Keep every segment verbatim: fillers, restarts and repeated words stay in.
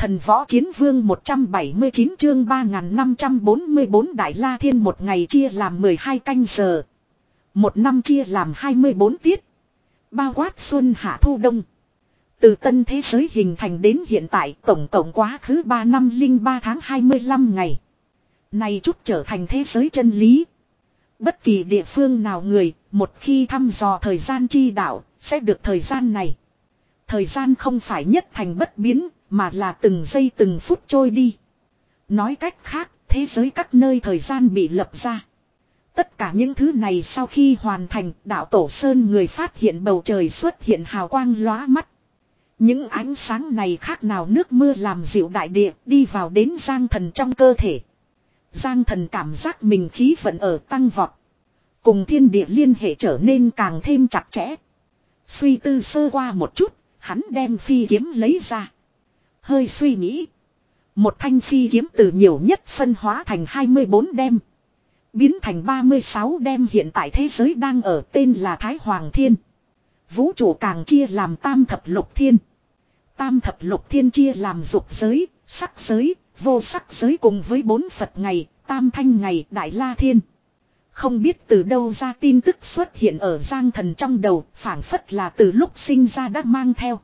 Thần võ chiến vương một trăm bảy mươi chín chương ba nghìn năm trăm bốn mươi bốn Đại La Thiên một ngày chia làm mười hai canh giờ. Một năm chia làm hai mươi bốn tiết. Bao quát xuân hạ thu đông. Từ tân thế giới hình thành đến hiện tại tổng cộng quá khứ ba năm linh ba tháng hai mươi lăm ngày. Này chút trở thành thế giới chân lý. Bất kỳ địa phương nào người, một khi thăm dò thời gian chi đạo, sẽ được thời gian này. Thời gian không phải nhất thành bất biến, mà là từng giây từng phút trôi đi. Nói cách khác, thế giới các nơi thời gian bị lập ra. Tất cả những thứ này sau khi hoàn thành, đạo Tổ Sơn người phát hiện bầu trời xuất hiện hào quang lóa mắt. Những ánh sáng này khác nào nước mưa làm dịu đại địa, đi vào đến Giang Thần trong cơ thể. Giang Thần cảm giác mình khí vận ở tăng vọt. Cùng thiên địa liên hệ trở nên càng thêm chặt chẽ. Suy tư sơ qua một chút, hắn đem phi kiếm lấy ra. Hơi suy nghĩ. Một thanh phi kiếm từ nhiều nhất phân hóa thành hai mươi bốn đem. Biến thành ba mươi sáu đem, hiện tại thế giới đang ở tên là Thái Hoàng Thiên. Vũ trụ càng chia làm tam thập lục thiên. Tam thập lục thiên chia làm dục giới, sắc giới, vô sắc giới cùng với bốn Phật ngày, tam thanh ngày, Đại La Thiên. Không biết từ đâu ra tin tức xuất hiện ở Giang Thần trong đầu, phảng phất là từ lúc sinh ra đã mang theo.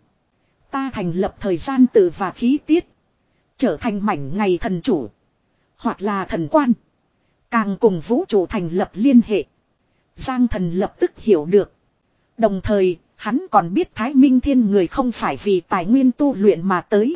Ta thành lập thời gian tự và khí tiết. Trở thành mảnh ngày thần chủ. Hoặc là thần quan. Càng cùng vũ trụ thành lập liên hệ. Giang Thần lập tức hiểu được. Đồng thời, hắn còn biết Thái Minh Thiên người không phải vì tài nguyên tu luyện mà tới.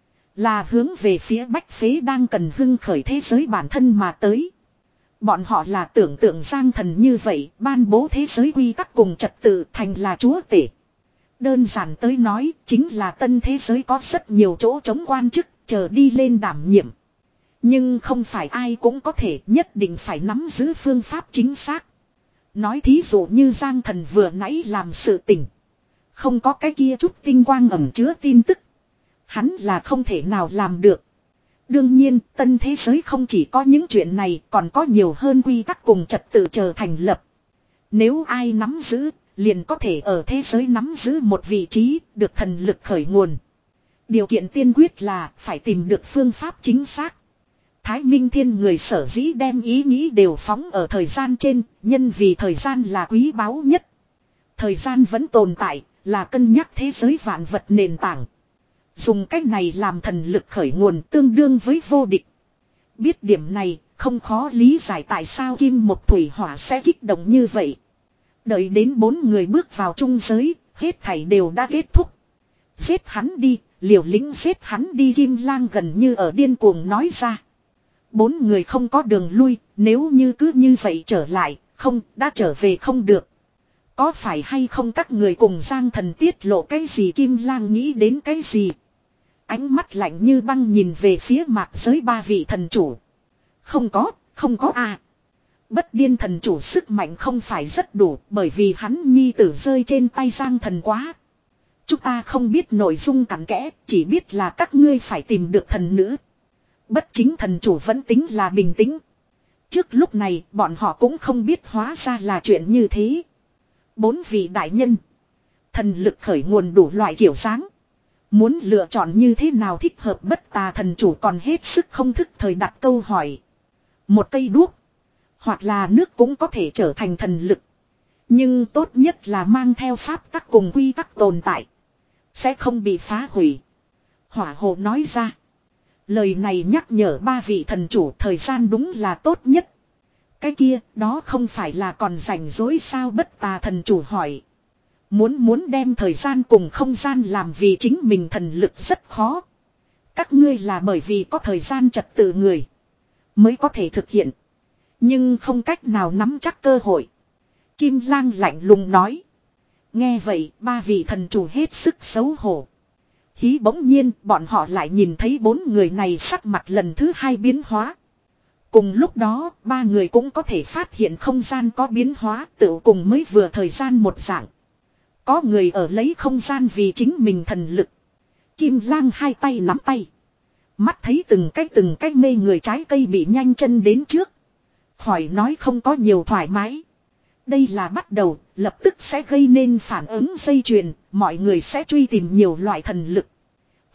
Là hướng về phía bách phế đang cần hưng khởi thế giới bản thân mà tới. Bọn họ là tưởng tượng Giang Thần như vậy, ban bố thế giới quy tắc cùng trật tự thành là chúa tể. Đơn giản tới nói, chính là tân thế giới có rất nhiều chỗ chống quan chức, chờ đi lên đảm nhiệm. Nhưng không phải ai cũng có thể, nhất định phải nắm giữ phương pháp chính xác. Nói thí dụ như Giang Thần vừa nãy làm sự tình. Không có cái kia chút tinh quang ẩn chứa tin tức. Hắn là không thể nào làm được. Đương nhiên, tân thế giới không chỉ có những chuyện này, còn có nhiều hơn quy tắc cùng trật tự chờ thành lập. Nếu ai nắm giữ, liền có thể ở thế giới nắm giữ một vị trí, được thần lực khởi nguồn. Điều kiện tiên quyết là phải tìm được phương pháp chính xác. Thái Minh Thiên người sở dĩ đem ý nghĩ đều phóng ở thời gian trên, nhân vì thời gian là quý báu nhất. Thời gian vẫn tồn tại, là cân nhắc thế giới vạn vật nền tảng. Dùng cách này làm thần lực khởi nguồn tương đương với vô địch. Biết điểm này, không khó lý giải tại sao Kim Mộc Thủy Hỏa sẽ kích động như vậy. Đợi đến bốn người bước vào trung giới, hết thảy đều đã kết thúc. Giết hắn đi, liều lĩnh giết hắn đi, Kim Lang gần như ở điên cuồng nói ra. Bốn người không có đường lui, nếu như cứ như vậy trở lại, không, đã trở về không được. Có phải hay không các người cùng Giang Thần tiết lộ cái gì? Kim Lang nghĩ đến cái gì? Ánh mắt lạnh như băng nhìn về phía mạc giới ba vị thần chủ. Không có, không có à. Bất điên thần chủ sức mạnh không phải rất đủ, bởi vì hắn nhi tử rơi trên tay Giang Thần quá. Chúng ta không biết nội dung cặn kẽ, chỉ biết là các ngươi phải tìm được thần nữ. Bất chính thần chủ vẫn tính là bình tĩnh. Trước lúc này, bọn họ cũng không biết hóa ra là chuyện như thế. Bốn vị đại nhân. Thần lực khởi nguồn đủ loại kiểu dáng. Muốn lựa chọn như thế nào thích hợp, bất tà thần chủ còn hết sức không thức thời đặt câu hỏi. Một cây đuốc. Hoặc là nước cũng có thể trở thành thần lực. Nhưng tốt nhất là mang theo pháp tắc cùng quy tắc tồn tại. Sẽ không bị phá hủy. Hỏa Hồ nói ra. Lời này nhắc nhở ba vị thần chủ thời gian đúng là tốt nhất. Cái kia, đó không phải là còn rảnh rỗi sao? Bất tà thần chủ hỏi. Muốn muốn đem thời gian cùng không gian làm vì chính mình thần lực rất khó. Các ngươi là bởi vì có thời gian trật tự người mới có thể thực hiện. Nhưng không cách nào nắm chắc cơ hội. Kim Lang lạnh lùng nói. Nghe vậy, ba vị thần chủ hết sức xấu hổ. Hí, bỗng nhiên bọn họ lại nhìn thấy bốn người này sắc mặt lần thứ hai biến hóa. Cùng lúc đó, ba người cũng có thể phát hiện không gian có biến hóa, tự cùng mới vừa thời gian một dạng. Có người ở lấy không gian vì chính mình thần lực. Kim Lang hai tay nắm tay. Mắt thấy từng cái từng cái mê người trái cây bị nhanh chân đến trước. Khỏi nói không có nhiều thoải mái. Đây là bắt đầu, lập tức sẽ gây nên phản ứng dây chuyền, mọi người sẽ truy tìm nhiều loại thần lực.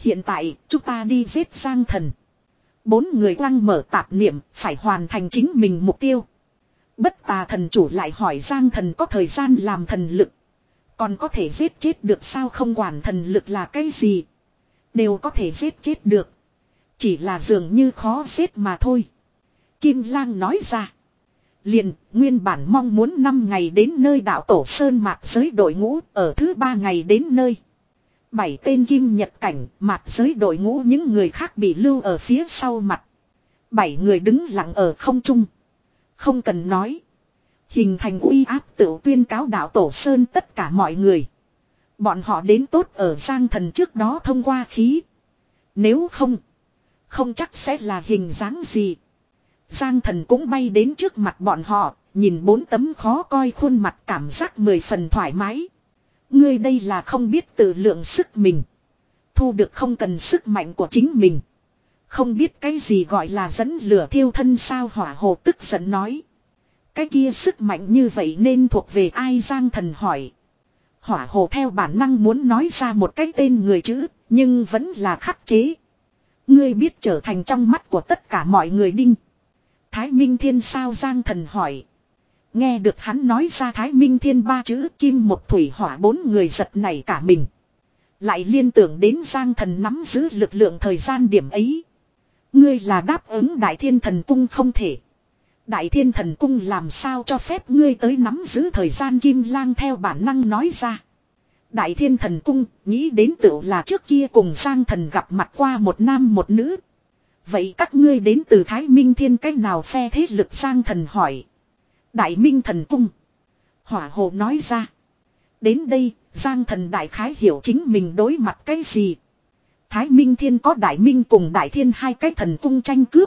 Hiện tại, chúng ta đi giết Giang Thần. Bốn người quăng mở tạp niệm, phải hoàn thành chính mình mục tiêu. Bất tà thần chủ lại hỏi Giang Thần có thời gian làm thần lực. Còn có thể giết chết được sao, không quản thần lực là cái gì. Đều có thể giết chết được. Chỉ là dường như khó giết mà thôi. Kim Lang nói ra. Liền, nguyên bản mong muốn năm ngày đến nơi đạo tổ Sơn Mạc giới đội ngũ, ở thứ ba ngày đến nơi. Bảy tên kim nhật cảnh, mạc giới đội ngũ, những người khác bị lưu ở phía sau mặt. Bảy người đứng lặng ở không trung. Không cần nói. Hình thành uy áp tự tuyên cáo đạo tổ Sơn tất cả mọi người. Bọn họ đến tốt ở Giang Thần trước đó thông qua khí. Nếu không, không chắc sẽ là hình dáng gì. Giang Thần cũng bay đến trước mặt bọn họ, nhìn bốn tấm khó coi khuôn mặt, cảm giác mười phần thoải mái. Ngươi đây là không biết tự lượng sức mình. Thu được không cần sức mạnh của chính mình. Không biết cái gì gọi là dẫn lửa thiêu thân sao, Hỏa Hồ tức giận nói. Cái kia sức mạnh như vậy nên thuộc về ai, Giang Thần hỏi. Hỏa Hồ theo bản năng muốn nói ra một cái tên người chữ, nhưng vẫn là khắc chế. Ngươi biết trở thành trong mắt của tất cả mọi người đinh. Thái Minh Thiên sao, Giang Thần hỏi. Nghe được hắn nói ra Thái Minh Thiên ba chữ, kim một thủy hỏa bốn người giật nảy cả mình. Lại liên tưởng đến Giang Thần nắm giữ lực lượng thời gian điểm ấy. Ngươi là đáp ứng Đại Thiên Thần Cung không thể. Đại Thiên Thần Cung làm sao cho phép ngươi tới nắm giữ thời gian, Kim Lang theo bản năng nói ra. Đại Thiên Thần Cung nghĩ đến tựu là trước kia cùng Giang Thần gặp mặt qua một nam một nữ. Vậy các ngươi đến từ Thái Minh Thiên cách nào phe thế lực, Giang Thần hỏi. Đại Minh Thần Cung. Hỏa Hồ nói ra. Đến đây, Giang Thần đại khái hiểu chính mình đối mặt cái gì. Thái Minh Thiên có Đại Minh cùng Đại Thiên hai cái thần cung tranh cướp.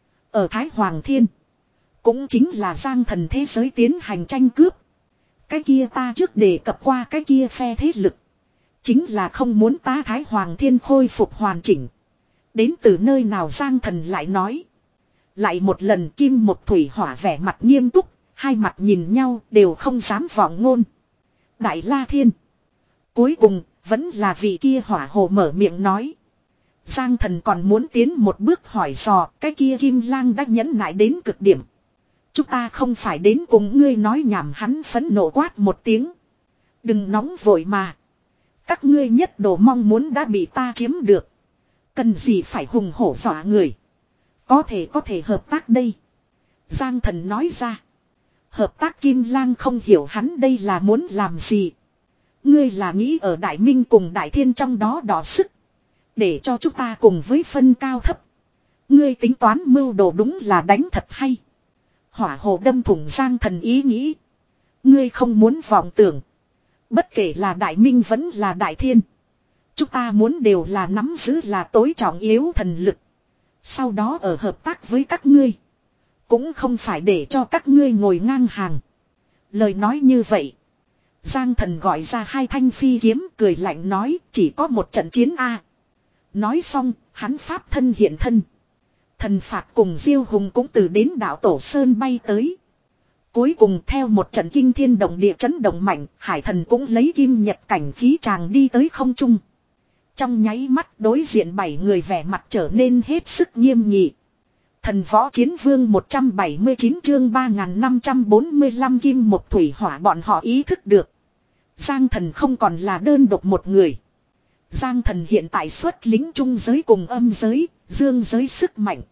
Ở Thái Hoàng Thiên, cũng chính là Giang Thần thế giới tiến hành tranh cướp. Cái kia ta trước đề cập qua cái kia phe thế lực. Chính là không muốn ta Thái Hoàng Thiên khôi phục hoàn chỉnh. Đến từ nơi nào, Giang Thần lại nói. Lại một lần kim một thủy hỏa vẻ mặt nghiêm túc. Hai mặt nhìn nhau đều không dám vọng ngôn. Đại La Thiên. Cuối cùng vẫn là vị kia Hỏa Hồ mở miệng nói. Giang Thần còn muốn tiến một bước hỏi dò. Cái kia Kim Lang đã nhẫn nại đến cực điểm. Chúng ta không phải đến cùng ngươi nói nhảm, hắn phẫn nộ quát một tiếng. Đừng nóng vội mà. Các ngươi nhất đồ mong muốn đã bị ta chiếm được. Cần gì phải hùng hổ dọa người. Có thể có thể hợp tác đây. Giang Thần nói ra. Hợp tác, Kim Lang không hiểu hắn đây là muốn làm gì. Ngươi là nghĩ ở Đại Minh cùng Đại Thiên trong đó đỏ sức. Để cho chúng ta cùng với phân cao thấp. Ngươi tính toán mưu đồ đúng là đánh thật hay. Hỏa Hồ đâm thủng Giang Thần ý nghĩ. Ngươi không muốn vọng tưởng. Bất kể là Đại Minh vẫn là Đại Thiên. Chúng ta muốn đều là nắm giữ là tối trọng yếu thần lực. Sau đó ở hợp tác với các ngươi. Cũng không phải để cho các ngươi ngồi ngang hàng. Lời nói như vậy. Giang Thần gọi ra hai thanh phi kiếm, cười lạnh nói chỉ có một trận chiến a. Nói xong, hắn pháp thân hiện thân. Thần phạt cùng Diêu Hùng cũng từ đến đạo Tổ Sơn bay tới. Cuối cùng theo một trận kinh thiên động địa chấn động mạnh, Hải Thần cũng lấy kim nhật cảnh khí tràng đi tới không trung. Trong nháy mắt đối diện bảy người vẻ mặt trở nên hết sức nghiêm nghị. Thần Võ Chiến Vương một trăm bảy mươi chín chương ba nghìn năm trăm bốn mươi lăm kim một thủy hỏa, bọn họ ý thức được. Giang Thần không còn là đơn độc một người. Giang Thần hiện tại xuất lính trung giới cùng âm giới, dương giới sức mạnh.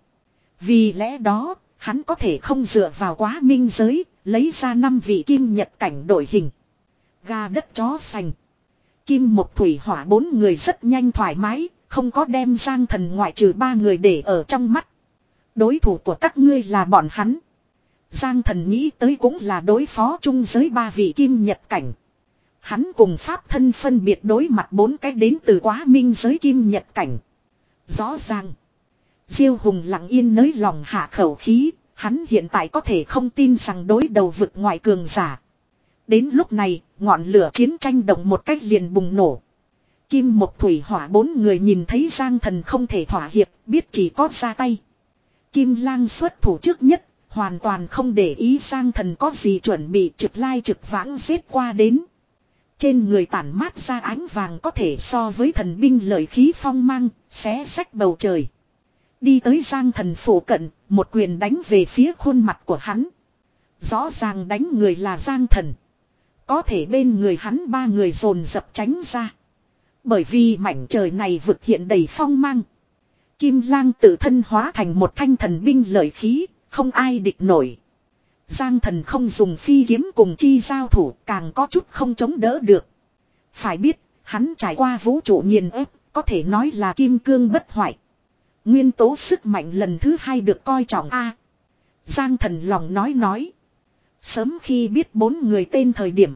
Vì lẽ đó, hắn có thể không dựa vào quá minh giới, lấy ra năm vị kim nhật cảnh đội hình. Gà đất chó sành. Kim một thủy hỏa bốn người rất nhanh thoải mái, không có đem Giang Thần ngoại trừ ba người để ở trong mắt. Đối thủ của các ngươi là bọn hắn. Giang Thần nghĩ tới cũng là đối phó chung giới ba vị kim nhật cảnh. Hắn cùng pháp thân phân biệt đối mặt bốn cái đến từ quá minh giới kim nhật cảnh. Rõ ràng. Diêu Hùng lặng yên nới lòng hạ khẩu khí. Hắn hiện tại có thể không tin rằng đối đầu vực ngoại cường giả. Đến lúc này, ngọn lửa chiến tranh động một cách liền bùng nổ. Kim một thủy hỏa bốn người nhìn thấy Giang Thần không thể thỏa hiệp, biết chỉ có ra tay. Kim Lang xuất thủ trước nhất, hoàn toàn không để ý Giang Thần có gì chuẩn bị, trực lai trực vãng giết qua đến. Trên người tản mát ra ánh vàng có thể so với thần binh lợi khí phong mang, xé xách bầu trời. Đi tới Giang Thần phủ cận, một quyền đánh về phía khuôn mặt của hắn. Rõ ràng đánh người là Giang Thần. Có thể bên người hắn ba người dồn dập tránh ra. Bởi vì mảnh trời này vực hiện đầy phong mang. Kim Lang tự thân hóa thành một thanh thần binh lợi khí, không ai địch nổi. Giang Thần không dùng phi kiếm cùng chi giao thủ, càng có chút không chống đỡ được. Phải biết, hắn trải qua vũ trụ nghiền ép, có thể nói là kim cương bất hoại. Nguyên tố sức mạnh lần thứ hai được coi trọng a. Giang Thần lòng nói nói. Sớm khi biết bốn người tên thời điểm,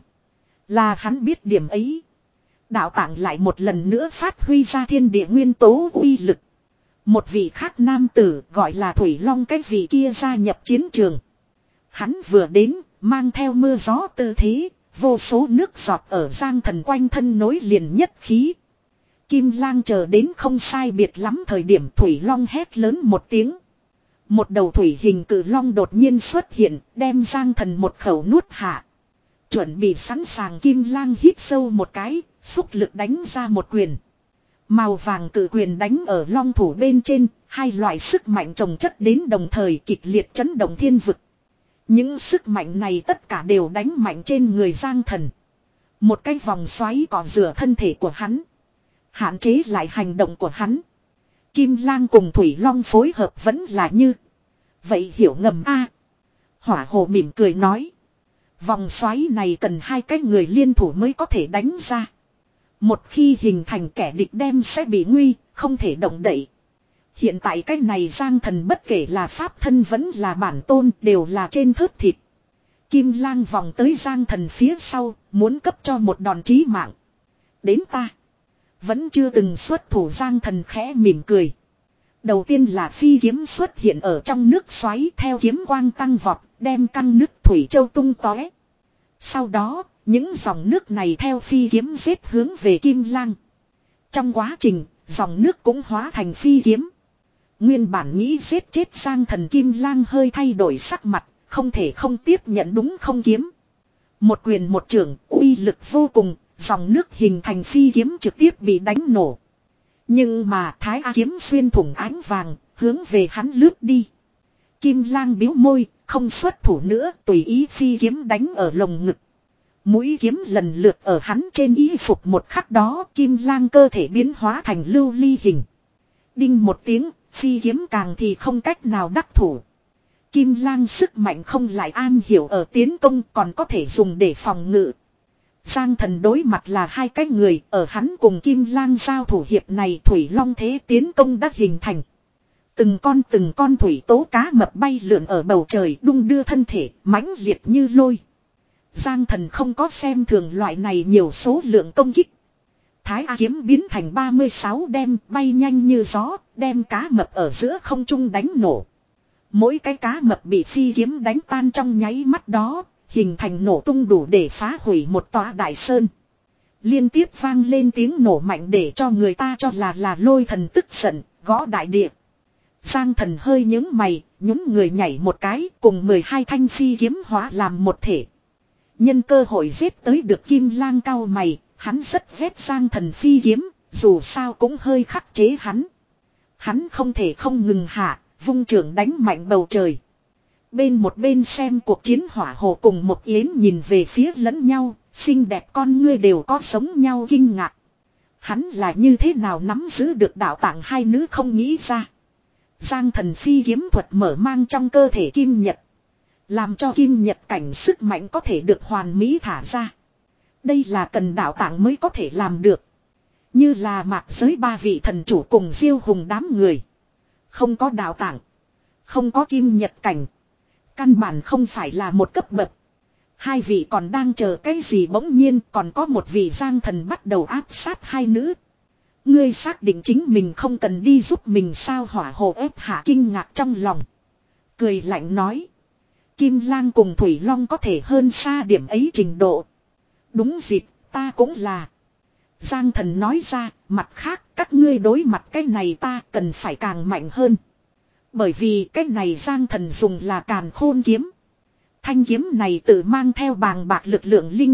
là hắn biết điểm ấy. Đạo tạng lại một lần nữa phát huy ra thiên địa nguyên tố uy lực. Một vị khác nam tử gọi là Thủy Long, cái vị kia gia nhập chiến trường. Hắn vừa đến, mang theo mưa gió tư thế, vô số nước giọt ở Giang Thần quanh thân nối liền nhất khí. Kim Lang chờ đến không sai biệt lắm thời điểm Thủy Long hét lớn một tiếng. Một đầu thủy hình cự long đột nhiên xuất hiện, đem Giang Thần một khẩu nuốt hạ. Chuẩn bị sẵn sàng Kim Lang hít sâu một cái, xúc lực đánh ra một quyền. Màu vàng cự quyền đánh ở long thủ bên trên, hai loại sức mạnh chồng chất đến đồng thời kịch liệt chấn động thiên vực. Những sức mạnh này tất cả đều đánh mạnh trên người Giang Thần. Một cái vòng xoáy cọ rửa thân thể của hắn, hạn chế lại hành động của hắn. Kim Lang cùng Thủy Long phối hợp vẫn là như vậy hiểu ngầm a. Hỏa Hồ mỉm cười nói. Vòng xoáy này cần hai cái người liên thủ mới có thể đánh ra. Một khi hình thành kẻ địch đem sẽ bị nguy, không thể động đậy. Hiện tại cái này Giang Thần bất kể là pháp thân vẫn là bản tôn đều là trên thớt thịt. Kim Lang vòng tới Giang Thần phía sau, muốn cấp cho một đòn chí mạng. Đến ta. Vẫn chưa từng xuất thủ. Giang Thần khẽ mỉm cười. Đầu tiên là phi kiếm xuất hiện ở trong nước xoáy, theo kiếm quang tăng vọt, đem căng nước thủy châu tung tóe. Sau đó, những dòng nước này theo phi kiếm giết hướng về Kim Lang. Trong quá trình, dòng nước cũng hóa thành phi kiếm. Nguyên bản nghĩ giết chết Giang Thần, Kim Lang hơi thay đổi sắc mặt, không thể không tiếp nhận đúng không kiếm. Một quyền một chưởng, uy lực vô cùng, dòng nước hình thành phi kiếm trực tiếp bị đánh nổ. Nhưng mà Thái A kiếm xuyên thủng ánh vàng, hướng về hắn lướt đi. Kim Lang biếu môi, không xuất thủ nữa, tùy ý phi kiếm đánh ở lồng ngực. Mũi kiếm lần lượt ở hắn trên y phục một khắc đó, Kim Lang cơ thể biến hóa thành lưu ly hình. Đinh một tiếng, phi kiếm càng thì không cách nào đắc thủ. Kim Lang sức mạnh không lại an hiểu ở tiến công, còn có thể dùng để phòng ngự. Giang Thần đối mặt là hai cái người, ở hắn cùng Kim Lang giao thủ hiệp này Thủy Long thế tiến công đã hình thành. Từng con từng con thủy tố cá mập bay lượn ở bầu trời, đung đưa thân thể, mãnh liệt như lôi. Giang Thần không có xem thường loại này nhiều số lượng công kích. Thái A kiếm biến thành ba mươi sáu đem, bay nhanh như gió, đem cá mập ở giữa không trung đánh nổ. Mỗi cái cá mập bị phi kiếm đánh tan trong nháy mắt đó, hình thành nổ tung đủ để phá hủy một tòa đại sơn. Liên tiếp vang lên tiếng nổ mạnh để cho người ta cho là là lôi thần tức giận, gõ đại địa. Giang Thần hơi nhướng mày, nhún người nhảy một cái, cùng mười hai thanh phi kiếm hóa làm một thể. Nhân cơ hội giết tới được Kim Lang cau mày, hắn rất ghét Giang Thần phi kiếm, dù sao cũng hơi khắc chế hắn. Hắn không thể không ngừng hạ, vung trưởng đánh mạnh bầu trời. Bên một bên xem cuộc chiến Hỏa Hồ cùng một Yến nhìn về phía lẫn nhau, xinh đẹp con ngươi đều có giống nhau kinh ngạc. Hắn là như thế nào nắm giữ được đạo tạng hai nữ không nghĩ ra. Giang Thần phi kiếm thuật mở mang trong cơ thể Kim Nhật, làm cho Kim Nhật cảnh sức mạnh có thể được hoàn mỹ thả ra. Đây là cần đạo tạng mới có thể làm được. Như là mạc giới ba vị thần chủ cùng Diêu Hùng đám người. Không có đạo tạng, không có Kim Nhật cảnh, căn bản không phải là một cấp bậc. Hai vị còn đang chờ cái gì, bỗng nhiên còn có một vị Giang Thần bắt đầu áp sát hai nữ. Ngươi xác định chính mình không cần đi giúp mình sao? Hỏa Hồ ép hạ kinh ngạc trong lòng, cười lạnh nói. Kim Lang cùng Thủy Long có thể hơn xa điểm ấy trình độ. Đúng dịp, ta cũng là. Giang Thần nói ra, mặt khác các ngươi đối mặt cái này ta cần phải càng mạnh hơn. Bởi vì cái này Giang Thần dùng là Càn Khôn kiếm. Thanh kiếm này tự mang theo bàng bạc lực lượng linh hồn,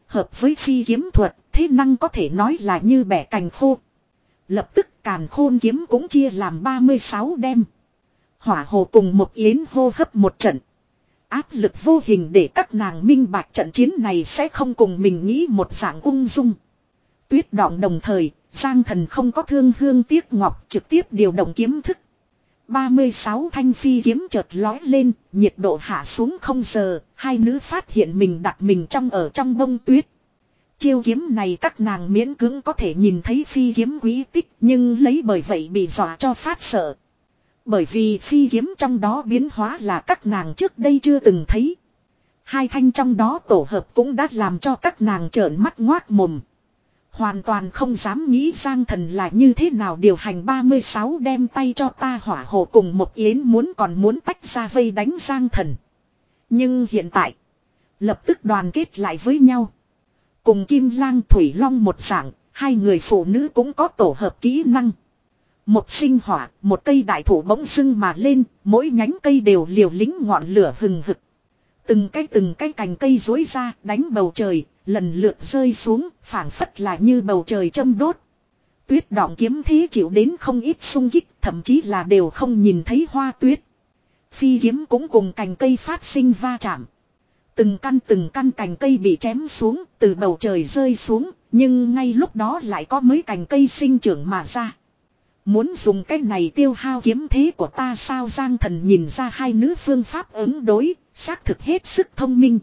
hợp với phi kiếm thuật, thế năng có thể nói là như bẻ cành khô. Lập tức càn khôn kiếm cũng chia làm ba mươi sáu đem. Hỏa hồ cùng một yến hô hấp một trận. Áp lực vô hình để các nàng minh bạch trận chiến này sẽ không cùng mình nghĩ một dạng ung dung. Tuyết Đọng đồng thời, Giang Thần không có thương hương tiếc ngọc trực tiếp điều động kiếm thức. ba mươi sáu thanh phi kiếm chợt lói lên, nhiệt độ hạ xuống không giờ, hai nữ phát hiện mình đặt mình trong ở trong bông tuyết. Chiêu kiếm này các nàng miễn cưỡng có thể nhìn thấy phi kiếm quý tích nhưng lấy bởi vậy bị dọa cho phát sợ. Bởi vì phi kiếm trong đó biến hóa là các nàng trước đây chưa từng thấy. Hai thanh trong đó tổ hợp cũng đã làm cho các nàng trợn mắt ngoác mồm. Hoàn toàn không dám nghĩ Giang Thần là như thế nào điều hành ba mươi sáu đem tay cho ta hỏa hồ cùng một yến muốn còn muốn tách ra vây đánh Giang Thần. Nhưng hiện tại, lập tức đoàn kết lại với nhau. Cùng Kim Lang Thủy Long một dạng, hai người phụ nữ cũng có tổ hợp kỹ năng. Một sinh hỏa, một cây đại thụ bỗng dưng mà lên, mỗi nhánh cây đều liều lĩnh ngọn lửa hừng hực. Từng cái từng cái cành cây rối ra, đánh bầu trời, lần lượt rơi xuống, phảng phất là như bầu trời châm đốt. Tuyết Đọng kiếm thế chịu đến không ít xung kích, thậm chí là đều không nhìn thấy hoa tuyết. Phi kiếm cũng cùng cành cây phát sinh va chạm. Từng căn từng căn cành cây bị chém xuống, từ bầu trời rơi xuống, nhưng ngay lúc đó lại có mấy cành cây sinh trưởng mà ra. Muốn dùng cái này tiêu hao kiếm thế của ta sao? Giang Thần nhìn ra hai nữ phương pháp ứng đối, xác thực hết sức thông minh.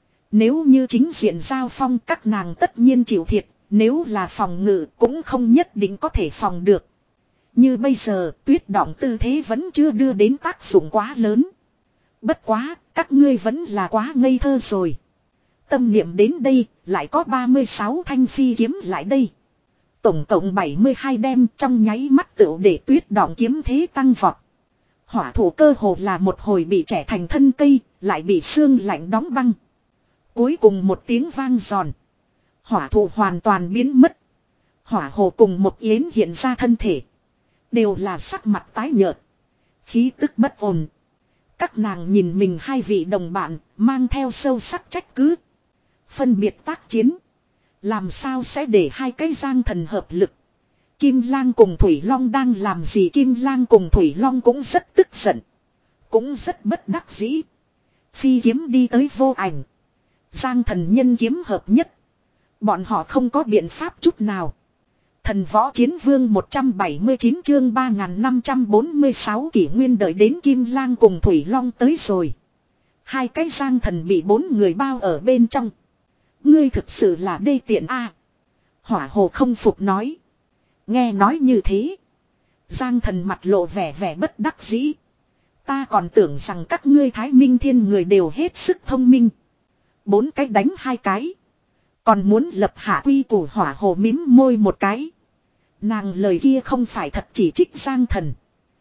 Nếu như chính diện giao phong các nàng tất nhiên chịu thiệt, nếu là phòng ngự cũng không nhất định có thể phòng được. Như bây giờ Tuyết Đọng tư thế vẫn chưa đưa đến tác dụng quá lớn. Bất quá, các ngươi vẫn là quá ngây thơ rồi. Tâm niệm đến đây, lại có ba mươi sáu thanh phi kiếm lại đây. Tổng cộng bảy mươi hai đem trong nháy mắt tựu để Tuyết Đọng kiếm thế tăng vọt. Hỏa thủ cơ hồ là một hồi bị trẻ thành thân cây, lại bị xương lạnh đóng băng. Cuối cùng một tiếng vang giòn. Hỏa thủ hoàn toàn biến mất. Hỏa hồ cùng một yến hiện ra thân thể. Đều là sắc mặt tái nhợt. Khí tức bất ổn. Các nàng nhìn mình hai vị đồng bạn, mang theo sâu sắc trách cứ. Phân biệt tác chiến. Làm sao sẽ để hai cái Giang Thần hợp lực. Kim Lang cùng Thủy Long đang làm gì? Kim Lang cùng Thủy Long cũng rất tức giận. Cũng rất bất đắc dĩ. Phi kiếm đi tới vô ảnh. Giang Thần nhân kiếm hợp nhất. Bọn họ không có biện pháp chút nào. Thần Võ Chiến Vương một trăm bảy mươi chín chương ba nghìn năm trăm bốn mươi sáu kỷ nguyên đợi đến Kim Lang cùng Thủy Long tới rồi. Hai cái Giang Thần bị bốn người bao ở bên trong. Ngươi thực sự là đê tiện a. À, Hỏa hồ không phục nói. Nghe nói như thế. Giang Thần mặt lộ vẻ vẻ bất đắc dĩ. Ta còn tưởng rằng các ngươi Thái Minh Thiên người đều hết sức thông minh. Bốn cái đánh hai cái. Còn muốn lập hạ quy củ. Hỏa hồ mím môi một cái. Nàng lời kia không phải thật chỉ trích Giang Thần.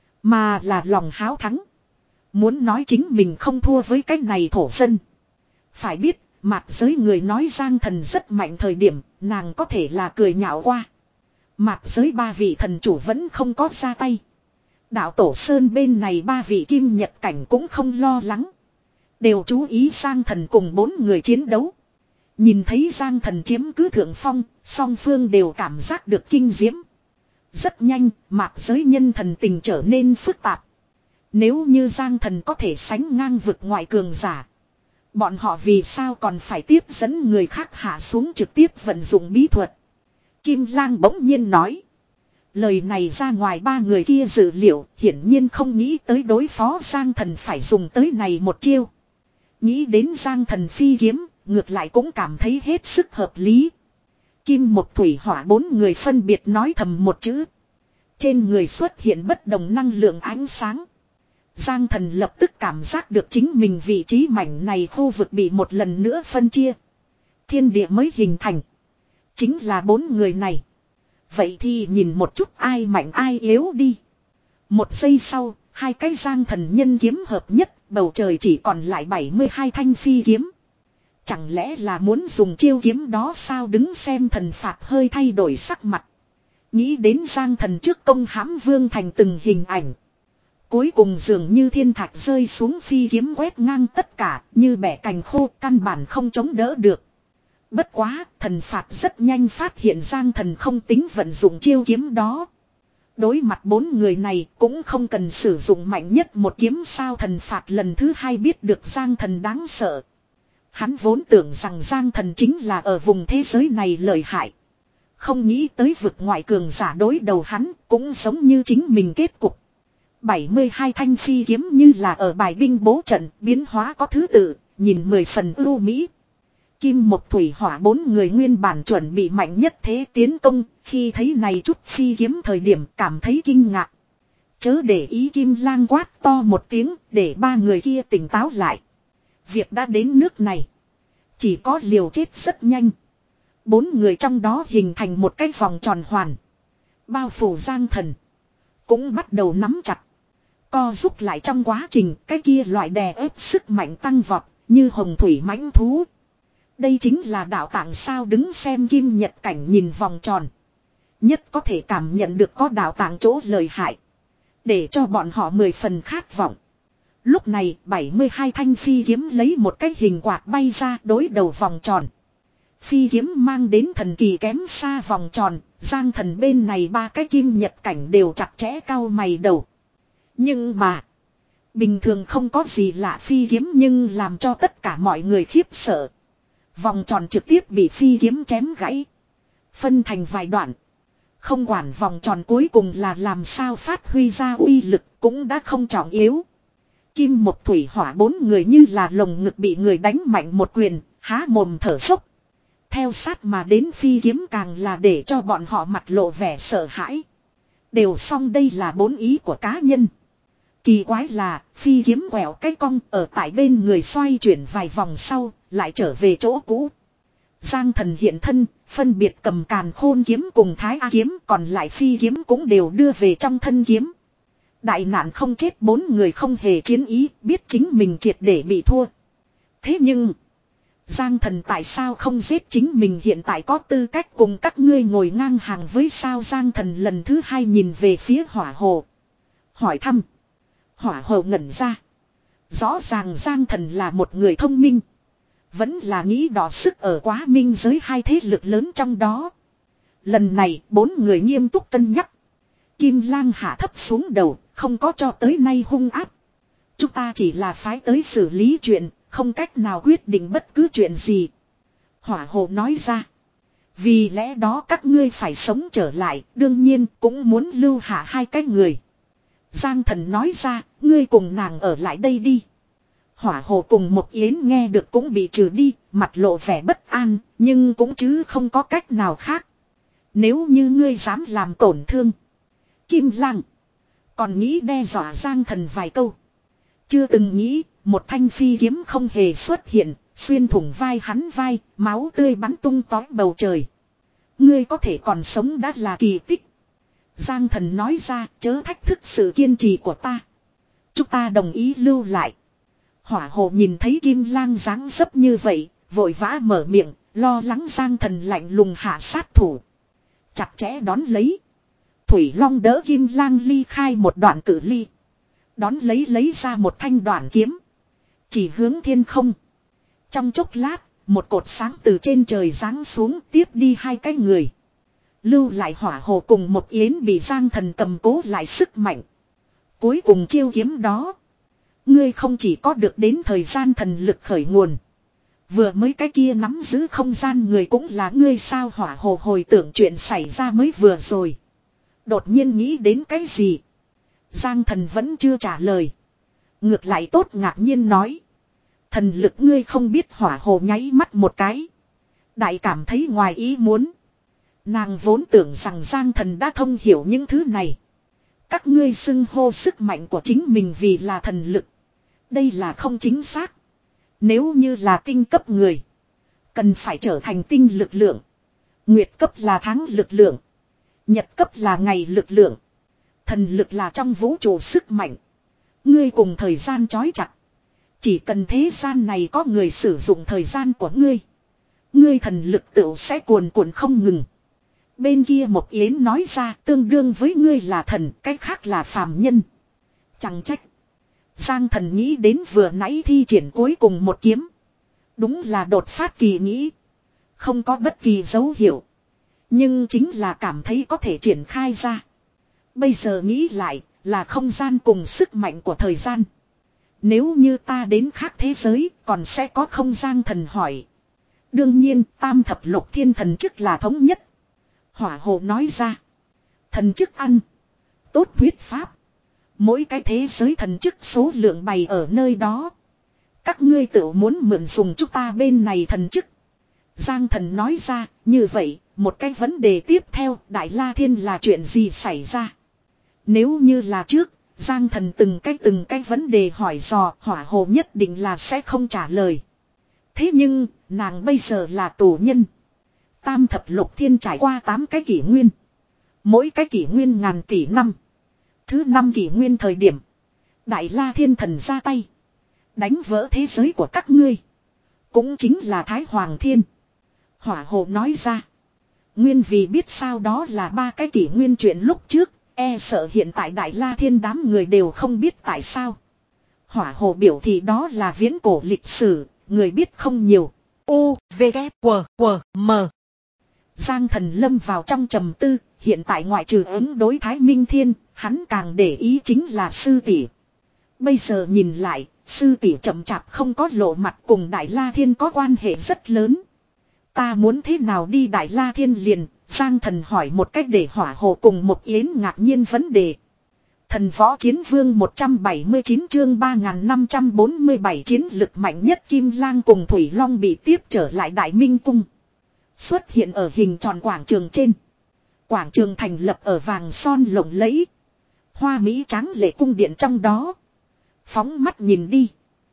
Mà là lòng háo thắng. Muốn nói chính mình không thua với cái này thổ dân. Phải biết, mạt giới người nói Giang Thần rất mạnh thời điểm, nàng có thể là cười nhạo qua. Mạt giới ba vị thần chủ vẫn không có ra tay. Đạo Tổ Sơn bên này ba vị kim nhật cảnh cũng không lo lắng. Đều chú ý Giang Thần cùng bốn người chiến đấu. Nhìn thấy Giang Thần chiếm cứ thượng phong, song phương đều cảm giác được kinh diễm. Rất nhanh, mạt giới nhân thần tình trở nên phức tạp. Nếu như Giang Thần có thể sánh ngang vực ngoại cường giả, bọn họ vì sao còn phải tiếp dẫn người khác hạ xuống trực tiếp vận dụng bí thuật? Kim Lang bỗng nhiên nói. Lời này ra ngoài ba người kia dự liệu, hiển nhiên không nghĩ tới đối phó Giang Thần phải dùng tới này một chiêu. Nghĩ đến Giang Thần phi kiếm, ngược lại cũng cảm thấy hết sức hợp lý. Kim một thủy hỏa bốn người phân biệt nói thầm một chữ. Trên người xuất hiện bất đồng năng lượng ánh sáng. Giang Thần lập tức cảm giác được chính mình vị trí mảnh này khu vực bị một lần nữa phân chia. Thiên địa mới hình thành. Chính là bốn người này. Vậy thì nhìn một chút ai mạnh ai yếu đi. Một giây sau, hai cái Giang Thần nhân kiếm hợp nhất, bầu trời chỉ còn lại bảy mươi hai thanh phi kiếm. Chẳng lẽ là muốn dùng chiêu kiếm đó sao? Đứng xem thần phạt hơi thay đổi sắc mặt. Nghĩ đến Giang Thần trước công hãm Vương Thành từng hình ảnh. Cuối cùng dường như thiên thạch rơi xuống, phi kiếm quét ngang tất cả, như bẻ cành khô, căn bản không chống đỡ được. Bất quá, thần phạt rất nhanh phát hiện Giang Thần không tính vận dụng chiêu kiếm đó. Đối mặt bốn người này cũng không cần sử dụng mạnh nhất một kiếm sao. Thần phạt lần thứ hai biết được Giang Thần đáng sợ. Hắn vốn tưởng rằng Giang Thần chính là ở vùng thế giới này lợi hại. Không nghĩ tới vực ngoại cường giả đối đầu hắn cũng giống như chính mình kết cục. bảy mươi hai thanh phi kiếm như là ở bài binh bố trận, biến hóa có thứ tự, nhìn mười phần ưu mỹ. Kim một thủy hỏa bốn người nguyên bản chuẩn bị mạnh nhất thế tiến công, khi thấy này chút phi kiếm thời điểm cảm thấy kinh ngạc. Chớ để ý Kim Lang quát to một tiếng để ba người kia tỉnh táo lại. Việc đã đến nước này, chỉ có liều chết rất nhanh. Bốn người trong đó hình thành một cái vòng tròn hoàn, bao phủ Giang Thần, cũng bắt đầu nắm chặt. Co giúp lại trong quá trình cái kia loại đè ép sức mạnh tăng vọt như hồng thủy mãnh thú. Đây chính là đạo tạng sao. Đứng xem Kim Nhật Cảnh nhìn vòng tròn, nhất có thể cảm nhận được có đạo tạng chỗ lợi hại, để cho bọn họ mười phần khát vọng. Lúc này bảy mươi hai thanh phi kiếm lấy một cái hình quạt bay ra đối đầu vòng tròn. Phi kiếm mang đến thần kỳ kém xa vòng tròn. Giang Thần bên này ba cái Kim Nhật Cảnh đều chặt chẽ cau mày đầu. Nhưng mà bình thường không có gì lạ phi kiếm nhưng làm cho tất cả mọi người khiếp sợ. Vòng tròn trực tiếp bị phi kiếm chém gãy, phân thành vài đoạn. Không quản vòng tròn cuối cùng là làm sao phát huy ra uy lực cũng đã không trọng yếu. Kim một thủy hỏa bốn người như là lồng ngực bị người đánh mạnh một quyền, há mồm thở dốc. Theo sát mà đến phi kiếm càng là để cho bọn họ mặt lộ vẻ sợ hãi. Đều xong đây là bốn ý của cá nhân. Kỳ quái là phi kiếm quẹo cái cong ở tại bên người xoay chuyển vài vòng sau lại trở về chỗ cũ. Giang Thần hiện thân, phân biệt cầm càn khôn kiếm cùng thái A kiếm, còn lại phi kiếm cũng đều đưa về trong thân kiếm. Đại nạn không chết bốn người không hề chiến ý, biết chính mình triệt để bị thua. Thế nhưng Giang Thần tại sao không giết chính mình, hiện tại có tư cách cùng các ngươi ngồi ngang hàng với sao? Giang Thần lần thứ hai nhìn về phía Hỏa Hồ, hỏi thăm. Hỏa Hồ ngẩn ra. Rõ ràng Giang Thần là một người thông minh, vẫn là nghĩ đọ sức ở quá minh giới hai thế lực lớn trong đó. Lần này bốn người nghiêm túc cân nhắc. Kim Lang hạ thấp xuống đầu, không có cho tới nay hung áp. Chúng ta chỉ là phái tới xử lý chuyện, không cách nào quyết định bất cứ chuyện gì. Hỏa Hồ nói ra. Vì lẽ đó các ngươi phải sống trở lại, đương nhiên cũng muốn lưu hạ hai cái người. Giang Thần nói ra, ngươi cùng nàng ở lại đây đi. Hỏa Hồ cùng một Yến nghe được cũng bị trừ đi, mặt lộ vẻ bất an, nhưng cũng chứ không có cách nào khác. Nếu như ngươi dám làm tổn thương Kim Lang, còn nghĩ đe dọa Giang Thần vài câu. Chưa từng nghĩ, một thanh phi kiếm không hề xuất hiện, xuyên thủng vai hắn vai, máu tươi bắn tung tóe bầu trời. Ngươi có thể còn sống đã là kỳ tích. Giang Thần nói ra, chớ thách thức sự kiên trì của ta. Chúng ta đồng ý lưu lại. Hỏa Hồ nhìn thấy Kim Lang dáng dấp như vậy, vội vã mở miệng, lo lắng Giang Thần lạnh lùng hạ sát thủ. Chặt chẽ đón lấy. Thủy Long đỡ Kim Lang ly khai một đoạn cự ly. Đón lấy lấy ra một thanh đoạn kiếm, chỉ hướng thiên không. Trong chốc lát, một cột sáng từ trên trời giáng xuống tiếp đi hai cái người. Lưu lại Hỏa Hồ cùng một Yến bị Giang Thần cầm cố lại sức mạnh. Cuối cùng chiêu kiếm đó, ngươi không chỉ có được đến thời gian thần lực khởi nguồn, vừa mới cái kia nắm giữ không gian người cũng là ngươi sao? Hỏa Hồ hồi tưởng chuyện xảy ra mới vừa rồi, đột nhiên nghĩ đến cái gì. Giang Thần vẫn chưa trả lời, ngược lại tốt ngạc nhiên nói. Thần lực ngươi không biết? Hỏa Hồ nháy mắt một cái, đại cảm thấy ngoài ý muốn. Nàng vốn tưởng rằng Giang Thần đã thông hiểu những thứ này. Các ngươi xưng hô sức mạnh của chính mình vì là thần lực, đây là không chính xác. Nếu như là tinh cấp người, cần phải trở thành tinh lực lượng. Nguyệt cấp là tháng lực lượng, nhật cấp là ngày lực lượng. Thần lực là trong vũ trụ sức mạnh. Ngươi cùng thời gian trói chặt. Chỉ cần thế gian này có người sử dụng thời gian của ngươi, ngươi thần lực tựu sẽ cuồn cuộn không ngừng. Bên kia một Yến nói ra, tương đương với ngươi là thần, cách khác là phàm nhân. Chẳng trách Giang Thần nghĩ đến vừa nãy thi triển cuối cùng một kiếm, đúng là đột phát kỳ nghĩ. Không có bất kỳ dấu hiệu. Nhưng chính là cảm thấy có thể triển khai ra. Bây giờ nghĩ lại là không gian cùng sức mạnh của thời gian. Nếu như ta đến khác thế giới còn sẽ có không gian thần hỏi. Đương nhiên tam thập lục thiên thần chức là thống nhất. Hỏa hồ nói ra. Thần chức ăn. Tốt thuyết pháp. Mỗi cái thế giới thần chức số lượng bày ở nơi đó. Các ngươi tự muốn mượn dùng chúng ta bên này thần chức. Giang thần nói ra. Như vậy một cái vấn đề tiếp theo Đại La Thiên là chuyện gì xảy ra. Nếu như là trước. Giang thần từng cái từng cái vấn đề hỏi dò. Hỏa hồ nhất định là sẽ không trả lời. Thế nhưng nàng bây giờ là tù nhân. Tam thập lục thiên trải qua tám cái kỷ nguyên. Mỗi cái kỷ nguyên ngàn tỷ năm. Thứ năm kỷ nguyên thời điểm. Đại La Thiên thần ra tay. Đánh vỡ thế giới của các ngươi. Cũng chính là Thái Hoàng Thiên. Hỏa hồ nói ra. Nguyên vì biết sao đó là ba cái kỷ nguyên chuyện lúc trước. E sợ hiện tại Đại La Thiên đám người đều không biết tại sao. Hỏa hồ biểu thị đó là viễn cổ lịch sử. Người biết không nhiều. U, V, K, W, W, M. Giang thần lâm vào trong trầm tư. Hiện tại ngoại trừ ứng đối Thái Minh Thiên. Hắn càng để ý chính là sư tỷ. Bây giờ nhìn lại. Sư tỷ chậm chạp không có lộ mặt cùng Đại La Thiên có quan hệ rất lớn. Ta muốn thế nào đi Đại La Thiên liền. Giang thần hỏi một cách để hỏa hồ cùng một yến ngạc nhiên vấn đề. Thần võ chiến vương một trăm bảy mươi chín chương ba nghìn năm trăm bốn mươi bảy chiến lực mạnh nhất Kim Lang cùng Thủy Long bị tiếp trở lại Đại Minh Cung. Xuất hiện ở hình tròn quảng trường trên. Quảng trường thành lập ở vàng son lộng lẫy. Hoa mỹ tráng lệ cung điện trong đó. Phóng mắt nhìn đi.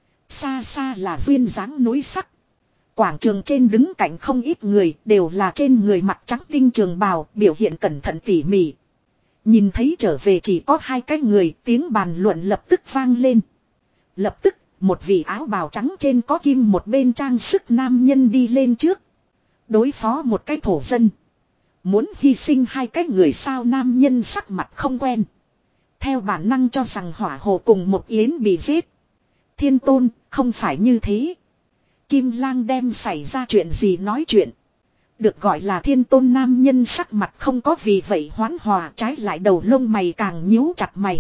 Xa xa là duyên dáng núi sắc. Quảng trường trên đứng cạnh không ít người đều là trên người mặt trắng tinh trường bào biểu hiện cẩn thận tỉ mỉ. Nhìn thấy trở về chỉ có hai cái người tiếng bàn luận lập tức vang lên. Lập tức một vị áo bào trắng trên có kim một bên trang sức nam nhân đi lên trước. Đối phó một cái thổ dân. Muốn hy sinh hai cái người sao nam nhân sắc mặt không quen. Theo bản năng cho rằng hỏa hồ cùng một yến bị giết. Thiên tôn không phải như thế. Kim Lang đem xảy ra chuyện gì nói chuyện. Được gọi là thiên tôn nam nhân sắc mặt không có vì vậy hoán hòa trái lại đầu lông mày càng nhíu chặt mày.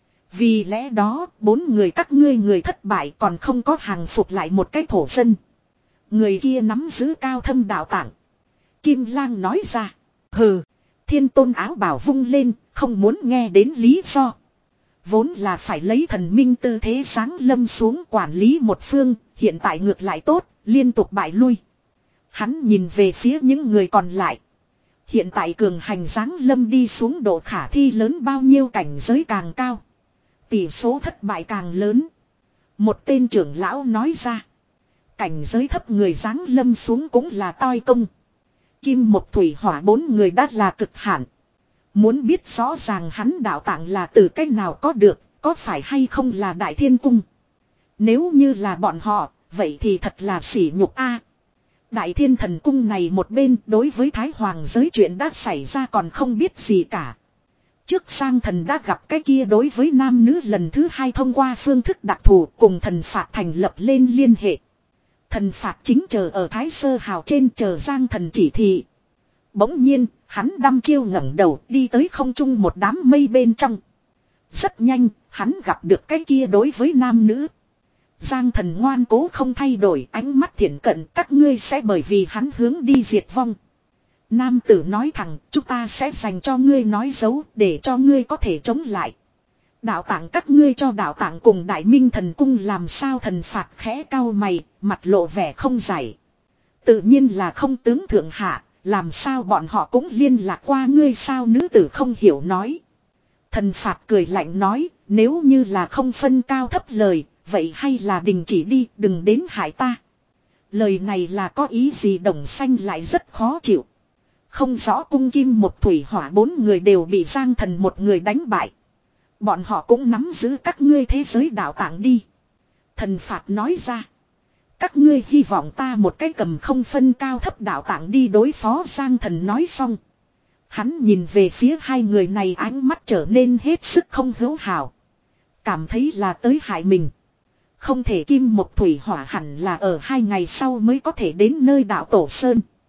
Vì lẽ đó bốn người các ngươi người thất bại còn không có hàng phục lại một cái thổ dân. Người kia nắm giữ cao thâm đạo tạng. Kim Lang nói ra. Hừ. Thiên tôn áo bảo vung lên không muốn nghe đến lý do. Vốn là phải lấy thần minh tư thế sáng lâm xuống quản lý một phương. Hiện tại ngược lại tốt liên tục bại lui. Hắn nhìn về phía những người còn lại. Hiện tại cường hành giáng lâm đi xuống độ khả thi lớn bao nhiêu cảnh giới càng cao. Tỷ số thất bại càng lớn. Một tên trưởng lão nói ra. Cảnh giới thấp người giáng lâm xuống cũng là toi công. Kim một thủy hỏa bốn người đã là cực hạn. Muốn biết rõ ràng hắn đạo tạng là từ cách nào có được. Có phải hay không là đại thiên cung. Nếu như là bọn họ. Vậy thì thật là sỉ nhục a. Đại thiên thần cung này một bên đối với Thái Hoàng giới chuyện đã xảy ra còn không biết gì cả. Trước sang thần đã gặp cái kia đối với nam nữ lần thứ hai thông qua phương thức đặc thù cùng thần phạt thành lập lên liên hệ. Thần phạt chính chờ ở Thái Sơ Hào trên chờ Giang thần chỉ thị. Bỗng nhiên hắn đăm chiêu ngẩng đầu đi tới không trung một đám mây bên trong. Rất nhanh hắn gặp được cái kia đối với nam nữ. Giang thần ngoan cố không thay đổi ánh mắt thiện cận các ngươi sẽ bởi vì hắn hướng đi diệt vong. Nam tử nói thẳng chúng ta sẽ dành cho ngươi nói dấu để cho ngươi có thể chống lại. Đạo tạng các ngươi cho đạo tạng cùng Đại Minh thần cung làm sao thần phạt khẽ cau mày, mặt lộ vẻ không giải. Tự nhiên là không tướng thượng hạ, làm sao bọn họ cũng liên lạc qua ngươi sao nữ tử không hiểu nói. Thần phạt cười lạnh nói nếu như là không phân cao thấp lời. Vậy hay là đình chỉ đi đừng đến hại ta. Lời này là có ý gì đồng xanh lại rất khó chịu. Không rõ cung kim một thủy hỏa bốn người đều bị Giang thần một người đánh bại. Bọn họ cũng nắm giữ các ngươi thế giới đạo tạng đi. Thần phạt nói ra. Các ngươi hy vọng ta một cái cầm không phân cao thấp đạo tạng đi đối phó Giang thần nói xong. Hắn nhìn về phía hai người này ánh mắt trở nên hết sức không hữu hảo. Cảm thấy là tới hại mình. Không thể kim một thủy hỏa hẳn là ở hai ngày sau mới có thể đến nơi đạo Tổ Sơn.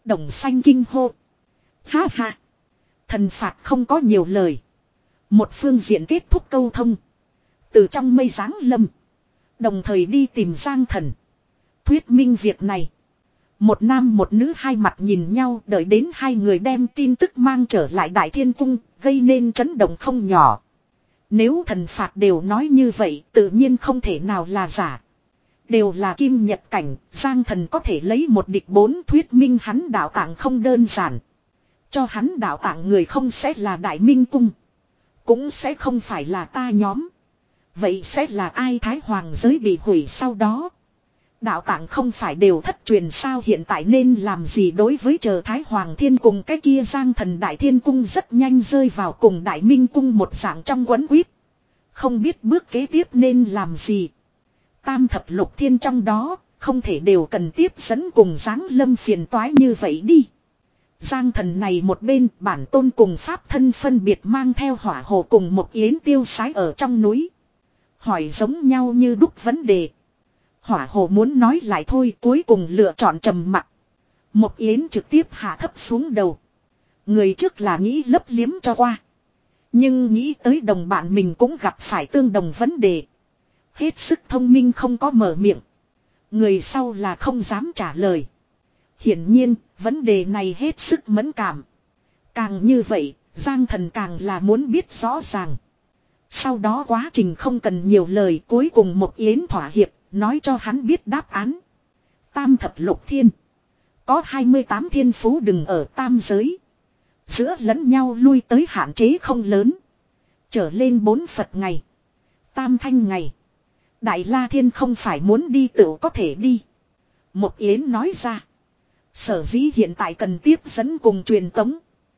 Đồng xanh kinh hô. Ha ha. Thần phạt không có nhiều lời. Một phương diện kết thúc câu thông. Từ trong mây giáng lâm. Đồng thời đi tìm Giang Thần. Thuyết minh việc này. Một nam một nữ hai mặt nhìn nhau, đợi đến hai người đem tin tức mang trở lại Đại Thiên Cung, gây nên chấn động không nhỏ. Nếu thần phạt đều nói như vậy, tự nhiên không thể nào là giả. Đều là kim nhật cảnh, Giang Thần có thể lấy một địch bốn, thuyết minh hắn đạo tạng không đơn giản. Cho hắn đạo tạng người không sẽ là Đại Minh Cung. Cũng sẽ không phải là ta nhóm. Vậy sẽ là ai? Thái Hoàng giới bị hủy sau đó. Đạo tạng không phải đều thất truyền sao, hiện tại nên làm gì đối với chờ Thái Hoàng Thiên cùng cái kia Giang Thần Đại Thiên Cung rất nhanh rơi vào cùng Đại Minh Cung một dạng trong quấn quýt. Không biết bước kế tiếp nên làm gì. Tam thập lục thiên trong đó, không thể đều cần tiếp dẫn cùng giáng lâm phiền toái như vậy đi. Giang Thần này một bên, bản tôn cùng pháp thân phân biệt mang theo hỏa hồ cùng một yến tiêu sái ở trong núi. Hỏi giống nhau như đúc vấn đề. Hỏa hồ muốn nói lại thôi, cuối cùng lựa chọn trầm mặc. Một yến trực tiếp hạ thấp xuống đầu. Người trước là nghĩ lấp liếm cho qua. Nhưng nghĩ tới đồng bạn mình cũng gặp phải tương đồng vấn đề. Hết sức thông minh không có mở miệng. Người sau là không dám trả lời. Hiển nhiên, vấn đề này hết sức mẫn cảm. Càng như vậy, Giang Thần càng là muốn biết rõ ràng. Sau đó quá trình không cần nhiều lời, cuối cùng một yến thỏa hiệp, nói cho hắn biết đáp án. Tam thập lục thiên. Có hai mươi tám thiên phú đừng ở tam giới. Giữa lẫn nhau lui tới hạn chế không lớn. Trở lên bốn Phật ngày. Tam thanh ngày. Đại La Thiên không phải muốn đi tự có thể đi. Một yến nói ra. Sở dĩ hiện tại cần tiếp dẫn cùng truyền tống.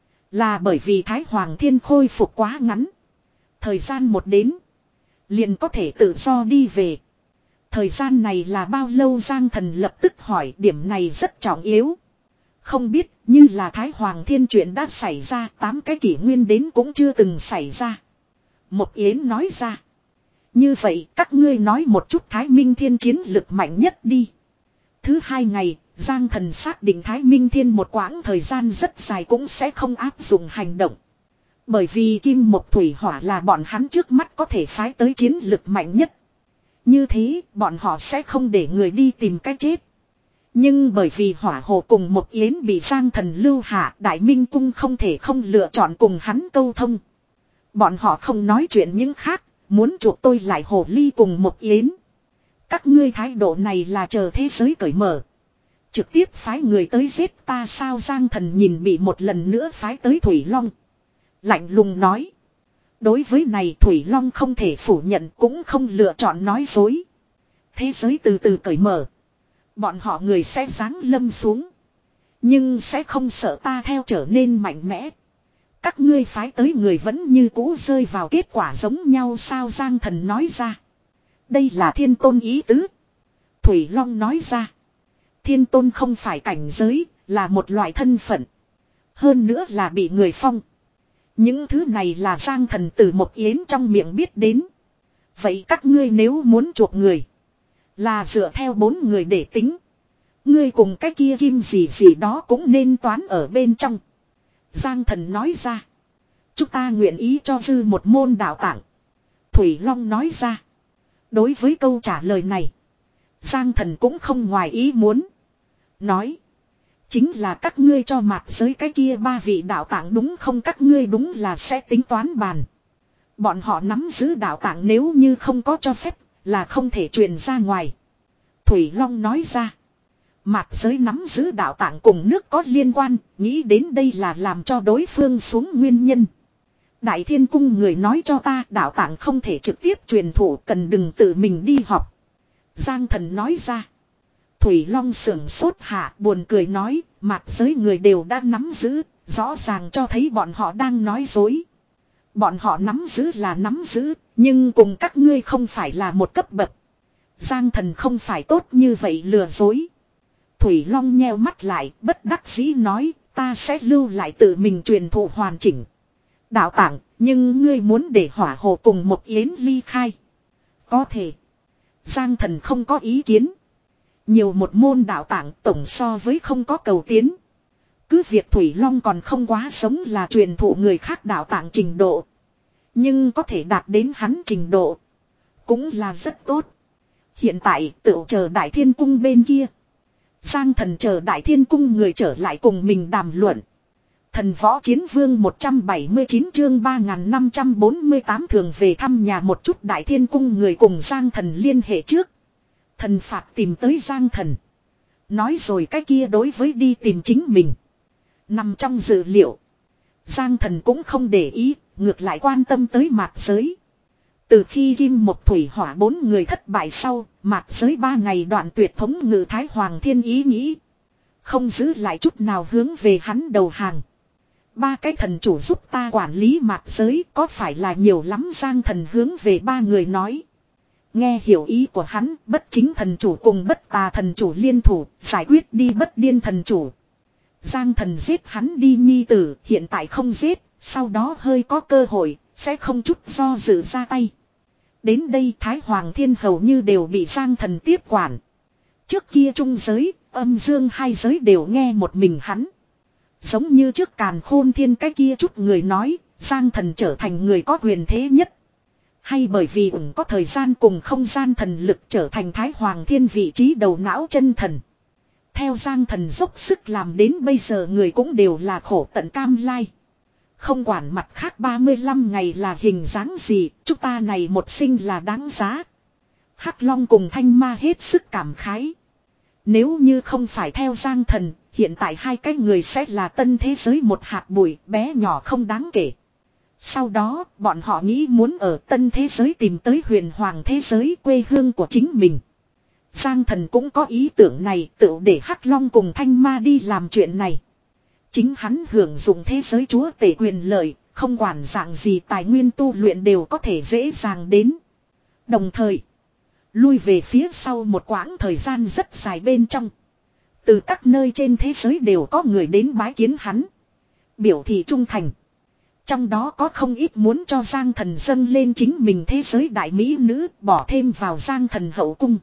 Là bởi vì Thái Hoàng Thiên khôi phục quá ngắn. Thời gian một đến. Liền có thể tự do đi về. Thời gian này là bao lâu? Giang Thần lập tức hỏi, điểm này rất trọng yếu. Không biết, như là Thái Hoàng Thiên chuyện đã xảy ra, tám cái kỷ nguyên đến cũng chưa từng xảy ra. Một yến nói ra. Như vậy các ngươi nói một chút Thái Minh Thiên chiến lực mạnh nhất đi. Thứ hai ngày, Giang Thần xác định Thái Minh Thiên một quãng thời gian rất dài cũng sẽ không áp dụng hành động. Bởi vì Kim Mộc Thủy Hỏa là bọn hắn trước mắt có thể phái tới chiến lực mạnh nhất. Như thế, bọn họ sẽ không để người đi tìm cái chết. Nhưng bởi vì Hỏa Hồ cùng một yến bị Giang Thần lưu hạ, Đại Minh Cung không thể không lựa chọn cùng hắn câu thông. Bọn họ không nói chuyện những khác, muốn chuộc tôi lại Hồ Ly cùng một yến. Các ngươi thái độ này là chờ thế giới cởi mở. Trực tiếp phái người tới giết ta sao? Giang Thần nhìn bị một lần nữa phái tới Thủy Long. Lạnh lùng nói. Đối với này Thủy Long không thể phủ nhận cũng không lựa chọn nói dối. Thế giới từ từ cởi mở. Bọn họ người sẽ giáng lâm xuống. Nhưng sẽ không sợ ta theo trở nên mạnh mẽ. Các ngươi phái tới người vẫn như cũ rơi vào kết quả giống nhau sao? Giang Thần nói ra. Đây là Thiên Tôn ý tứ. Thủy Long nói ra. Thiên Tôn không phải cảnh giới, là một loại thân phận. Hơn nữa là bị người phong. Những thứ này là Giang Thần từ một yến trong miệng biết đến. Vậy các ngươi nếu muốn chuộc người. Là dựa theo bốn người để tính. Ngươi cùng cái kia kim gì gì đó cũng nên toán ở bên trong. Giang Thần nói ra. Chúng ta nguyện ý cho dư một môn đạo tạng. Thủy Long nói ra. Đối với câu trả lời này. Giang Thần cũng không ngoài ý muốn. Nói. Chính là các ngươi cho mặt giới cái kia ba vị đạo tạng đúng không? Các ngươi đúng là sẽ tính toán bàn. Bọn họ nắm giữ đạo tạng nếu như không có cho phép là không thể truyền ra ngoài. Thủy Long nói ra. Mặt giới nắm giữ đạo tạng cùng nước có liên quan, nghĩ đến đây là làm cho đối phương xuống nguyên nhân. Đại Thiên Cung người nói cho ta đạo tạng không thể trực tiếp truyền thụ, cần đừng tự mình đi học. Giang Thần nói ra. Thủy Long sưởng sốt hạ buồn cười nói, mặt giới người đều đã nắm giữ, rõ ràng cho thấy bọn họ đang nói dối. Bọn họ nắm giữ là nắm giữ, nhưng cùng các ngươi không phải là một cấp bậc. Giang Thần không phải tốt như vậy lừa dối. Thủy Long nheo mắt lại, bất đắc dĩ nói, ta sẽ lưu lại tự mình truyền thụ hoàn chỉnh. Đạo tạng, nhưng ngươi muốn để Hỏa Hồ cùng một yến ly khai. Có thể. Giang Thần không có ý kiến. Nhiều một môn đạo tạng tổng so với không có cầu tiến. Cứ việc Thủy Long còn không quá sống là truyền thụ người khác đạo tạng trình độ. Nhưng có thể đạt đến hắn trình độ. Cũng là rất tốt. Hiện tại tự chờ Đại Thiên Cung bên kia. Giang Thần chờ Đại Thiên Cung người trở lại cùng mình đàm luận. Thần Võ Chiến Vương một trăm bảy mươi chín chương ba nghìn năm trăm bốn mươi tám thường về thăm nhà một chút. Đại Thiên Cung người cùng Giang Thần liên hệ trước. Thần phạt tìm tới Giang Thần. Nói rồi cái kia đối với đi tìm chính mình. Nằm trong dự liệu. Giang Thần cũng không để ý, ngược lại quan tâm tới mạt giới. Từ khi Kim Một Thủy Hỏa bốn người thất bại sau, mạt giới ba ngày đoạn tuyệt thống ngự Thái Hoàng Thiên ý nghĩ. Không giữ lại chút nào hướng về hắn đầu hàng. Ba cái thần chủ giúp ta quản lý mạt giới có phải là nhiều lắm? Giang Thần hướng về ba người nói. Nghe hiểu ý của hắn, bất chính thần chủ cùng bất tà thần chủ liên thủ, giải quyết đi bất điên thần chủ. Giang Thần giết hắn đi nhi tử, hiện tại không giết, sau đó hơi có cơ hội, sẽ không chút do dự ra tay. Đến đây Thái Hoàng Thiên hầu như đều bị Giang Thần tiếp quản. Trước kia trung giới, âm dương hai giới đều nghe một mình hắn. Giống như trước Càn Khôn Thiên cái kia chút người nói, Giang Thần trở thành người có quyền thế nhất. Hay bởi vì ủng có thời gian cùng không gian thần lực trở thành Thái Hoàng Thiên vị trí đầu não chân thần. Theo Giang Thần dốc sức làm đến bây giờ người cũng đều là khổ tận cam lai. Không quản mặt khác ba mươi lăm ngày là hình dáng gì, chúng ta này một sinh là đáng giá. Hắc Long cùng Thanh Ma hết sức cảm khái. Nếu như không phải theo Giang Thần, hiện tại hai cái người sẽ là tân thế giới một hạt bụi bé nhỏ không đáng kể. Sau đó, bọn họ nghĩ muốn ở tân thế giới tìm tới huyền hoàng thế giới quê hương của chính mình. Giang Thần cũng có ý tưởng này, tự để Hắc Long cùng Thanh Ma đi làm chuyện này. Chính hắn hưởng dụng thế giới chúa tể quyền lợi, không quản dạng gì tài nguyên tu luyện đều có thể dễ dàng đến. Đồng thời, lui về phía sau một quãng thời gian rất dài bên trong. Từ các nơi trên thế giới đều có người đến bái kiến hắn. Biểu thị trung thành. Trong đó có không ít muốn cho Giang Thần dâng lên chính mình thế giới đại mỹ nữ bỏ thêm vào Giang Thần hậu cung.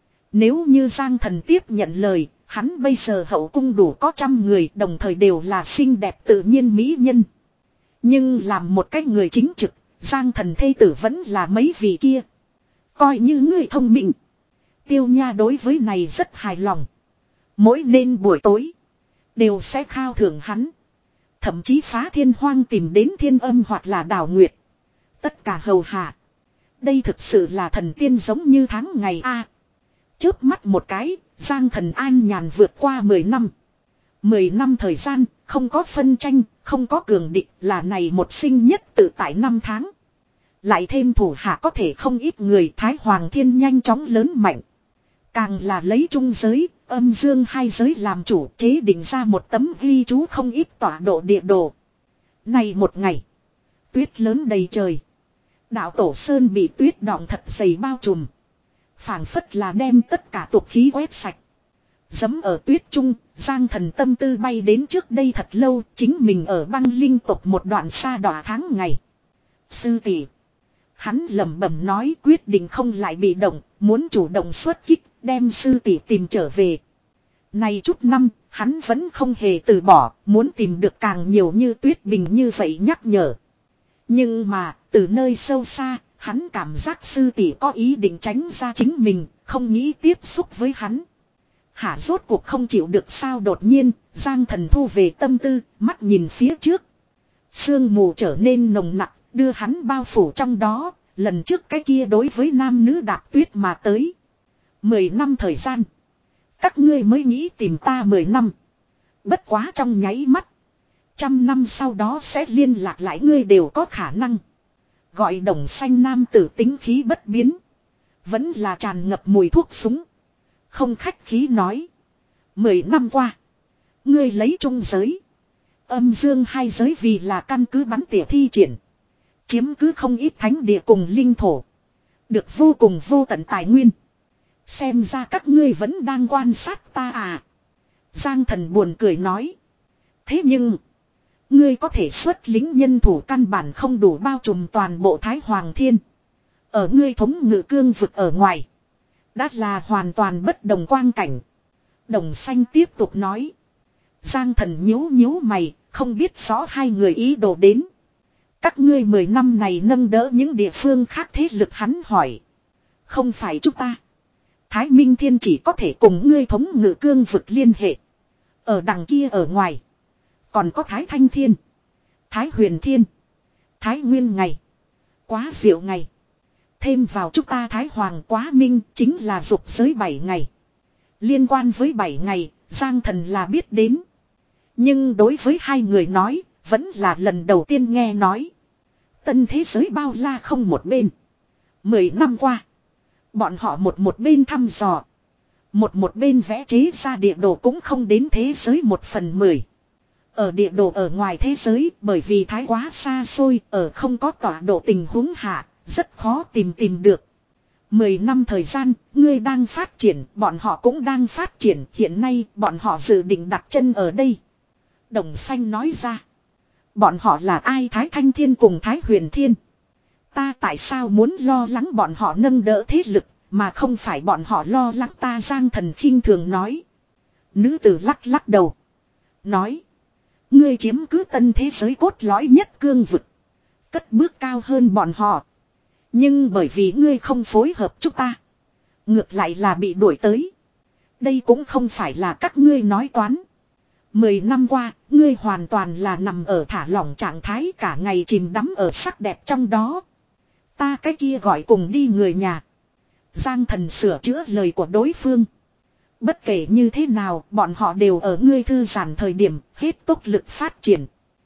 Nếu như Giang Thần tiếp nhận lời, hắn bây giờ hậu cung đủ có trăm người đồng thời đều là xinh đẹp tự nhiên mỹ nhân. Nhưng làm một cách người chính trực, Giang Thần thê tử vẫn là mấy vị kia. Coi như người thông minh. Tiêu Nha đối với này rất hài lòng. Mỗi nên buổi tối, đều sẽ khao thưởng hắn. Thậm chí phá thiên hoang tìm đến Thiên Âm hoặc là Đào Nguyệt. Tất cả hầu hạ. Đây thực sự là thần tiên giống như tháng ngày a. Chớp mắt một cái, Giang Thần an nhàn vượt qua mười năm. mười năm thời gian, không có phân tranh, không có cường địch, là này một sinh nhất tự tại năm tháng. Lại thêm thủ hạ có thể không ít người. Thái Hoàng Thiên nhanh chóng lớn mạnh. Càng là lấy trung giới, âm dương hai giới làm chủ, chế định ra một tấm ghi chú không ít tọa độ địa đồ. Này một ngày, tuyết lớn đầy trời. Đạo Tổ Sơn bị tuyết đọng thật dày bao trùm. Phảng phất là đem tất cả tục khí quét sạch. Dẫm ở tuyết trung, Giang Thần tâm tư bay đến trước đây thật lâu, chính mình ở băng linh tộc một đoạn xa đọa tháng ngày. Sư tỷ, hắn lẩm bẩm nói, quyết định không lại bị động, muốn chủ động xuất kích, đem sư tỷ tìm trở về. Này chút năm, hắn vẫn không hề từ bỏ, muốn tìm được càng nhiều như Tuyết Bình như vậy nhắc nhở. Nhưng mà, từ nơi sâu xa, hắn cảm giác sư tỷ có ý định tránh ra chính mình, không nghĩ tiếp xúc với hắn. Hả, rốt cuộc không chịu được sao? Đột nhiên, Giang Thần thu về tâm tư, mắt nhìn phía trước. Sương mù trở nên nồng nặc, đưa hắn bao phủ trong đó, lần trước cái kia đối với nam nữ đạp tuyết mà tới. Mười năm thời gian. Các ngươi mới nghĩ tìm ta mười năm. Bất quá trong nháy mắt. Trăm năm sau đó sẽ liên lạc lại, ngươi đều có khả năng. Gọi đồng xanh nam tử tính khí bất biến. Vẫn là tràn ngập mùi thuốc súng. Không khách khí nói. Mười năm qua. Ngươi lấy trung giới. Âm dương hai giới vì là căn cứ bắn tỉa thi triển. Chiếm cứ không ít thánh địa cùng linh thổ. Được vô cùng vô tận tài nguyên. Xem ra các ngươi vẫn đang quan sát ta à. Giang Thần buồn cười nói. Thế nhưng. Ngươi có thể xuất lính nhân thủ căn bản không đủ bao trùm toàn bộ Thái Hoàng Thiên. Ở ngươi thống ngự cương vực ở ngoài. Đã là hoàn toàn bất đồng quang cảnh. Đồng xanh tiếp tục nói. Giang Thần nhíu nhíu mày, không biết rõ hai người ý đồ đến. Các ngươi mười năm này nâng đỡ những địa phương khác thế lực, hắn hỏi. Không phải chúng ta. Thái Minh Thiên chỉ có thể cùng ngươi thống ngự cương vực liên hệ. Ở đằng kia ở ngoài. Còn có Thái Thanh Thiên. Thái Huyền Thiên. Thái Nguyên Ngày. Quá diệu Ngày. Thêm vào chúng ta Thái Hoàng Quá Minh chính là dục giới bảy ngày. Liên quan với bảy ngày, Giang Thần là biết đến. Nhưng đối với hai người nói, vẫn là lần đầu tiên nghe nói. Tân thế giới bao la không một bên. Mười năm qua, bọn họ một một bên thăm dò. Một một bên vẽ chế ra địa đồ cũng không đến thế giới một phần mười. Ở địa đồ ở ngoài thế giới, bởi vì thái quá xa xôi, ở không có tọa độ tình huống hạ, rất khó tìm tìm được. Mười năm thời gian, ngươi đang phát triển, bọn họ cũng đang phát triển, hiện nay bọn họ dự định đặt chân ở đây. Đồng Xanh nói ra. Bọn họ là ai? Thái Thanh Thiên cùng Thái Huyền Thiên. Ta tại sao muốn lo lắng bọn họ nâng đỡ thế lực, mà không phải bọn họ lo lắng ta? Giang Thần khinh thường nói. Nữ tử lắc lắc đầu. Nói. Ngươi chiếm cứ tân thế giới cốt lõi nhất cương vực. Cất bước cao hơn bọn họ. Nhưng bởi vì ngươi không phối hợp chúng ta. Ngược lại là bị đuổi tới. Đây cũng không phải là các ngươi nói toán. Mười năm qua, ngươi hoàn toàn là nằm ở thả lỏng trạng thái, cả ngày chìm đắm ở sắc đẹp trong đó. Ta cái kia gọi cùng đi người nhà. Giang Thần sửa chữa lời của đối phương. Bất kể như thế nào, bọn họ đều ở ngươi thư giãn thời điểm, hết tốc lực phát triển.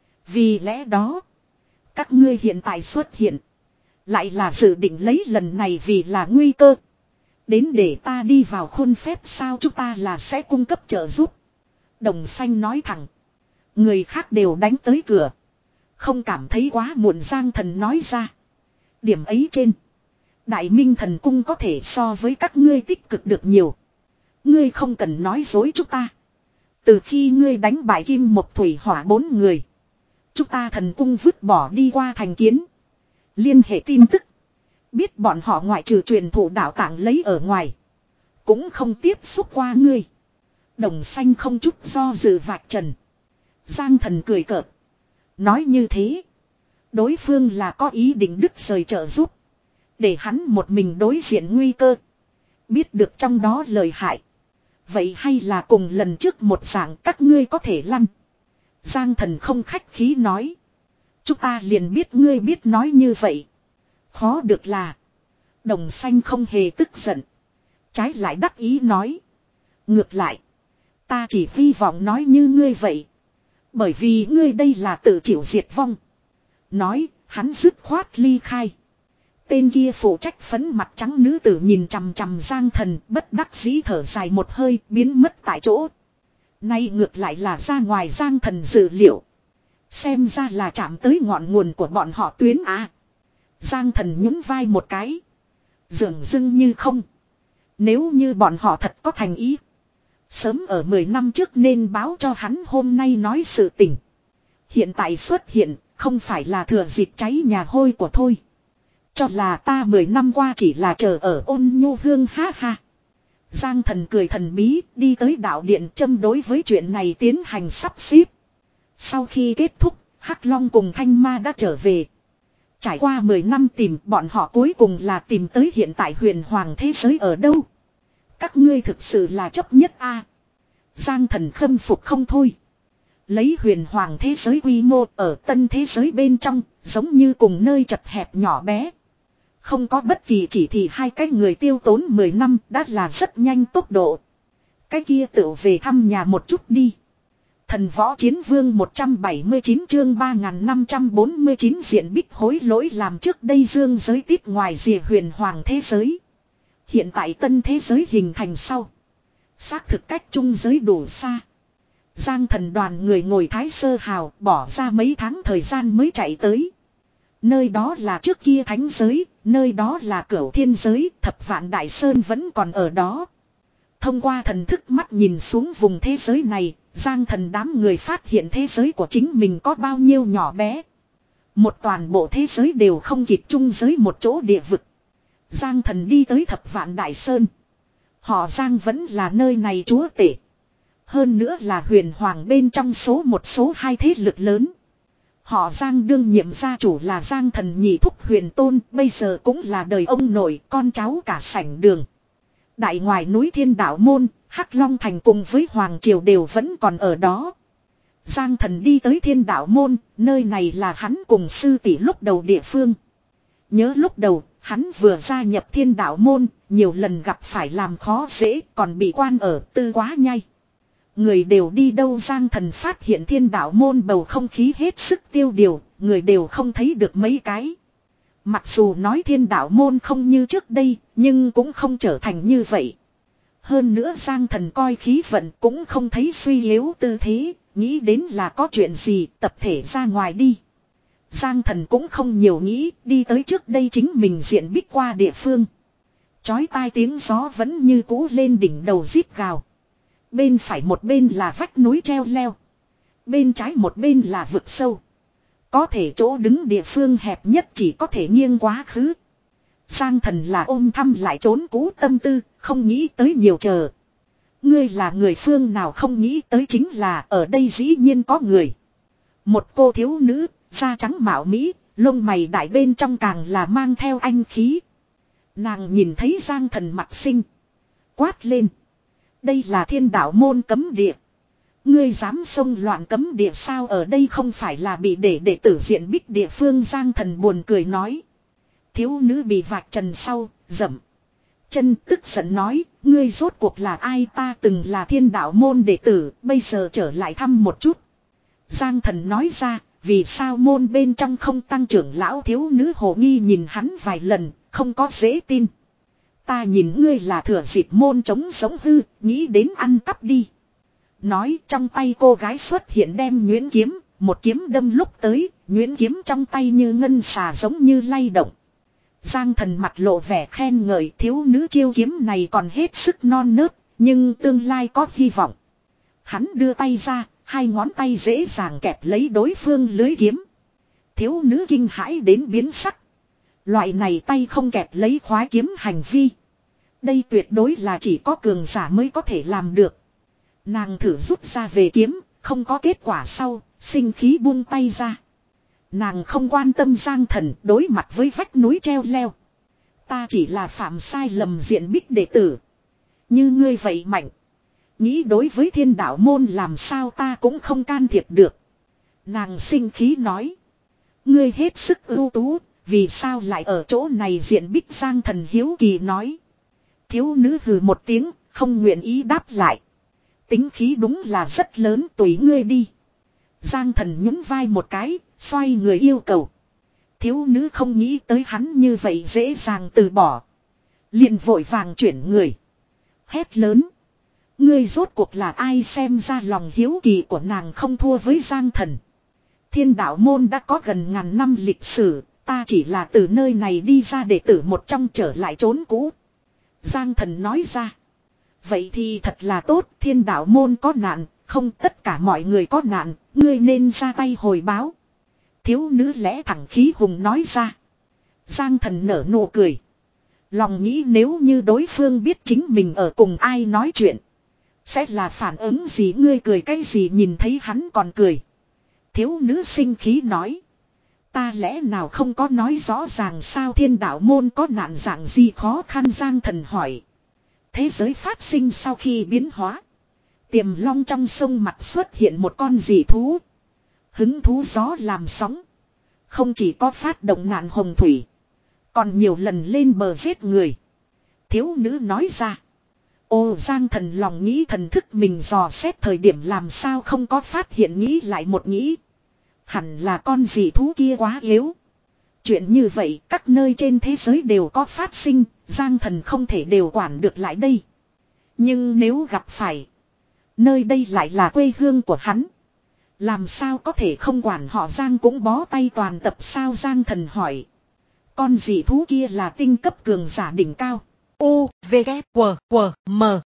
Vì lẽ đó, các ngươi hiện tại xuất hiện. Lại là dự định lấy lần này vì là nguy cơ. Đến để ta đi vào khuôn phép sao? Chúng ta là sẽ cung cấp trợ giúp. Đồng Xanh nói thẳng. Người khác đều đánh tới cửa. Không cảm thấy quá muộn. Giang Thần nói ra. Điểm ấy trên. Đại Minh Thần Cung có thể so với các ngươi tích cực được nhiều. Ngươi không cần nói dối chúng ta. Từ khi ngươi đánh bại Kim Mộc Thủy Hỏa bốn người. Chúng ta Thần Cung vứt bỏ đi qua thành kiến. Liên hệ tin tức. Biết bọn họ ngoại trừ truyền thụ đạo tạng lấy ở ngoài. Cũng không tiếp xúc qua ngươi. Đồng Xanh không chút do dự vạch trần. Giang Thần cười cợt. Nói như thế. Đối phương là có ý định đứt rời trợ giúp. Để hắn một mình đối diện nguy cơ. Biết được trong đó lời hại. Vậy hay là cùng lần trước một dạng các ngươi có thể lăn. Giang Thần không khách khí nói. Chúng ta liền biết ngươi biết nói như vậy. Khó được là. Đồng Xanh không hề tức giận. Trái lại đắc ý nói. Ngược lại. Ta chỉ hy vọng nói như ngươi vậy. Bởi vì ngươi đây là tự chịu diệt vong. Nói, hắn dứt khoát ly khai. Tên kia phụ trách phấn mặt trắng nữ tử nhìn chằm chằm Giang Thần, bất đắc dĩ thở dài một hơi, biến mất tại chỗ. Nay ngược lại là ra ngoài Giang Thần dự liệu. Xem ra là chạm tới ngọn nguồn của bọn họ tuyến à. Giang Thần nhún vai một cái. Dường dưng như không. Nếu như bọn họ thật có thành ý. Sớm ở mười năm trước nên báo cho hắn hôm nay nói sự tình. Hiện tại xuất hiện, không phải là thừa dịp cháy nhà hôi của thôi. Cho là ta mười năm qua chỉ là chờ ở Ôn Nhu Hương ha ha. Giang Thần cười thần bí, đi tới đạo điện châm đối với chuyện này tiến hành sắp xếp. Sau khi kết thúc, Hắc Long cùng Thanh Ma đã trở về. Trải qua mười năm tìm, bọn họ cuối cùng là tìm tới hiện tại huyền hoàng thế giới ở đâu. Các ngươi thực sự là chấp nhất a. À. Giang Thần khâm phục không thôi. Lấy huyền hoàng thế giới quy mô ở tân thế giới bên trong, giống như cùng nơi chật hẹp nhỏ bé. Không có bất kỳ chỉ thị hai cái người tiêu tốn mười năm đã là rất nhanh tốc độ. Cái kia tự về thăm nhà một chút đi. Thần Võ Chiến Vương một trăm bảy mươi chín chương ba nghìn năm trăm bốn mươi chín diện bích hối lỗi làm trước đây dương giới tít ngoài rìa huyền hoàng thế giới. Hiện tại tân thế giới hình thành sau. Xác thực cách trung giới đủ xa. Giang Thần đoàn người ngồi Thái Sơ Hào bỏ ra mấy tháng thời gian mới chạy tới. Nơi đó là trước kia thánh giới, nơi đó là cửu thiên giới, thập vạn đại sơn vẫn còn ở đó. Thông qua thần thức mắt nhìn xuống vùng thế giới này, Giang Thần đám người phát hiện thế giới của chính mình có bao nhiêu nhỏ bé. Một toàn bộ thế giới đều không kịp trung giới một chỗ địa vực. Giang Thần đi tới thập vạn đại sơn. Họ Giang vẫn là nơi này chúa tể. Hơn nữa là huyền hoàng bên trong số một số hai thế lực lớn. Họ Giang đương nhiệm gia chủ là Giang thần nhị thúc huyền tôn, bây giờ cũng là đời ông nội, con cháu cả sảnh đường. Đại ngoài núi Thiên Đạo Môn, Hắc Long Thành cùng với Hoàng Triều đều vẫn còn ở đó. Giang thần đi tới Thiên Đạo Môn, nơi này là hắn cùng sư tỷ lúc đầu địa phương. Nhớ lúc đầu, hắn vừa gia nhập Thiên Đạo Môn, nhiều lần gặp phải làm khó dễ, còn bị quan ở tư quá nhai. Người đều đi đâu Giang thần phát hiện Thiên Đạo Môn bầu không khí hết sức tiêu điều, người đều không thấy được mấy cái. Mặc dù nói Thiên Đạo Môn không như trước đây, nhưng cũng không trở thành như vậy. Hơn nữa Giang thần coi khí vận cũng không thấy suy yếu tư thế, nghĩ đến là có chuyện gì tập thể ra ngoài đi. Giang thần cũng không nhiều nghĩ, đi tới trước đây chính mình diện bích qua địa phương. Chói tai tiếng gió vẫn như cũ lên đỉnh đầu rít gào. Bên phải một bên là vách núi treo leo. Bên trái một bên là vực sâu. Có thể chỗ đứng địa phương hẹp nhất chỉ có thể nghiêng quá khứ. Giang thần là ôm thăm lại trốn cũ tâm tư, không nghĩ tới nhiều chờ. Ngươi là người phương nào không nghĩ tới chính là ở đây dĩ nhiên có người. Một cô thiếu nữ, da trắng mạo mỹ, lông mày đại bên trong càng là mang theo anh khí. Nàng nhìn thấy Giang thần mặt xinh. Quát lên. Đây là Thiên Đạo Môn cấm địa. Ngươi dám xông loạn cấm địa sao ở đây không phải là bị để đệ tử diện bích địa phương Giang thần buồn cười nói. Thiếu nữ bị vạch trần sau, dậm. Chân tức giận nói, ngươi rốt cuộc là ai ta từng là Thiên Đạo Môn đệ tử, bây giờ trở lại thăm một chút. Giang thần nói ra, vì sao môn bên trong không tăng trưởng lão thiếu nữ hồ nghi nhìn hắn vài lần, không có dễ tin. Ta nhìn ngươi là thừa dịp môn chống sống hư, nghĩ đến ăn cắp đi. Nói trong tay cô gái xuất hiện đem nhuyễn kiếm, một kiếm đâm lúc tới, nhuyễn kiếm trong tay như ngân xà giống như lay động. Giang thần mặt lộ vẻ khen ngợi thiếu nữ chiêu kiếm này còn hết sức non nớt, nhưng tương lai có hy vọng. Hắn đưa tay ra, hai ngón tay dễ dàng kẹp lấy đối phương lưới kiếm. Thiếu nữ kinh hãi đến biến sắc. Loại này tay không kẹp lấy khoái kiếm hành vi. Đây tuyệt đối là chỉ có cường giả mới có thể làm được. Nàng thử rút ra về kiếm, không có kết quả sau, sinh khí buông tay ra. Nàng không quan tâm Giang thần đối mặt với vách núi treo leo. Ta chỉ là phạm sai lầm diện bích đệ tử. Như ngươi vậy mạnh. Nghĩ đối với Thiên Đạo Môn làm sao ta cũng không can thiệp được. Nàng sinh khí nói. Ngươi hết sức ưu tú, vì sao lại ở chỗ này diện bích Giang thần hiếu kỳ nói. Thiếu nữ hừ một tiếng, không nguyện ý đáp lại. Tính khí đúng là rất lớn tùy ngươi đi. Giang thần nhún vai một cái, xoay người yêu cầu. Thiếu nữ không nghĩ tới hắn như vậy dễ dàng từ bỏ. Liền vội vàng chuyển người. Hét lớn. Ngươi rốt cuộc là ai xem ra lòng hiếu kỳ của nàng không thua với Giang thần. Thiên Đạo Môn đã có gần ngàn năm lịch sử, ta chỉ là từ nơi này đi ra đệ tử một trong trở lại trốn cũ. Giang thần nói ra. Vậy thì thật là tốt, Thiên Đạo Môn có nạn, không tất cả mọi người có nạn, ngươi nên ra tay hồi báo. Thiếu nữ lẽ thẳng khí hùng nói ra. Giang thần nở nụ cười. Lòng nghĩ nếu như đối phương biết chính mình ở cùng ai nói chuyện. Sẽ là phản ứng gì ngươi cười cái gì nhìn thấy hắn còn cười. Thiếu nữ sinh khí nói. Ta lẽ nào không có nói rõ ràng sao Thiên Đạo Môn có nạn dạng gì khó khăn Giang thần hỏi. Thế giới phát sinh sau khi biến hóa. Tiềm long trong sông mặt xuất hiện một con dị thú. Hứng thú gió làm sóng. Không chỉ có phát động nạn hồng thủy. Còn nhiều lần lên bờ giết người. Thiếu nữ nói ra. Ô Giang thần lòng nghĩ thần thức mình dò xét thời điểm làm sao không có phát hiện nghĩ lại một nghĩ. Hẳn là con dị thú kia quá yếu. Chuyện như vậy các nơi trên thế giới đều có phát sinh. Giang thần không thể đều quản được lại đây. Nhưng nếu gặp phải. Nơi đây lại là quê hương của hắn. Làm sao có thể không quản họ Giang cũng bó tay toàn tập sao Giang thần hỏi. Con dị thú kia là tinh cấp cường giả đỉnh cao. U, V, K, W, W, M.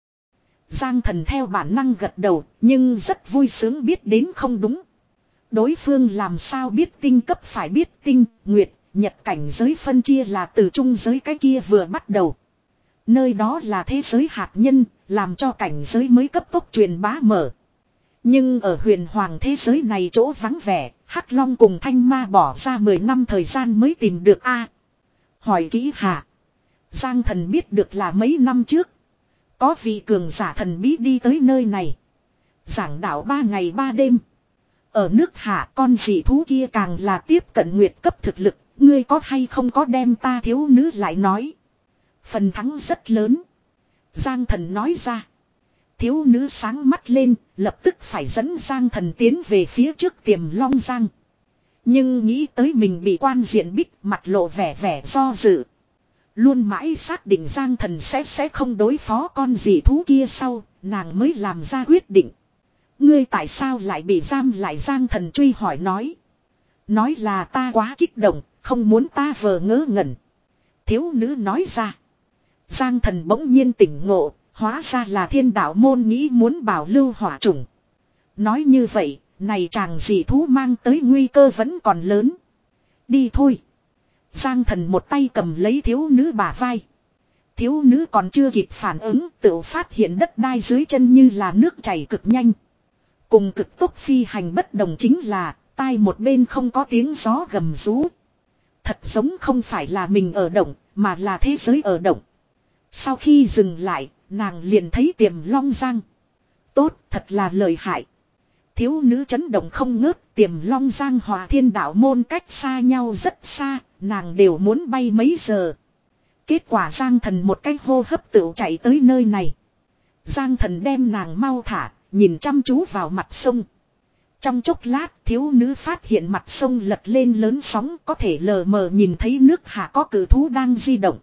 Giang thần theo bản năng gật đầu nhưng rất vui sướng biết đến không đúng. Đối phương làm sao biết tinh cấp phải biết tinh, nguyệt, nhật cảnh giới phân chia là từ trung giới cái kia vừa bắt đầu. Nơi đó là thế giới hạt nhân, làm cho cảnh giới mới cấp tốc truyền bá mở. Nhưng ở huyền hoàng thế giới này chỗ vắng vẻ, Hắc Long cùng Thanh Ma bỏ ra mười năm thời gian mới tìm được a. Hỏi kỹ hả? Giang Thần biết được là mấy năm trước. Có vị cường giả thần bí đi tới nơi này. Giảng đạo ba ngày ba đêm. Ở nước Hạ con dị thú kia càng là tiếp cận nguyệt cấp thực lực. Ngươi có hay không có đem ta thiếu nữ lại nói. Phần thắng rất lớn. Giang Thần nói ra. Thiếu nữ sáng mắt lên, lập tức phải dẫn Giang Thần tiến về phía trước Tiềm Long Giang. Nhưng nghĩ tới mình bị quan diện bích, mặt lộ vẻ vẻ do dự. Luôn mãi xác định Giang Thần sẽ sẽ không đối phó con dị thú kia sau, nàng mới làm ra quyết định. Ngươi tại sao lại bị giam lại? Giang Thần truy hỏi nói. Nói là ta quá kích động, không muốn ta vờ ngớ ngẩn. Thiếu nữ nói ra. Giang Thần bỗng nhiên tỉnh ngộ, hóa ra là Thiên Đạo môn nghĩ muốn bảo lưu hỏa chủng. Nói như vậy, này chàng dị thú mang tới nguy cơ vẫn còn lớn. Đi thôi. Giang Thần một tay cầm lấy thiếu nữ bả vai. Thiếu nữ còn chưa kịp phản ứng, tự phát hiện đất đai dưới chân như là nước chảy cực nhanh. Cùng cực tốc phi hành bất đồng chính là, tai một bên không có tiếng gió gầm rú. Thật giống không phải là mình ở động, mà là thế giới ở động. Sau khi dừng lại, nàng liền thấy Tiềm Long Giang. Tốt, thật là lợi hại. Thiếu nữ chấn động không ngớt, Tiềm Long Giang hòa Thiên Đạo môn cách xa nhau rất xa, nàng đều muốn bay mấy giờ. Kết quả Giang Thần một cái hô hấp tựu chạy tới nơi này. Giang Thần đem nàng mau thả, nhìn chăm chú vào mặt sông. Trong chốc lát, thiếu nữ phát hiện mặt sông lật lên lớn sóng, có thể lờ mờ nhìn thấy nước hạ có cử thú đang di động.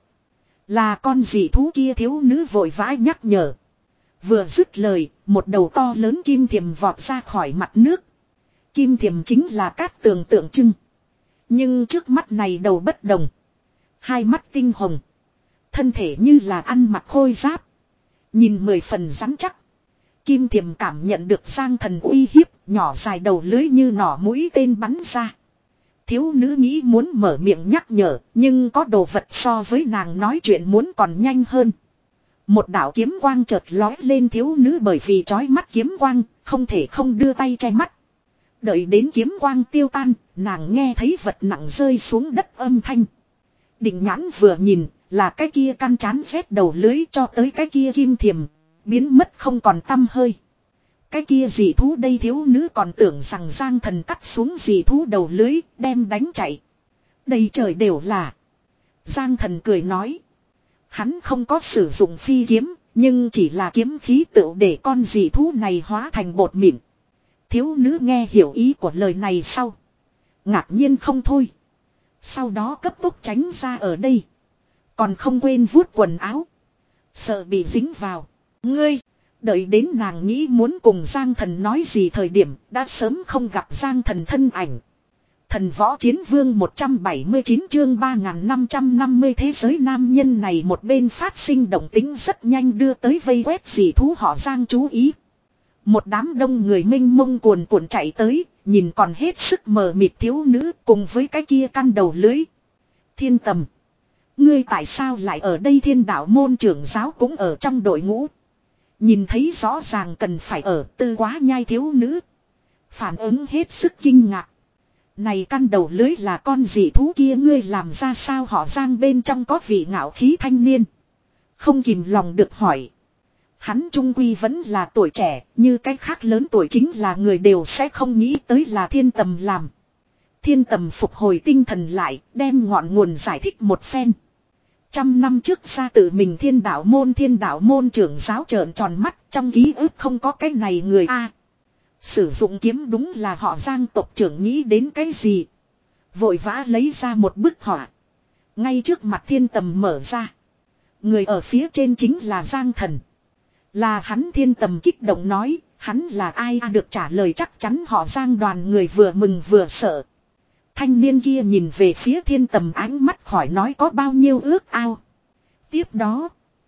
Là con dị thú kia, thiếu nữ vội vã nhắc nhở. Vừa dứt lời, một đầu to lớn kim thiềm vọt ra khỏi mặt nước. Kim thiềm chính là cát tường tượng trưng. Nhưng trước mắt này đầu bất đồng. Hai mắt tinh hồng. Thân thể như là ăn mặc khôi giáp. Nhìn mười phần rắn chắc. Kim thiềm cảm nhận được Giang Thần uy hiếp, nhỏ dài đầu lưới như nỏ mũi tên bắn ra. Thiếu nữ nghĩ muốn mở miệng nhắc nhở, nhưng có đồ vật so với nàng nói chuyện muốn còn nhanh hơn. Một đạo kiếm quang chợt lói lên, thiếu nữ bởi vì chói mắt kiếm quang, không thể không đưa tay che mắt. Đợi đến kiếm quang tiêu tan, nàng nghe thấy vật nặng rơi xuống đất âm thanh. Định nhãn vừa nhìn, là cái kia căn chán rét đầu lưới cho tới cái kia kim thiềm, biến mất không còn tăm hơi. Cái kia dị thú đây, thiếu nữ còn tưởng rằng Giang Thần cắt xuống dị thú đầu lưới, đem đánh chạy. Đầy trời đều là. Giang Thần cười nói. Hắn không có sử dụng phi kiếm, nhưng chỉ là kiếm khí tựu để con dị thú này hóa thành bột mịn. Thiếu nữ nghe hiểu ý của lời này sau. Ngạc nhiên không thôi. Sau đó cấp tốc tránh ra ở đây. Còn không quên vuốt quần áo. Sợ bị dính vào. Ngươi! Đợi đến nàng nghĩ muốn cùng Giang Thần nói gì thời điểm, đã sớm không gặp Giang Thần thân ảnh. Thần Võ Chiến Vương một trăm bảy mươi chín chương ba nghìn năm trăm năm mươi. Thế giới nam nhân này một bên phát sinh động tính rất nhanh đưa tới vây quét dị thú họ Giang chú ý. Một đám đông người mênh mông cuồn cuộn chạy tới, nhìn còn hết sức mờ mịt thiếu nữ cùng với cái kia căn đầu lưới. Thiên Tầm! Ngươi tại sao lại ở đây? Thiên Đạo môn trưởng giáo cũng ở trong đội ngũ. Nhìn thấy rõ ràng cần phải ở Tư Quá Nhai thiếu nữ. Phản ứng hết sức kinh ngạc. Này căn đầu lưới là con dị thú kia ngươi làm ra sao? Họ Giang bên trong có vị ngạo khí thanh niên. Không kìm lòng được hỏi. Hắn trung quy vẫn là tuổi trẻ, như cách khác lớn tuổi chính là người đều sẽ không nghĩ tới là Thiên Tầm làm. Thiên Tầm phục hồi tinh thần lại, đem ngọn nguồn giải thích một phen. Trăm năm trước ra tự mình Thiên Đạo môn Thiên Đạo môn trưởng giáo trợn tròn mắt, trong ký ức không có cái này người a. Sử dụng kiếm đúng là họ Giang tộc trưởng nghĩ đến cái gì. Vội vã lấy ra một bức họa. Ngay trước mặt Thiên Tầm mở ra. Người ở phía trên chính là Giang Thần. Là hắn. Thiên Tầm kích động nói, hắn là ai? À, được trả lời chắc chắn họ Giang đoàn người vừa mừng vừa sợ. Thanh niên kia nhìn về phía Thiên Tầm, ánh mắt khỏi nói có bao nhiêu ước ao. Tiếp đó,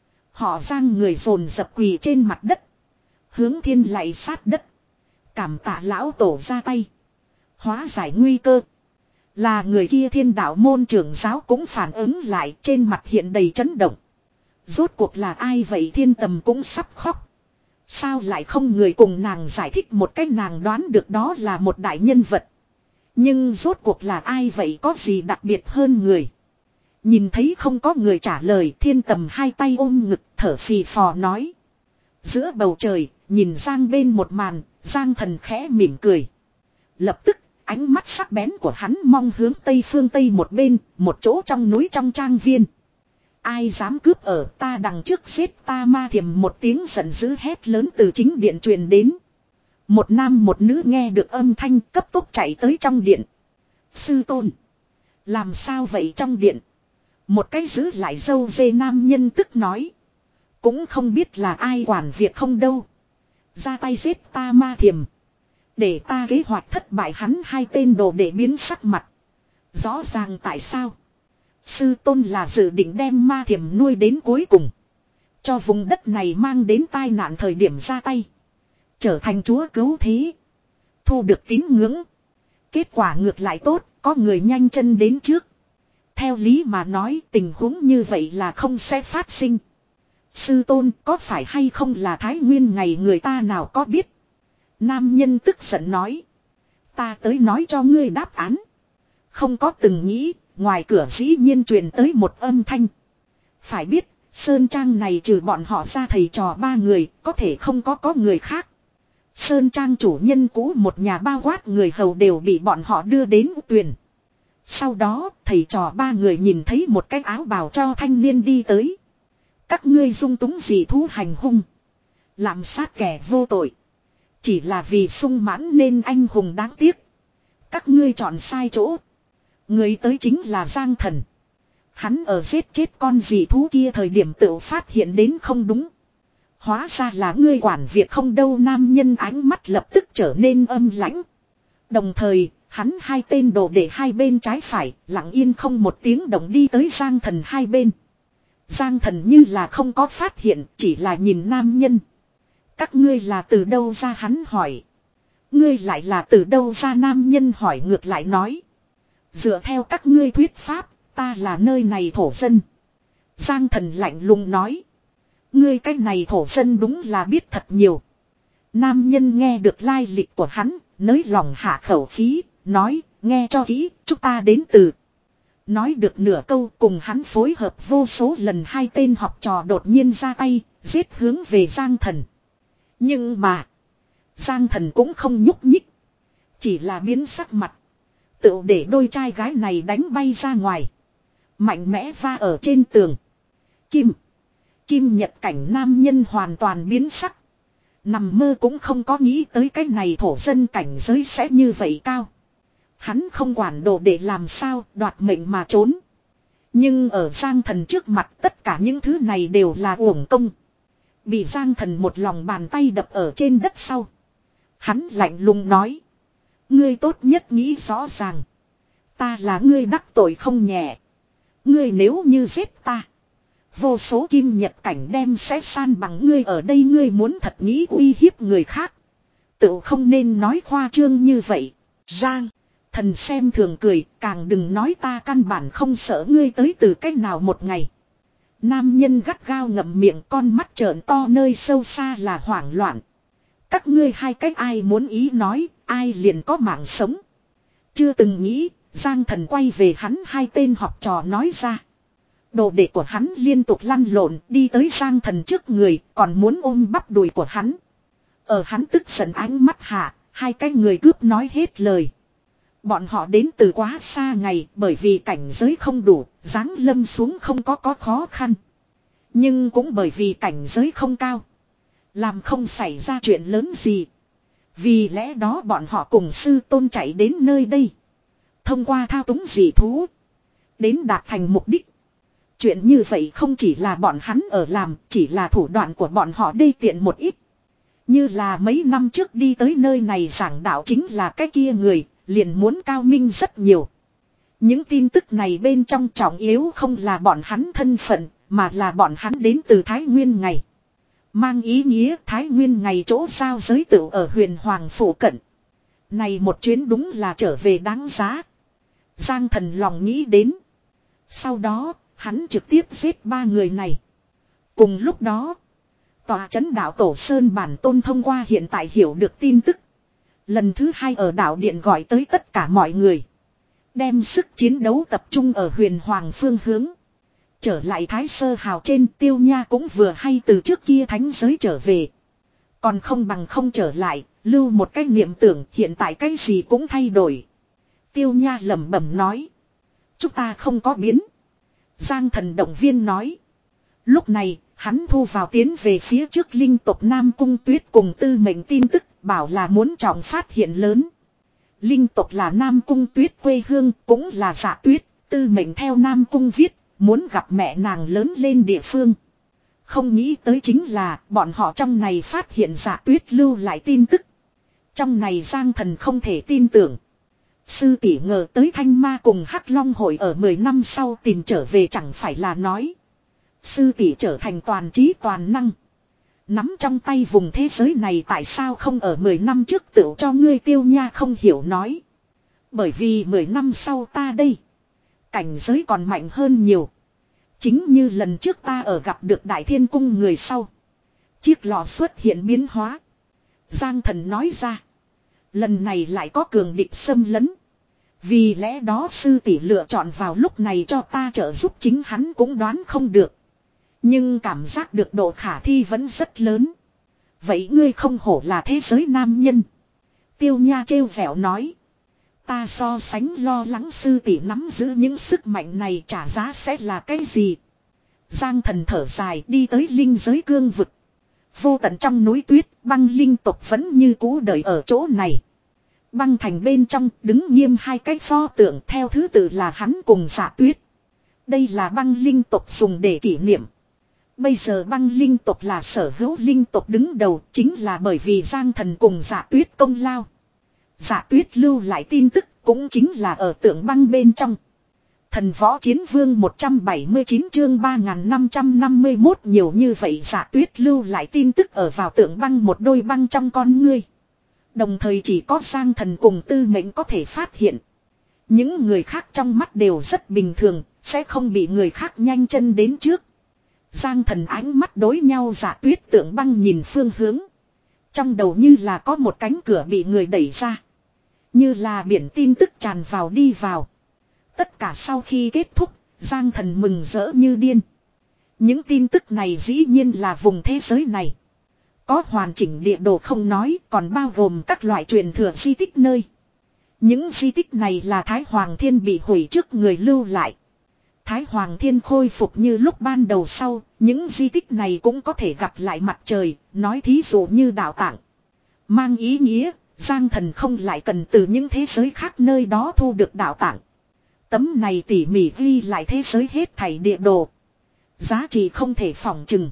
họ Giang người dồn dập quỳ trên mặt đất, hướng Thiên lạy sát đất, cảm tạ lão tổ ra tay, hóa giải nguy cơ. Là người kia. Thiên Đạo môn trưởng giáo cũng phản ứng lại, trên mặt hiện đầy chấn động. Rốt cuộc là ai vậy, Thiên Tầm cũng sắp khóc. Sao lại không người cùng nàng giải thích một cách, nàng đoán được đó là một đại nhân vật. Nhưng rốt cuộc là ai vậy, có gì đặc biệt hơn người. Nhìn thấy không có người trả lời, Thiên Tầm hai tay ôm ngực thở phì phò nói. Giữa bầu trời, nhìn Giang bên một màn, Giang Thần khẽ mỉm cười. Lập tức, ánh mắt sắc bén của hắn mong hướng tây phương tây một bên, một chỗ trong núi trong trang viên. Ai dám cướp ở ta đằng trước giết ta, ma thiềm một tiếng giận dữ hét lớn từ chính điện truyền đến. Một nam một nữ nghe được âm thanh cấp tốc chạy tới trong điện. Sư tôn. Làm sao vậy trong điện? Một cái giữ lại dâu dê nam nhân tức nói. Cũng không biết là ai quản việc không đâu. Ra tay giết ta ma thiềm. Để ta kế hoạch thất bại, hắn hai tên đồ để biến sắc mặt. Rõ ràng tại sao? Sư tôn là dự định đem ma thiềm nuôi đến cuối cùng. Cho vùng đất này mang đến tai nạn thời điểm ra tay. Trở thành chúa cứu thế. Thu được tín ngưỡng. Kết quả ngược lại tốt, có người nhanh chân đến trước. Theo lý mà nói tình huống như vậy là không sẽ phát sinh. Sư tôn có phải hay không là Thái Nguyên ngày người ta nào có biết. Nam nhân tức giận nói. Ta tới nói cho ngươi đáp án. Không có từng nghĩ, ngoài cửa dĩ nhiên truyền tới một âm thanh. Phải biết, Sơn Trang này trừ bọn họ ra thầy trò ba người, có thể không có có người khác. Sơn Trang chủ nhân cũ một nhà bao quát người hầu đều bị bọn họ đưa đến tuyền. Sau đó, thầy trò ba người nhìn thấy một cái áo bào cho thanh niên đi tới. Các ngươi dung túng gì thú hành hung. Làm sát kẻ vô tội. Chỉ là vì sung mãn nên anh hùng đáng tiếc. Các ngươi chọn sai chỗ. Người tới chính là Giang Thần. Hắn ở giết chết con dị thú kia thời điểm tự phát hiện đến không đúng. Hóa ra là ngươi quản việc không đâu, nam nhân ánh mắt lập tức trở nên âm lãnh. Đồng thời, hắn hai tên đồ để hai bên trái phải, lặng yên không một tiếng động đi tới Giang Thần hai bên. Giang Thần như là không có phát hiện, chỉ là nhìn nam nhân. Các ngươi là từ đâu ra, hắn hỏi. Ngươi lại là từ đâu ra, nam nhân hỏi ngược lại nói. Dựa theo các ngươi thuyết pháp, ta là nơi này thổ dân. Giang Thần lạnh lùng nói. Ngươi cái này thổ dân đúng là biết thật nhiều. Nam nhân nghe được lai lịch của hắn, nới lòng hạ khẩu khí, nói, nghe cho kỹ, chúng ta đến từ. Nói được nửa câu, cùng hắn phối hợp vô số lần, hai tên học trò đột nhiên ra tay, giết hướng về Giang Thần. Nhưng mà, Giang Thần cũng không nhúc nhích. Chỉ là biến sắc mặt. Tự để đôi trai gái này đánh bay ra ngoài. Mạnh mẽ va ở trên tường. Kim. Kim Nhật Cảnh nam nhân hoàn toàn biến sắc. Nằm mơ cũng không có nghĩ tới cái này thổ dân cảnh giới sẽ như vậy cao. Hắn không quản đồ để làm sao đoạt mệnh mà trốn. Nhưng ở Giang Thần trước mặt tất cả những thứ này đều là uổng công. Bị Giang Thần một lòng bàn tay đập ở trên đất sau. Hắn lạnh lùng nói. Ngươi tốt nhất nghĩ rõ ràng. Ta là ngươi đắc tội không nhẹ. Ngươi nếu như giết ta. Vô số kim nhật cảnh đem sẽ san bằng ngươi ở đây, ngươi muốn thật nghĩ uy hiếp người khác. Tự không nên nói khoa trương như vậy. Giang Thần xem thường cười, càng đừng nói ta căn bản không sợ ngươi tới từ cách nào một ngày. Nam nhân gắt gao ngậm miệng, con mắt trợn to, nơi sâu xa là hoảng loạn. Các ngươi hai cách ai muốn ý nói, ai liền có mạng sống. Chưa từng nghĩ, Giang Thần quay về hắn hai tên học trò nói ra. Đồ đệ của hắn liên tục lăn lộn đi tới Giang Thần trước người, còn muốn ôm bắp đùi của hắn. Ở hắn tức giận ánh mắt hạ, hai cái người cướp nói hết lời. Bọn họ đến từ quá xa ngày, bởi vì cảnh giới không đủ, giáng lâm xuống không có có khó khăn. Nhưng cũng bởi vì cảnh giới không cao, làm không xảy ra chuyện lớn gì. Vì lẽ đó bọn họ cùng sư tôn chạy đến nơi đây. Thông qua thao túng dị thú, đến đạt thành mục đích. Chuyện như vậy không chỉ là bọn hắn ở làm, chỉ là thủ đoạn của bọn họ đê tiện một ít. Như là mấy năm trước đi tới nơi này giảng đạo chính là cái kia người, liền muốn cao minh rất nhiều. Những tin tức này bên trong trọng yếu không là bọn hắn thân phận, mà là bọn hắn đến từ Thái Nguyên ngày. Mang ý nghĩa Thái Nguyên ngày chỗ giao giới tự ở huyền Hoàng phủ cận. Này một chuyến đúng là trở về đáng giá. Giang Thần lòng nghĩ đến. Sau đó, hắn trực tiếp giết ba người này. Cùng lúc đó, tòa trấn đạo Tổ Sơn bản tôn thông qua hiện tại hiểu được tin tức. Lần thứ hai ở đạo điện gọi tới tất cả mọi người. Đem sức chiến đấu tập trung ở huyền hoàng phương hướng. Trở lại Thái Sơ Hào trên, Tiêu Nha cũng vừa hay từ trước kia thánh giới trở về. Còn không bằng không trở lại, lưu một cái niệm tưởng hiện tại cái gì cũng thay đổi. Tiêu Nha lẩm bẩm nói. Chúng ta không có biến. Giang Thần động viên nói. Lúc này, hắn thu vào tiến về phía trước linh tộc Nam Cung Tuyết cùng tư mệnh tin tức, bảo là muốn trọng phát hiện lớn. Linh tộc là Nam Cung Tuyết quê hương, cũng là Dạ Tuyết, tư mệnh theo Nam Cung viết, muốn gặp mẹ nàng lớn lên địa phương. Không nghĩ tới chính là bọn họ trong này phát hiện Dạ Tuyết lưu lại tin tức. Trong này Giang Thần không thể tin tưởng. Sư tỷ ngờ tới Thanh Ma cùng Hắc Long hội ở mười năm sau tìm trở về chẳng phải là nói. Sư tỷ trở thành toàn trí toàn năng. Nắm trong tay vùng thế giới này tại sao không ở mười năm trước tựu cho ngươi Tiêu Nha không hiểu nói. Bởi vì mười năm sau ta đây. Cảnh giới còn mạnh hơn nhiều. Chính như lần trước ta ở gặp được Đại Thiên Cung người sau. Chiếc lọ xuất hiện biến hóa. Giang Thần nói ra. Lần này lại có cường địch xâm lấn. Vì lẽ đó sư tỷ lựa chọn vào lúc này cho ta trợ giúp chính hắn cũng đoán không được. Nhưng cảm giác được độ khả thi vẫn rất lớn. Vậy ngươi không hổ là thế giới nam nhân. Tiêu Nha trêu vẻo nói. Ta so sánh lo lắng sư tỷ nắm giữ những sức mạnh này trả giá sẽ là cái gì. Giang Thần thở dài đi tới linh giới cương vực. Vô tận trong núi tuyết, băng linh tộc vẫn như cũ đợi ở chỗ này. Băng thành bên trong đứng nghiêm hai cái pho tượng theo thứ tự là hắn cùng Dạ Tuyết. Đây là băng linh tộc dùng để kỷ niệm. Bây giờ băng linh tộc là sở hữu linh tộc đứng đầu chính là bởi vì Giang Thần cùng Dạ Tuyết công lao. Dạ Tuyết lưu lại tin tức cũng chính là ở tượng băng bên trong. Thần võ chiến vương một trăm bảy mươi chín chương ba nghìn năm trăm năm mươi mốt nhiều như vậy Dạ Tuyết lưu lại tin tức ở vào tượng băng một đôi băng trong con ngươi. Đồng thời chỉ có Giang Thần cùng tư mệnh có thể phát hiện. Những người khác trong mắt đều rất bình thường, sẽ không bị người khác nhanh chân đến trước. Giang Thần ánh mắt đối nhau Dạ Tuyết tượng băng nhìn phương hướng. Trong đầu như là có một cánh cửa bị người đẩy ra. Như là biển tin tức tràn vào đi vào. Tất cả sau khi kết thúc, Giang Thần mừng rỡ như điên. Những tin tức này dĩ nhiên là vùng thế giới này. Có hoàn chỉnh địa đồ không nói, còn bao gồm các loại truyền thừa di tích nơi. Những di tích này là Thái Hoàng Thiên bị hủy trước người lưu lại. Thái Hoàng Thiên khôi phục như lúc ban đầu sau, những di tích này cũng có thể gặp lại mặt trời, nói thí dụ như đạo tạng. Mang ý nghĩa, Giang Thần không lại cần từ những thế giới khác nơi đó thu được đạo tạng. Tấm này tỉ mỉ ghi lại thế giới hết thảy địa đồ. Giá trị không thể phỏng chừng.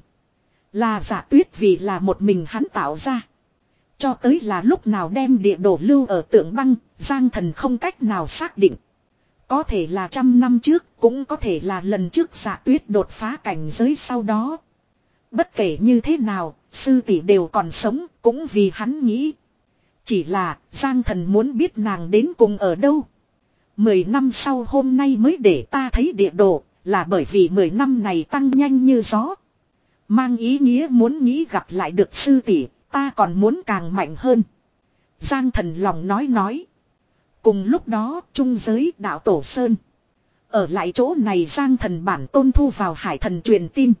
Là Dạ Tuyết vì là một mình hắn tạo ra. Cho tới là lúc nào đem địa đồ lưu ở tượng băng, Giang Thần không cách nào xác định. Có thể là trăm năm trước, cũng có thể là lần trước Dạ Tuyết đột phá cảnh giới sau đó. Bất kể như thế nào, sư tỷ đều còn sống, cũng vì hắn nghĩ. Chỉ là, Giang Thần muốn biết nàng đến cùng ở đâu. Mười năm sau hôm nay mới để ta thấy địa đồ, là bởi vì mười năm này tăng nhanh như gió. Mang ý nghĩa muốn nghĩ gặp lại được sư tỷ, ta còn muốn càng mạnh hơn. Giang Thần lòng nói nói. Cùng lúc đó, trung giới đạo Tổ Sơn. Ở lại chỗ này Giang Thần bản tôn thu vào Hải Thần truyền tin.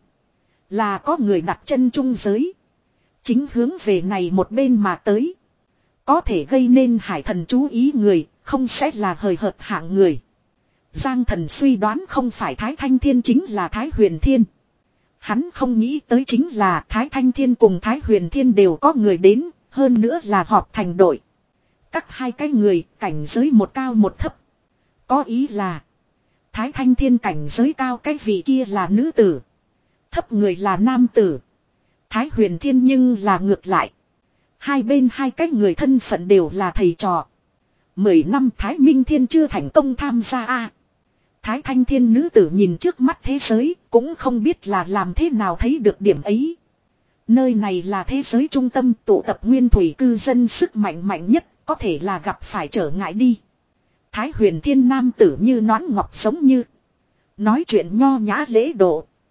Là có người đặt chân trung giới. Chính hướng về này một bên mà tới. Có thể gây nên Hải Thần chú ý người, không sẽ là hời hợt hạng người. Giang Thần suy đoán không phải Thái Thanh Thiên chính là Thái Huyền Thiên. Hắn không nghĩ tới chính là Thái Thanh Thiên cùng Thái Huyền Thiên đều có người đến, hơn nữa là họp thành đội. Các hai cái người, cảnh giới một cao một thấp. Có ý là Thái Thanh Thiên cảnh giới cao cái vị kia là nữ tử. Thấp người là nam tử. Thái Huyền Thiên nhưng là ngược lại. Hai bên hai cái người thân phận đều là thầy trò. Mười năm Thái Minh Thiên chưa thành công tham gia a. Thái Thanh Thiên nữ tử nhìn trước mắt thế giới, cũng không biết là làm thế nào thấy được điểm ấy. Nơi này là thế giới trung tâm tụ tập nguyên thủy cư dân sức mạnh mạnh nhất, có thể là gặp phải trở ngại đi. Thái Huyền Thiên nam tử như nón ngọc giống như. Nói chuyện nho nhã lễ độ.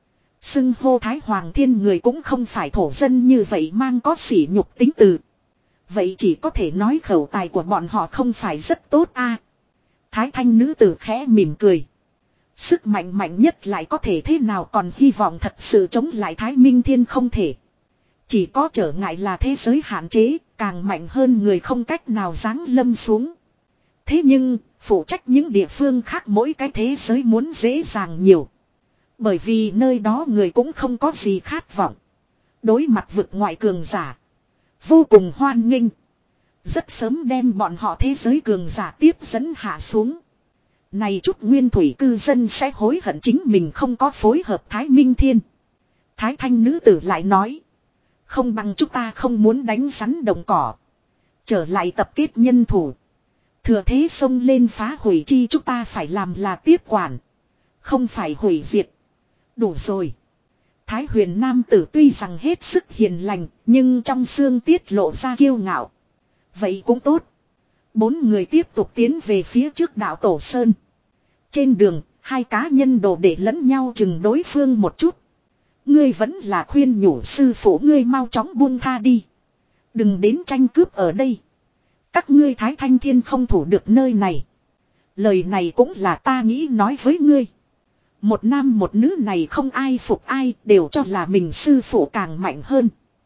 Xưng hô Thái Hoàng Thiên người cũng không phải thổ dân như vậy mang có sỉ nhục tính từ. Vậy chỉ có thể nói khẩu tài của bọn họ không phải rất tốt a. Thái Thanh nữ tử khẽ mỉm cười. Sức mạnh mạnh nhất lại có thể thế nào, còn hy vọng thật sự chống lại Thái Minh Thiên không thể. Chỉ có trở ngại là thế giới hạn chế, càng mạnh hơn người không cách nào giáng lâm xuống. Thế nhưng, phụ trách những địa phương khác mỗi cái thế giới muốn dễ dàng nhiều. Bởi vì nơi đó người cũng không có gì khát vọng. Đối mặt vực ngoại cường giả, vô cùng hoan nghênh. Rất sớm đem bọn họ thế giới cường giả tiếp dẫn hạ xuống. Này chút nguyên thủy cư dân sẽ hối hận chính mình không có phối hợp Thái Minh Thiên. Thái Thanh nữ tử lại nói. Không bằng chúng ta không muốn đánh rắn đồng cỏ. Trở lại tập kết nhân thủ. Thừa thế xông lên phá hủy chi, chúng ta phải làm là tiếp quản. Không phải hủy diệt. Đủ rồi. Thái Huyền nam tử tuy rằng hết sức hiền lành, nhưng trong xương tiết lộ ra kiêu ngạo. Vậy cũng tốt. Bốn người tiếp tục tiến về phía trước đạo Tổ Sơn. Trên đường, hai cá nhân đồ để lẫn nhau chừng đối phương một chút. Ngươi vẫn là khuyên nhủ sư phụ ngươi mau chóng buông tha đi. Đừng đến tranh cướp ở đây. Các ngươi Thái Thanh Thiên không thủ được nơi này. Lời này cũng là ta nghĩ nói với ngươi. Một nam một nữ này không ai phục ai, đều cho là mình sư phụ càng mạnh hơn.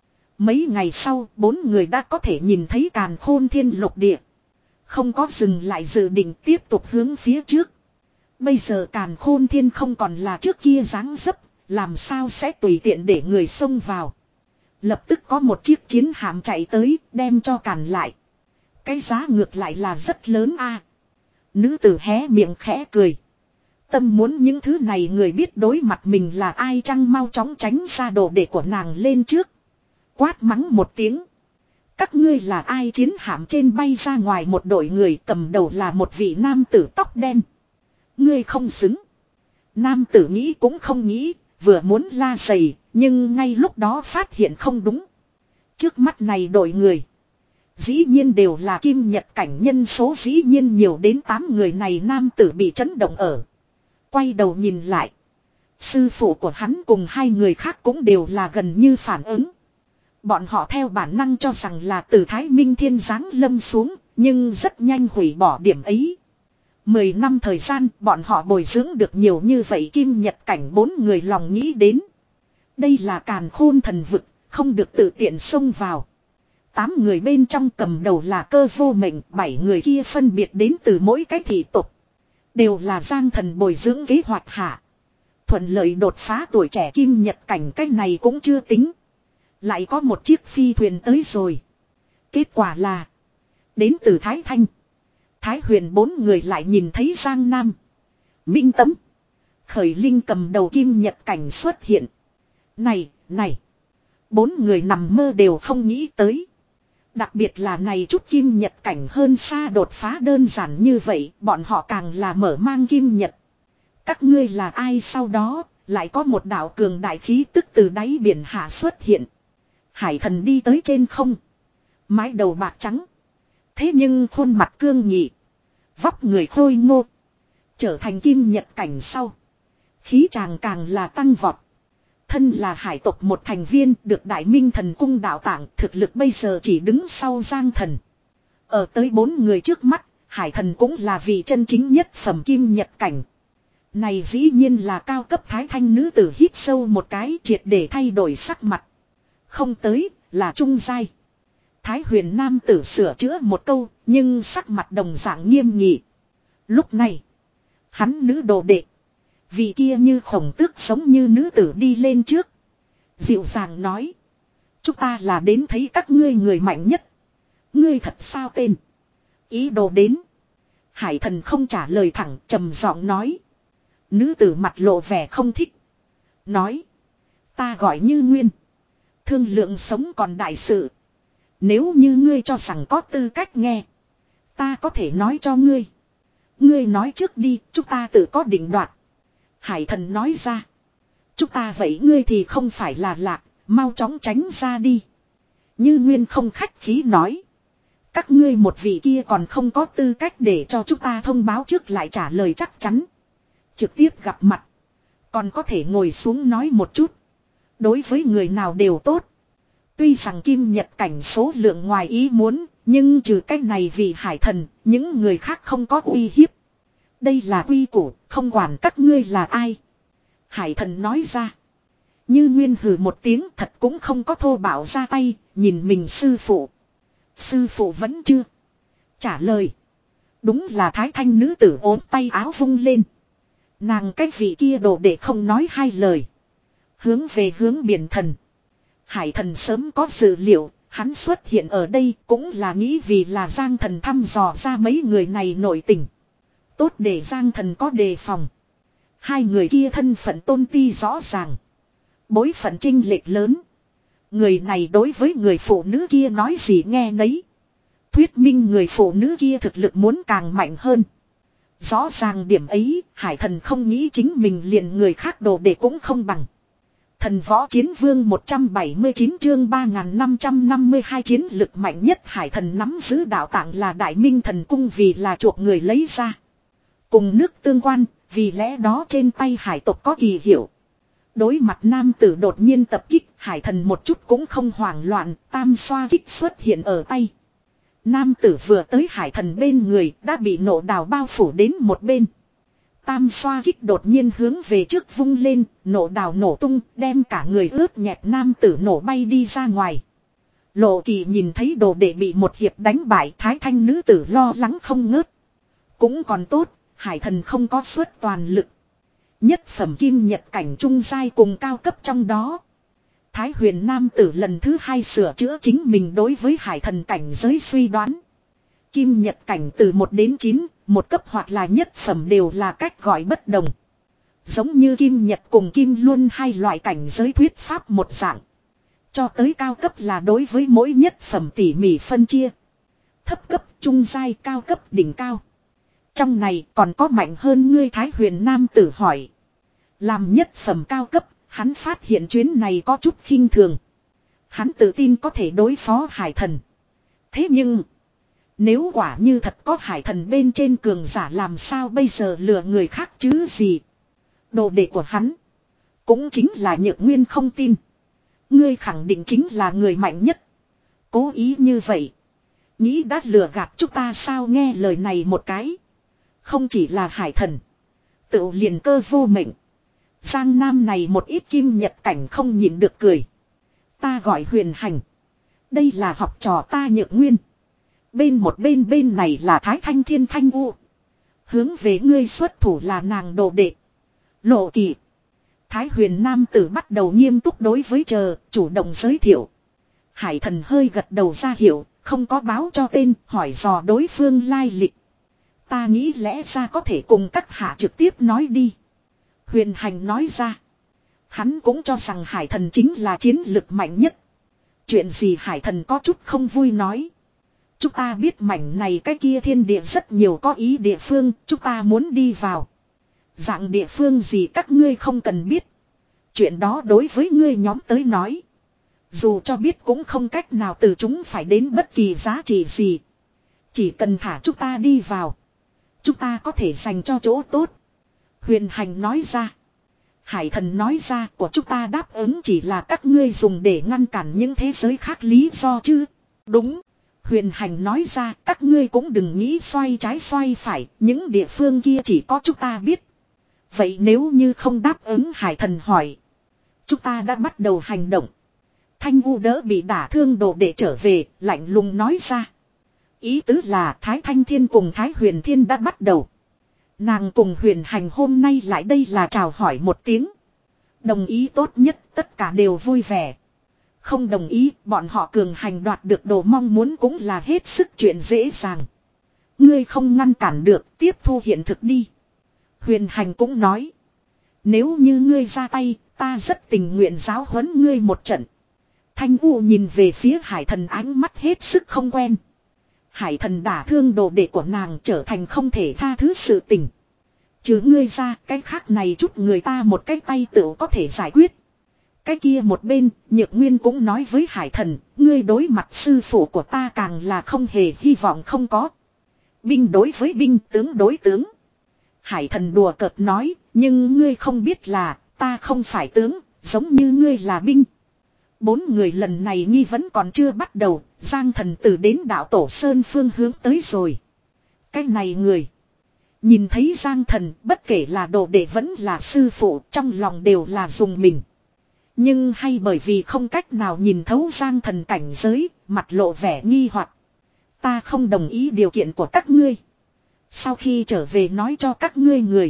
Mấy ngày sau, bốn người đã có thể nhìn thấy Càn Khôn Thiên lục địa. Không có dừng lại dự định tiếp tục hướng phía trước. Bây giờ Càn Khôn Thiên không còn là trước kia dáng dấp, làm sao sẽ tùy tiện để người xông vào. Lập tức có một chiếc chiến hạm chạy tới, đem cho cản lại. Cái giá ngược lại là rất lớn a. Nữ tử hé miệng khẽ cười. Tâm muốn những thứ này người biết đối mặt mình là ai chăng, mau chóng tránh ra đồ đệ của nàng lên trước. Quát mắng một tiếng. Các ngươi là ai? Chiến hạm trên bay ra ngoài một đội người, cầm đầu là một vị nam tử tóc đen. Ngươi không xứng. Nam tử nghĩ cũng không nghĩ, vừa muốn la giày, nhưng ngay lúc đó phát hiện không đúng. Trước mắt này đội người. Dĩ nhiên đều là kim nhật cảnh, nhân số dĩ nhiên nhiều đến tám người này. Nam tử bị chấn động ở. Quay đầu nhìn lại. Sư phụ của hắn cùng hai người khác cũng đều là gần như phản ứng. Bọn họ theo bản năng cho rằng là từ Thái Minh Thiên giáng lâm xuống, nhưng rất nhanh hủy bỏ điểm ấy. Mười năm thời gian, bọn họ bồi dưỡng được nhiều như vậy kim nhật cảnh, bốn người lòng nghĩ đến. Đây là Càn Khôn thần vực, không được tự tiện xông vào. Tám người bên trong cầm đầu là Cơ Vô Mệnh, bảy người kia phân biệt đến từ mỗi cái thị tộc. Đều là Giang Thần bồi dưỡng kế hoạch hạ. Thuận lợi đột phá tuổi trẻ kim nhật cảnh, cái này cũng chưa tính. Lại có một chiếc phi thuyền tới rồi. Kết quả là đến từ Thái Thanh, Thái Huyền bốn người lại nhìn thấy Giang Nam, Minh Tấm, Khởi Linh cầm đầu kim nhật cảnh xuất hiện. Này, này. Bốn người nằm mơ đều không nghĩ tới. Đặc biệt là này chút kim nhật cảnh hơn xa đột phá đơn giản như vậy, bọn họ càng là mở mang kim nhật. Các ngươi là ai? Sau đó, lại có một đạo cường đại khí tức từ đáy biển hạ xuất hiện. Hải thần đi tới trên không. Mái đầu bạc trắng. Thế nhưng khuôn mặt cương nghị. Vóc người khôi ngô. Trở thành kim nhật cảnh sau. Khí tràng càng là tăng vọt. Thân là hải tộc một thành viên, được Đại Minh Thần Cung đạo tạng, thực lực bây giờ chỉ đứng sau Giang Thần. Ở tới bốn người trước mắt, hải thần cũng là vị chân chính nhất phẩm kim nhật cảnh. Này dĩ nhiên là cao cấp. Thái Thanh nữ tử hít sâu một cái, triệt để thay đổi sắc mặt. Không tới, là trung giai. Thái Huyền nam tử sửa chữa một câu, nhưng sắc mặt đồng dạng nghiêm nghị. Lúc này, hắn nữ đồ đệ, vị kia như khổng tước sống như nữ tử đi lên trước. Dịu dàng nói. Chúng ta là đến thấy các ngươi người mạnh nhất. Ngươi thật sao tên? Ý đồ đến. Hải thần không trả lời thẳng, trầm giọng nói. Nữ tử mặt lộ vẻ không thích. Nói. Ta gọi Như Nguyên. Thương lượng sống còn đại sự. Nếu như ngươi cho rằng có tư cách nghe, ta có thể nói cho ngươi. Ngươi nói trước đi, chúng ta tự có định đoạt. Hải thần nói ra. Chúng ta vậy ngươi thì không phải là lạc, mau chóng tránh ra đi. Như Nguyên không khách khí nói. Các ngươi một vị kia còn không có tư cách để cho chúng ta thông báo trước lại trả lời chắc chắn. Trực tiếp gặp mặt. Còn có thể ngồi xuống nói một chút. Đối với người nào đều tốt. Tuy rằng kim nhật cảnh số lượng ngoài ý muốn, nhưng trừ cách này vì hải thần, những người khác không có uy hiếp. Đây là quy củ, không quản các ngươi là ai. Hải thần nói ra. Như Nguyên hừ một tiếng, thật cũng không có thô bạo ra tay, nhìn mình sư phụ. Sư phụ vẫn chưa trả lời. Đúng là thái thanh nữ tử ốm tay áo vung lên. Nàng cách vị kia đồ để không nói hai lời. Hướng về hướng biển thần. Hải thần sớm có dự liệu, hắn xuất hiện ở đây cũng là nghĩ vì là Giang thần thăm dò ra mấy người này nội tình. Tốt để Giang thần có đề phòng. Hai người kia thân phận tôn ti rõ ràng. Bối phận chênh lệch lớn. Người này đối với người phụ nữ kia nói gì nghe nấy. Thuyết minh người phụ nữ kia thực lực muốn càng mạnh hơn. Rõ ràng điểm ấy, hải thần không nghĩ chính mình liền người khác đồ để cũng không bằng. Thần võ chiến vương một trăm bảy mươi chín chương ba nghìn năm trăm năm mươi hai chiến lực mạnh nhất hải thần nắm giữ đạo tạng là đại minh thần cung vì là chuộc người lấy ra. Cùng nước tương quan, vì lẽ đó trên tay hải tộc có kỳ hiệu. Đối mặt nam tử đột nhiên tập kích, hải thần một chút cũng không hoảng loạn, tam xoa kích xuất hiện ở tay. Nam tử vừa tới hải thần bên người, đã bị nộ đào bao phủ đến một bên. Tam xoa kích đột nhiên hướng về trước vung lên, nổ đào nổ tung, đem cả người ướt nhẹp nam tử nổ bay đi ra ngoài. Lộ Kỳ nhìn thấy đồ đệ bị một hiệp đánh bại, thái thanh nữ tử lo lắng không ngớt. Cũng còn tốt, hải thần không có suất toàn lực. Nhất phẩm kim nhật cảnh trung giai cùng cao cấp trong đó. Thái huyền nam tử lần thứ hai sửa chữa chính mình đối với hải thần cảnh giới suy đoán. Kim nhật cảnh từ một đến chín, một cấp hoặc là nhất phẩm đều là cách gọi bất đồng. Giống như kim nhật cùng kim luân hai loại cảnh giới thuyết pháp một dạng. Cho tới cao cấp là đối với mỗi nhất phẩm tỉ mỉ phân chia. Thấp cấp, trung giai, cao cấp, đỉnh cao. Trong này còn có mạnh hơn ngươi Thái huyền nam tử hỏi. Làm nhất phẩm cao cấp, hắn phát hiện chuyến này có chút khinh thường. Hắn tự tin có thể đối phó hải thần. Thế nhưng... Nếu quả như thật có hải thần bên trên cường giả làm sao bây giờ lừa người khác chứ gì. Đồ đệ của hắn. Cũng chính là Nhược Nguyên không tin. Ngươi khẳng định chính là người mạnh nhất. Cố ý như vậy. Nghĩ đã lừa gạt chúng ta sao nghe lời này một cái. Không chỉ là hải thần. Tự liền cơ vô mệnh. Giang Nam này một ít kim nhật cảnh không nhịn được cười. Ta gọi Huyền Hành. Đây là học trò ta Nhược Nguyên. Bên một bên bên này là Thái Thanh Thiên Thanh U. Hướng về ngươi xuất thủ là nàng đồ đệ. Lộ Kỳ. Thái huyền nam tử bắt đầu nghiêm túc đối với chờ, chủ động giới thiệu. Hải thần hơi gật đầu ra hiệu, không có báo cho tên, hỏi dò đối phương lai lịch. Ta nghĩ lẽ ra có thể cùng các hạ trực tiếp nói đi. Huyền Hành nói ra. Hắn cũng cho rằng hải thần chính là chiến lực mạnh nhất. Chuyện gì hải thần có chút không vui nói. Chúng ta biết mảnh này cái kia thiên địa rất nhiều có ý địa phương, chúng ta muốn đi vào. Dạng địa phương gì các ngươi không cần biết. Chuyện đó đối với ngươi nhóm tới nói. Dù cho biết cũng không cách nào từ chúng phải đến bất kỳ giá trị gì. Chỉ cần thả chúng ta đi vào. Chúng ta có thể dành cho chỗ tốt. Huyền Hành nói ra. Hải thần nói ra của chúng ta đáp ứng chỉ là các ngươi dùng để ngăn cản những thế giới khác lý do chứ. Đúng. Huyền Hành nói ra các ngươi cũng đừng nghĩ xoay trái xoay phải. Những địa phương kia chỉ có chúng ta biết. Vậy nếu như không đáp ứng hải thần hỏi. Chúng ta đã bắt đầu hành động. Thanh U đỡ bị đả thương đồ để trở về. Lạnh lùng nói ra. Ý tứ là Thái Thanh Thiên cùng Thái Huyền Thiên đã bắt đầu. Nàng cùng Huyền Hành hôm nay lại đây là chào hỏi một tiếng. Đồng ý tốt nhất tất cả đều vui vẻ. Không đồng ý bọn họ cường hành đoạt được đồ mong muốn cũng là hết sức chuyện dễ dàng. Ngươi không ngăn cản được tiếp thu hiện thực đi. Huyền Hành cũng nói. Nếu như ngươi ra tay ta rất tình nguyện giáo huấn ngươi một trận. Thanh U nhìn về phía hải thần ánh mắt hết sức không quen. Hải thần đả thương đồ đệ của nàng trở thành không thể tha thứ sự tình. Chứ ngươi ra cái khác này chút người ta một cái tay tự có thể giải quyết. Cái kia một bên Nhược Nguyên cũng nói với hải thần. Ngươi đối mặt sư phụ của ta càng là không hề hy vọng không có. Binh đối với binh tướng đối tướng. Hải thần đùa cợt nói. Nhưng ngươi không biết là Ta không phải tướng, giống như ngươi là binh. Bốn người lần này nghi vấn còn chưa bắt đầu, Giang Thần từ đến đạo Tổ Sơn phương hướng tới rồi. Cái này người. Nhìn thấy Giang Thần, bất kể là đồ đệ vẫn là sư phụ, trong lòng đều là dùng mình. Nhưng hay bởi vì không cách nào nhìn thấu Giang Thần cảnh giới, mặt lộ vẻ nghi hoặc. Ta không đồng ý điều kiện của các ngươi. Sau khi trở về nói cho các ngươi người.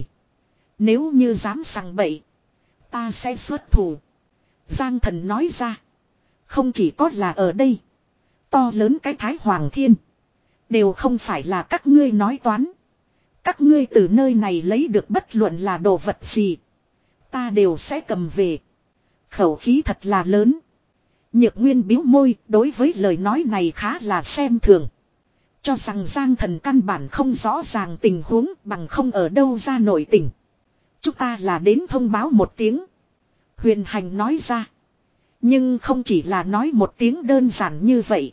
Nếu như dám sằng bậy, ta sẽ xuất thủ. Giang Thần nói ra. Không chỉ có là ở đây. To lớn cái Thái Hoàng Thiên. Đều không phải là các ngươi nói toán. Các ngươi từ nơi này lấy được bất luận là đồ vật gì. Ta đều sẽ cầm về. Khẩu khí thật là lớn. Nhược Nguyên bĩu môi, đối với lời nói này khá là xem thường. Cho rằng Giang Thần căn bản không rõ ràng tình huống, bằng không ở đâu ra nội tình. Chúng ta là đến thông báo một tiếng. Huyền Hành nói ra. Nhưng không chỉ là nói một tiếng đơn giản như vậy.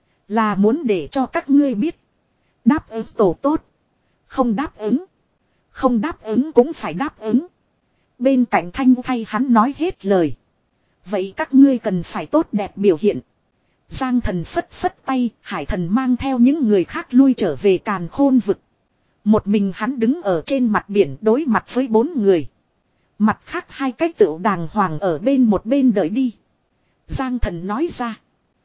Là muốn để cho các ngươi biết. Đáp ứng tổ tốt. Không đáp ứng. Không đáp ứng cũng phải đáp ứng. Bên cạnh Thanh thay hắn nói hết lời. Vậy các ngươi cần phải tốt đẹp biểu hiện. Giang Thần phất phất tay, Hải Thần mang theo những người khác lui trở về Càn Khôn vực. Một mình hắn đứng ở trên mặt biển đối mặt với bốn người. Mặt khác hai cái tựu đàng hoàng ở bên một bên đợi đi. Giang Thần nói ra.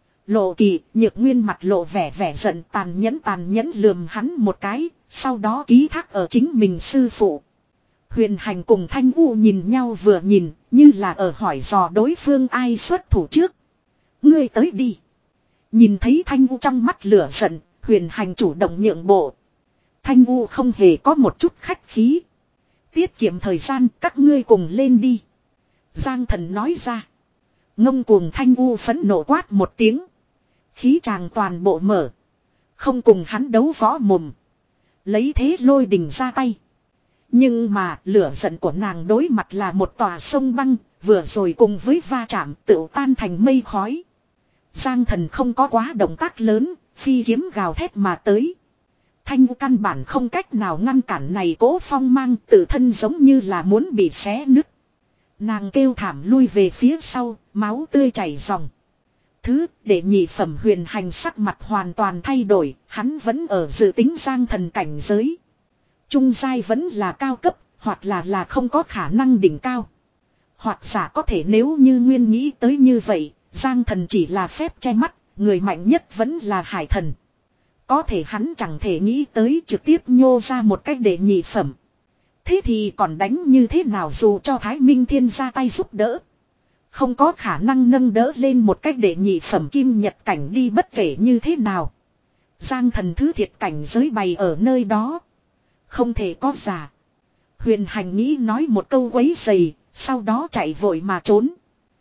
Lộ Kỳ, Nhược Nguyên mặt lộ vẻ vẻ giận, tàn nhẫn tàn nhẫn lườm hắn một cái, sau đó ký thác ở chính mình sư phụ. Huyền Hành cùng Thanh U nhìn nhau vừa nhìn, như là ở hỏi dò đối phương ai xuất thủ trước. Ngươi tới đi. Nhìn thấy Thanh U trong mắt lửa giận, Huyền Hành chủ động nhượng bộ. Thanh U không hề có một chút khách khí. Tiết kiệm thời gian, các ngươi cùng lên đi. Giang Thần nói ra. Ngông cuồng Thanh U phẫn nộ quát một tiếng. Khí tràng toàn bộ mở. Không cùng hắn đấu võ mồm. Lấy thế lôi đình ra tay. Nhưng mà lửa giận của nàng đối mặt là một tòa sông băng. Vừa rồi cùng với va chạm tự tan thành mây khói. Giang Thần không có quá động tác lớn. Phi kiếm gào thét mà tới. Thanh U căn bản không cách nào ngăn cản này cố phong mang, tự thân giống như là muốn bị xé nứt. Nàng kêu thảm lui về phía sau, máu tươi chảy ròng. Thứ để nhị phẩm Huyền Hành sắc mặt hoàn toàn thay đổi, hắn vẫn ở dự tính Giang Thần cảnh giới. Trung giai vẫn là cao cấp, hoặc là là không có khả năng đỉnh cao. Hoặc giả có thể nếu như Nguyên nghĩ tới như vậy, Giang Thần chỉ là phép che mắt, người mạnh nhất vẫn là Hải Thần. Có thể hắn chẳng thể nghĩ tới trực tiếp nhô ra một cách để nhị phẩm. Thế thì còn đánh như thế nào dù cho Thái Minh Thiên ra tay giúp đỡ. Không có khả năng nâng đỡ lên một cách để nhị phẩm kim nhật cảnh đi bất kể như thế nào. Giang Thần thứ thiệt cảnh giới bày ở nơi đó. Không thể có giả. Huyền Hành nghĩ nói một câu quấy dày, sau đó chạy vội mà trốn.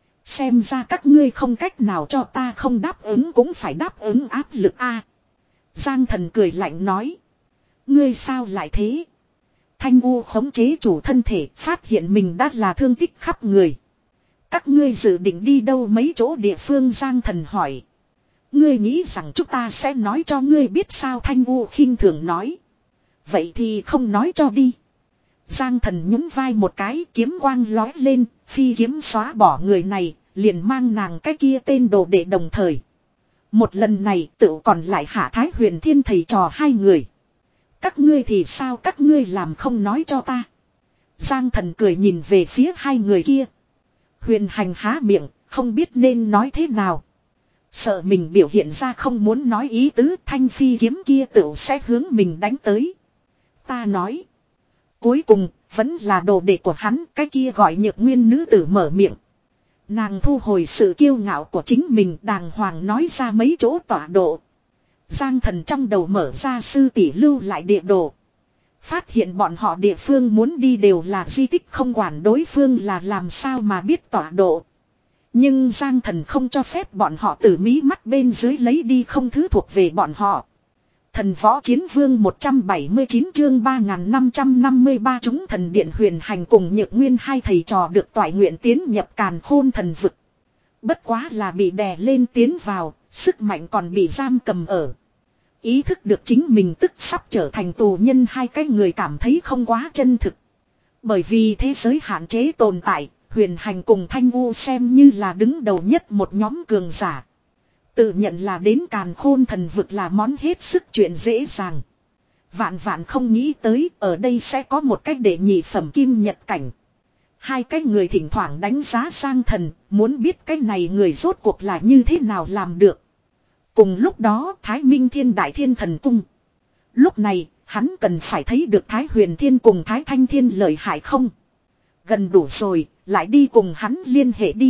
Xem ra các ngươi không cách nào cho ta không đáp ứng cũng phải đáp ứng áp lực a. Giang Thần cười lạnh nói. Ngươi sao lại thế? Thanh U khống chế chủ thân thể, phát hiện mình đã là thương tích khắp người. Các ngươi dự định đi đâu mấy chỗ địa phương? Giang Thần hỏi. Ngươi nghĩ rằng chúng ta sẽ nói cho ngươi biết sao? Thanh U khinh thường nói. Vậy thì không nói cho đi. Giang Thần nhún vai một cái, kiếm quang lói lên, phi kiếm xóa bỏ người này, liền mang nàng cái kia tên đồ đệ đồng thời. Một lần này tự còn lại Hạ Thái Huyền Thiên thầy trò hai người. Các ngươi thì sao, các ngươi làm không nói cho ta? Giang Thần cười nhìn về phía hai người kia. Huyền Hành há miệng, không biết nên nói thế nào. Sợ mình biểu hiện ra không muốn nói ý tứ, thanh phi kiếm kia tự sẽ hướng mình đánh tới. Ta nói. Cuối cùng, vẫn là đồ đệ của hắn, cái kia gọi Nhược Nguyên nữ tử mở miệng. Nàng thu hồi sự kiêu ngạo của chính mình, đàng hoàng nói ra mấy chỗ tọa độ. Giang Thần trong đầu mở ra sư tỷ lưu lại địa đồ. Phát hiện bọn họ địa phương muốn đi đều là di tích, không quản đối phương là làm sao mà biết tọa độ. Nhưng Giang Thần không cho phép bọn họ từ mí mắt bên dưới lấy đi không thứ thuộc về bọn họ. Thần Võ Chiến Vương một trăm bảy mươi chín chương ba nghìn năm trăm năm mươi ba chúng thần điện Huyền Hành cùng Nhược Nguyên hai thầy trò được toại nguyện tiến nhập Càn Khôn thần vực. Bất quá là bị đè lên tiến vào, sức mạnh còn bị giam cầm ở. Ý thức được chính mình tức sắp trở thành tù nhân, hai cái người cảm thấy không quá chân thực. Bởi vì thế giới hạn chế tồn tại, Huyền Hành cùng Thanh U xem như là đứng đầu nhất một nhóm cường giả. Tự nhận là đến Càn Khôn thần vực là món hết sức chuyện dễ dàng. Vạn vạn không nghĩ tới ở đây sẽ có một cách để nhị phẩm kim nhật cảnh. Hai cái người thỉnh thoảng đánh giá Giang Thần, muốn biết cái này người rốt cuộc là như thế nào làm được. Cùng lúc đó Thái Minh Thiên Đại Thiên Thần Cung. Lúc này hắn cần phải thấy được Thái Huyền Thiên cùng Thái Thanh Thiên lợi hại không. Gần đủ rồi, lại đi cùng hắn liên hệ đi.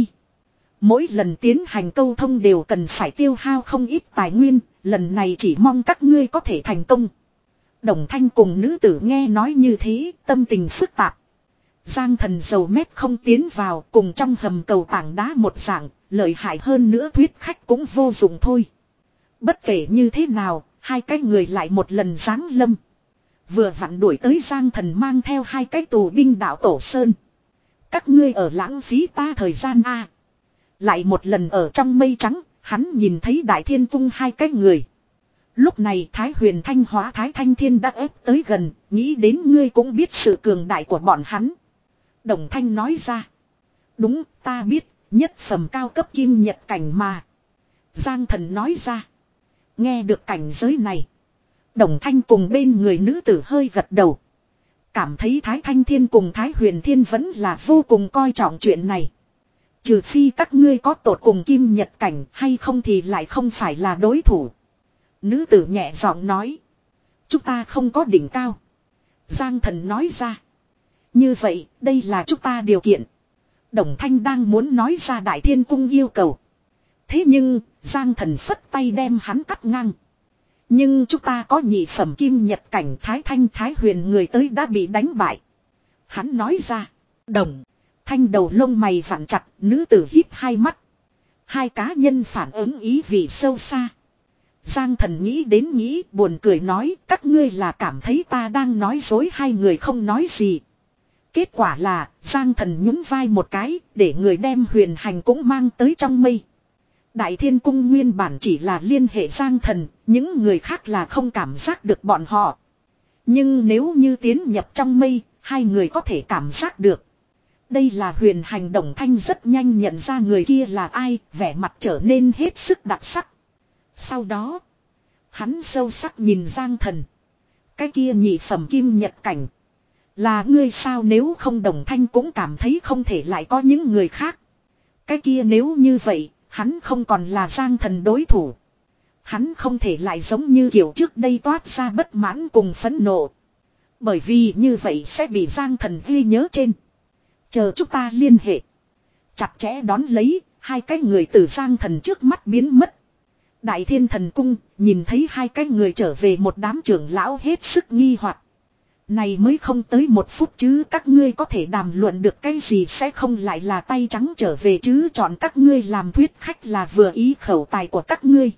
Mỗi lần tiến hành câu thông đều cần phải tiêu hao không ít tài nguyên, lần này chỉ mong các ngươi có thể thành công. Đồng Thanh cùng nữ tử nghe nói như thế, tâm tình phức tạp. Giang Thần dầu mét không tiến vào, cùng trong hầm cầu tảng đá một dạng, lợi hại hơn nữa thuyết khách cũng vô dụng thôi. Bất kể như thế nào, hai cái người lại một lần giáng lâm. Vừa vặn đuổi tới Giang Thần mang theo hai cái tù binh đạo Tổ Sơn. Các ngươi ở lãng phí ta thời gian a. Lại một lần ở trong mây trắng, hắn nhìn thấy Đại Thiên Cung hai cái người. Lúc này Thái Huyền Thanh hóa Thái Thanh Thiên đã ép tới gần, nghĩ đến ngươi cũng biết sự cường đại của bọn hắn. Đồng Thanh nói ra. Đúng, ta biết, nhất phẩm cao cấp kim nhật cảnh mà. Giang Thần nói ra. Nghe được cảnh giới này. Đồng Thanh cùng bên người nữ tử hơi gật đầu. Cảm thấy Thái Thanh Thiên cùng Thái Huyền Thiên vẫn là vô cùng coi trọng chuyện này. Trừ phi các ngươi có tột cùng kim nhật cảnh hay không thì lại không phải là đối thủ. Nữ tử nhẹ giọng nói. Chúng ta không có đỉnh cao. Giang Thần nói ra. Như vậy, đây là chúng ta điều kiện. Đồng Thanh đang muốn nói ra Đại Thiên Cung yêu cầu. Thế nhưng, Giang Thần phất tay đem hắn cắt ngang. Nhưng chúng ta có nhị phẩm kim nhật cảnh Thái Thanh Thái Huyền người tới đã bị đánh bại. Hắn nói ra. Đồng Thanh đầu lông mày vặn chặt, nữ tử híp hai mắt. Hai cá nhân phản ứng ý vị sâu xa. Giang Thần nghĩ đến nghĩ, buồn cười nói, các ngươi là cảm thấy ta đang nói dối, hai người không nói gì. Kết quả là, Giang Thần nhún vai một cái, để người đem Huyền Hành cũng mang tới trong mây. Đại Thiên Cung nguyên bản chỉ là liên hệ Giang Thần, những người khác là không cảm giác được bọn họ. Nhưng nếu như tiến nhập trong mây, hai người có thể cảm giác được. Đây là Huyền Hành. Đồng Thanh rất nhanh nhận ra người kia là ai, vẻ mặt trở nên hết sức đặc sắc. Sau đó, hắn sâu sắc nhìn Giang Thần. Cái kia nhị phẩm kim nhật cảnh. Là ngươi sao? Nếu không, Đồng Thanh cũng cảm thấy không thể lại có những người khác. Cái kia nếu như vậy, hắn không còn là Giang Thần đối thủ. Hắn không thể lại giống như kiểu trước đây toát ra bất mãn cùng phẫn nộ. Bởi vì như vậy sẽ bị Giang Thần ghi nhớ trên. Chờ chúng ta liên hệ. Chặt chẽ đón lấy, hai cái người từ Giang Thần trước mắt biến mất. Đại Thiên Thần Cung nhìn thấy hai cái người trở về, một đám trưởng lão hết sức nghi hoặc. Này mới không tới một phút chứ, các ngươi có thể đàm luận được cái gì, sẽ không lại là tay trắng trở về chứ? Chọn các ngươi làm thuyết khách là vừa ý khẩu tài của các ngươi.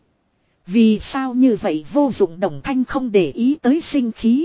Vì sao như vậy? Vô dụng. Đồng Thanh không để ý tới sinh khí.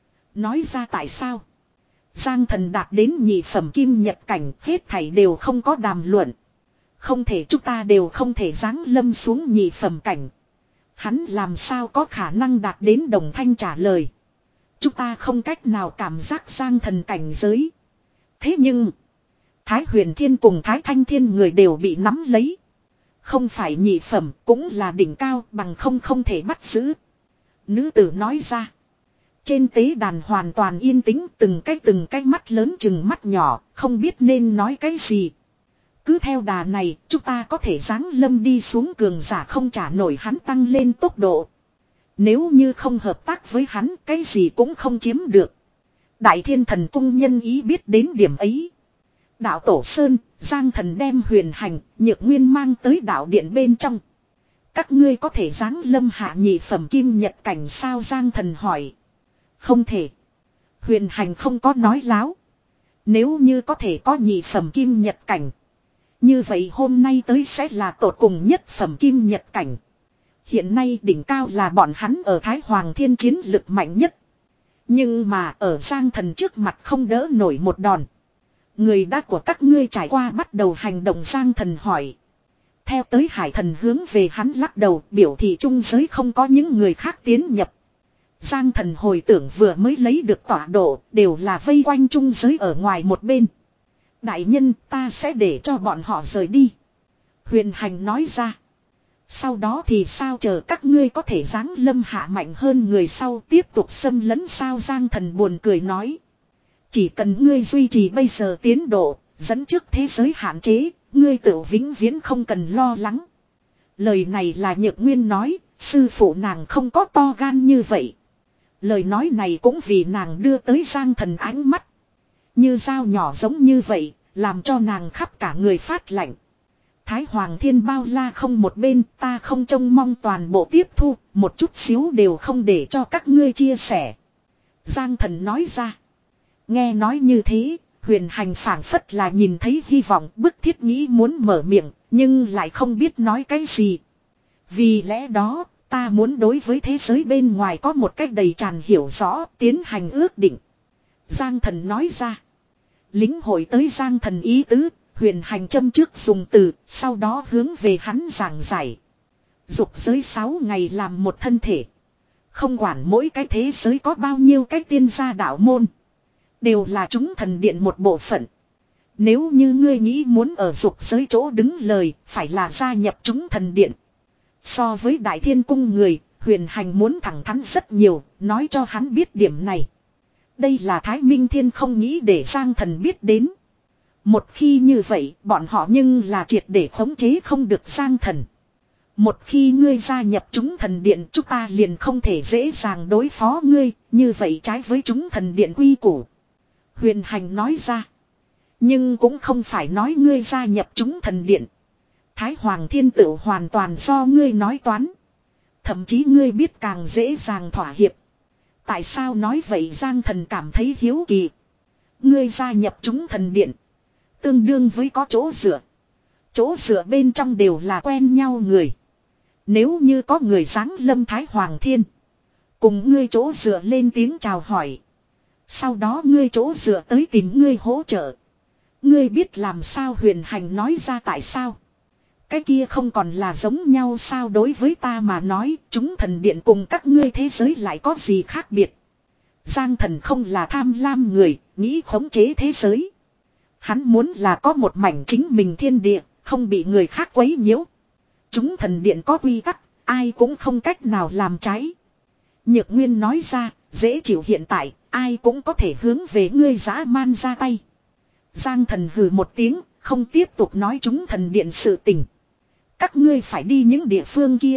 Nói ra tại sao? Giang Thần đạt đến nhị phẩm kim nhật cảnh, hết thảy đều không có đàm luận. Không thể, chúng ta đều không thể giáng lâm xuống nhị phẩm cảnh. Hắn làm sao có khả năng đạt đến? Đồng Thanh trả lời. Chúng ta không cách nào cảm giác Giang Thần cảnh giới. Thế nhưng, Thái Huyền Thiên cùng Thái Thanh Thiên người đều bị nắm lấy. Không phải nhị phẩm cũng là đỉnh cao, bằng không không thể bắt giữ. Nữ tử nói ra. Trên tế đàn hoàn toàn yên tĩnh, từng cái từng cái mắt lớn chừng mắt nhỏ, không biết nên nói cái gì. Cứ theo đà này, chúng ta có thể giáng lâm đi xuống, cường giả không trả nổi hắn tăng lên tốc độ. Nếu như không hợp tác với hắn, cái gì cũng không chiếm được. Đại Thiên Thần Cung nhân ý biết đến điểm ấy. Đạo Tổ Sơn, Giang Thần đem Huyền Hành, Nhược Nguyên mang tới đạo điện bên trong. Các ngươi có thể giáng lâm hạ nhị phẩm kim nhật cảnh sao? Giang Thần hỏi. Không thể. Huyền Hành không có nói láo. Nếu như có thể có nhị phẩm kim nhật cảnh, như vậy hôm nay tới sẽ là tột cùng nhất phẩm kim nhật cảnh. Hiện nay đỉnh cao là bọn hắn ở Thái Hoàng Thiên chiến lực mạnh nhất. Nhưng mà ở Giang Thần trước mặt không đỡ nổi một đòn. Người đã của các ngươi trải qua bắt đầu hành động? Giang Thần hỏi. Theo tới Hải Thần hướng về hắn lắc đầu, biểu thị trung giới không có những người khác tiến nhập. Giang Thần hồi tưởng vừa mới lấy được tọa độ, đều là vây quanh trung giới ở ngoài một bên. Đại nhân, ta sẽ để cho bọn họ rời đi. Huyền Hành nói ra. Sau đó thì sao, chờ các ngươi có thể giáng lâm hạ mạnh hơn người sau tiếp tục xâm lấn sao? Giang Thần buồn cười nói. Chỉ cần ngươi duy trì bây giờ tiến độ, dẫn trước thế giới hạn chế, ngươi tự vĩnh viễn không cần lo lắng. Lời này là Nhược Nguyên nói, sư phụ nàng không có to gan như vậy. Lời nói này cũng vì nàng đưa tới Giang Thần ánh mắt. Như dao nhỏ giống như vậy, làm cho nàng khắp cả người phát lạnh. Thái Hoàng Thiên bao la không một bên, ta không trông mong toàn bộ tiếp thu, một chút xíu đều không để cho các ngươi chia sẻ. Giang Thần nói ra. Nghe nói như thế, Huyền Hành phảng phất là nhìn thấy hy vọng, bức thiết nghĩ muốn mở miệng, nhưng lại không biết nói cái gì. Vì lẽ đó, ta muốn đối với thế giới bên ngoài có một cách đầy tràn hiểu rõ, tiến hành ước định. Giang Thần nói ra. Lính hội tới Giang Thần ý tứ, Huyền Hành châm trước dùng từ, sau đó hướng về hắn giảng giải. Dục giới sáu ngày làm một thân thể. Không quản mỗi cái thế giới có bao nhiêu cái tiên gia đạo môn. Đều là chúng thần điện một bộ phận. Nếu như ngươi nghĩ muốn ở dục giới chỗ đứng lời, phải là gia nhập chúng thần điện. So với Đại Thiên Cung người, Huyền Hành muốn thẳng thắn rất nhiều, nói cho hắn biết điểm này. Đây là Thái Minh Thiên không nghĩ để Giang Thần biết đến. Một khi như vậy, bọn họ nhưng là triệt để khống chế không được Giang Thần. Một khi ngươi gia nhập chúng thần điện, chúng ta liền không thể dễ dàng đối phó ngươi, như vậy trái với chúng thần điện quy củ. Huyền Hành nói ra. Nhưng cũng không phải nói ngươi gia nhập chúng thần điện. Thái Hoàng Thiên Tự hoàn toàn do ngươi nói toán. Thậm chí ngươi biết càng dễ dàng thỏa hiệp. Tại sao nói vậy? Giang Thần cảm thấy hiếu kỳ. Ngươi gia nhập chúng thần điện. Tương đương với có chỗ dựa. Chỗ dựa bên trong đều là quen nhau người. Nếu như có người giáng lâm Thái Hoàng Thiên. Cùng ngươi chỗ dựa lên tiếng chào hỏi. Sau đó ngươi chỗ dựa tới tìm ngươi hỗ trợ. Ngươi biết làm sao? Huyền Hành nói ra. Tại sao? Cái kia không còn là giống nhau sao? Đối với ta mà nói, chúng thần điện cùng các ngươi thế giới lại có gì khác biệt? Giang Thần không là tham lam người, nghĩ khống chế thế giới. Hắn muốn là có một mảnh chính mình thiên địa, không bị người khác quấy nhiễu. Chúng thần điện có quy tắc, ai cũng không cách nào làm trái. Nhược Nguyên nói ra, dễ chịu hiện tại, ai cũng có thể hướng về ngươi dã man ra tay. Giang Thần hừ một tiếng, không tiếp tục nói chúng thần điện sự tình. Các ngươi phải đi những địa phương kia.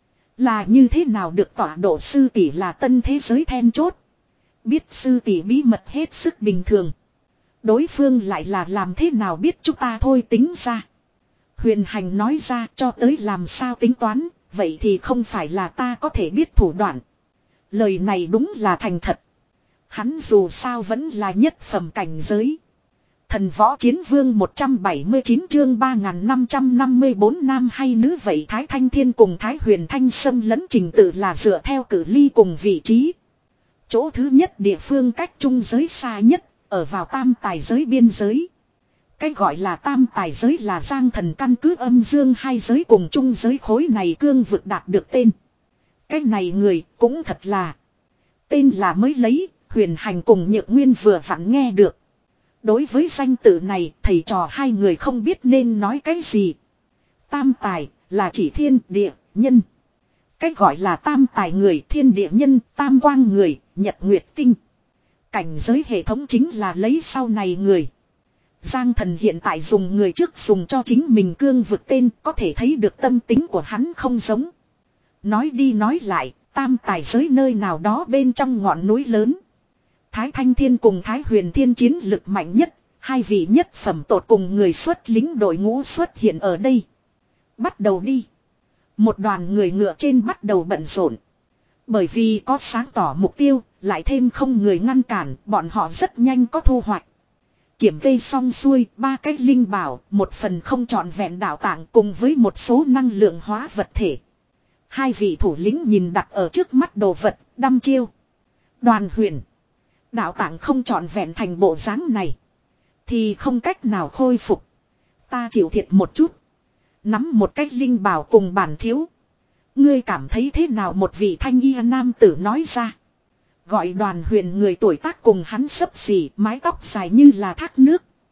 Là như thế nào được tọa độ? Sư tỷ là tân thế giới then chốt. Biết sư tỷ bí mật hết sức bình thường. Đối phương lại là làm thế nào biết chúng ta thôi tính ra. Huyền Hành nói ra, cho tới làm sao tính toán, vậy thì không phải là ta có thể biết thủ đoạn. Lời này đúng là thành thật. Hắn dù sao vẫn là nhất phẩm cảnh giới. Thần Võ Chiến Vương một trăm bảy mươi chín chương ba nghìn năm trăm năm mươi bốn nam hay nữ vậy? Thái Thanh Thiên cùng Thái Huyền Thanh xâm lấn trình tự là dựa theo cự ly cùng vị trí. Chỗ thứ nhất địa phương cách trung giới xa nhất, ở vào tam tài giới biên giới. Cái gọi là tam tài giới là Giang Thần căn cứ âm dương hai giới cùng trung giới khối này cương vực đạt được tên. Cái này người cũng thật là. Tên là mới lấy, Huyền Hành cùng Nhược Nguyên vừa vặn nghe được. Đối với danh tự này, thầy trò hai người không biết nên nói cái gì. Tam tài là chỉ thiên địa nhân. Cái gọi là tam tài người, thiên địa nhân, tam quang người, nhật nguyệt tinh. Cảnh giới hệ thống chính là lấy sau này người. Giang Thần hiện tại dùng người trước dùng cho chính mình cương vực tên, có thể thấy được tâm tính của hắn không giống. Nói đi nói lại, tam tài giới nơi nào đó bên trong ngọn núi lớn. Thái Thanh Thiên cùng Thái Huyền Thiên chiến lực mạnh nhất, hai vị nhất phẩm tột cùng người xuất lính đội ngũ xuất hiện ở đây. Bắt đầu đi. Một đoàn người ngựa trên bắt đầu bận rộn. Bởi vì có sáng tỏ mục tiêu, lại thêm không người ngăn cản, bọn họ rất nhanh có thu hoạch. Kiểm kê xong xuôi, ba cái linh bảo, một phần không trọn vẹn đạo tạng cùng với một số năng lượng hóa vật thể. Hai vị thủ lĩnh nhìn đặt ở trước mắt đồ vật, đăm chiêu. Đoàn Huyền. Đạo tạng không trọn vẹn thành bộ dáng này. Thì không cách nào khôi phục. Ta chịu thiệt một chút. Nắm một cách linh bảo cùng bản thiếu. Ngươi cảm thấy thế nào? Một vị thanh y nam tử nói ra. Gọi Đoàn Huyền người tuổi tác cùng hắn xấp xỉ, mái tóc dài như là thác nước.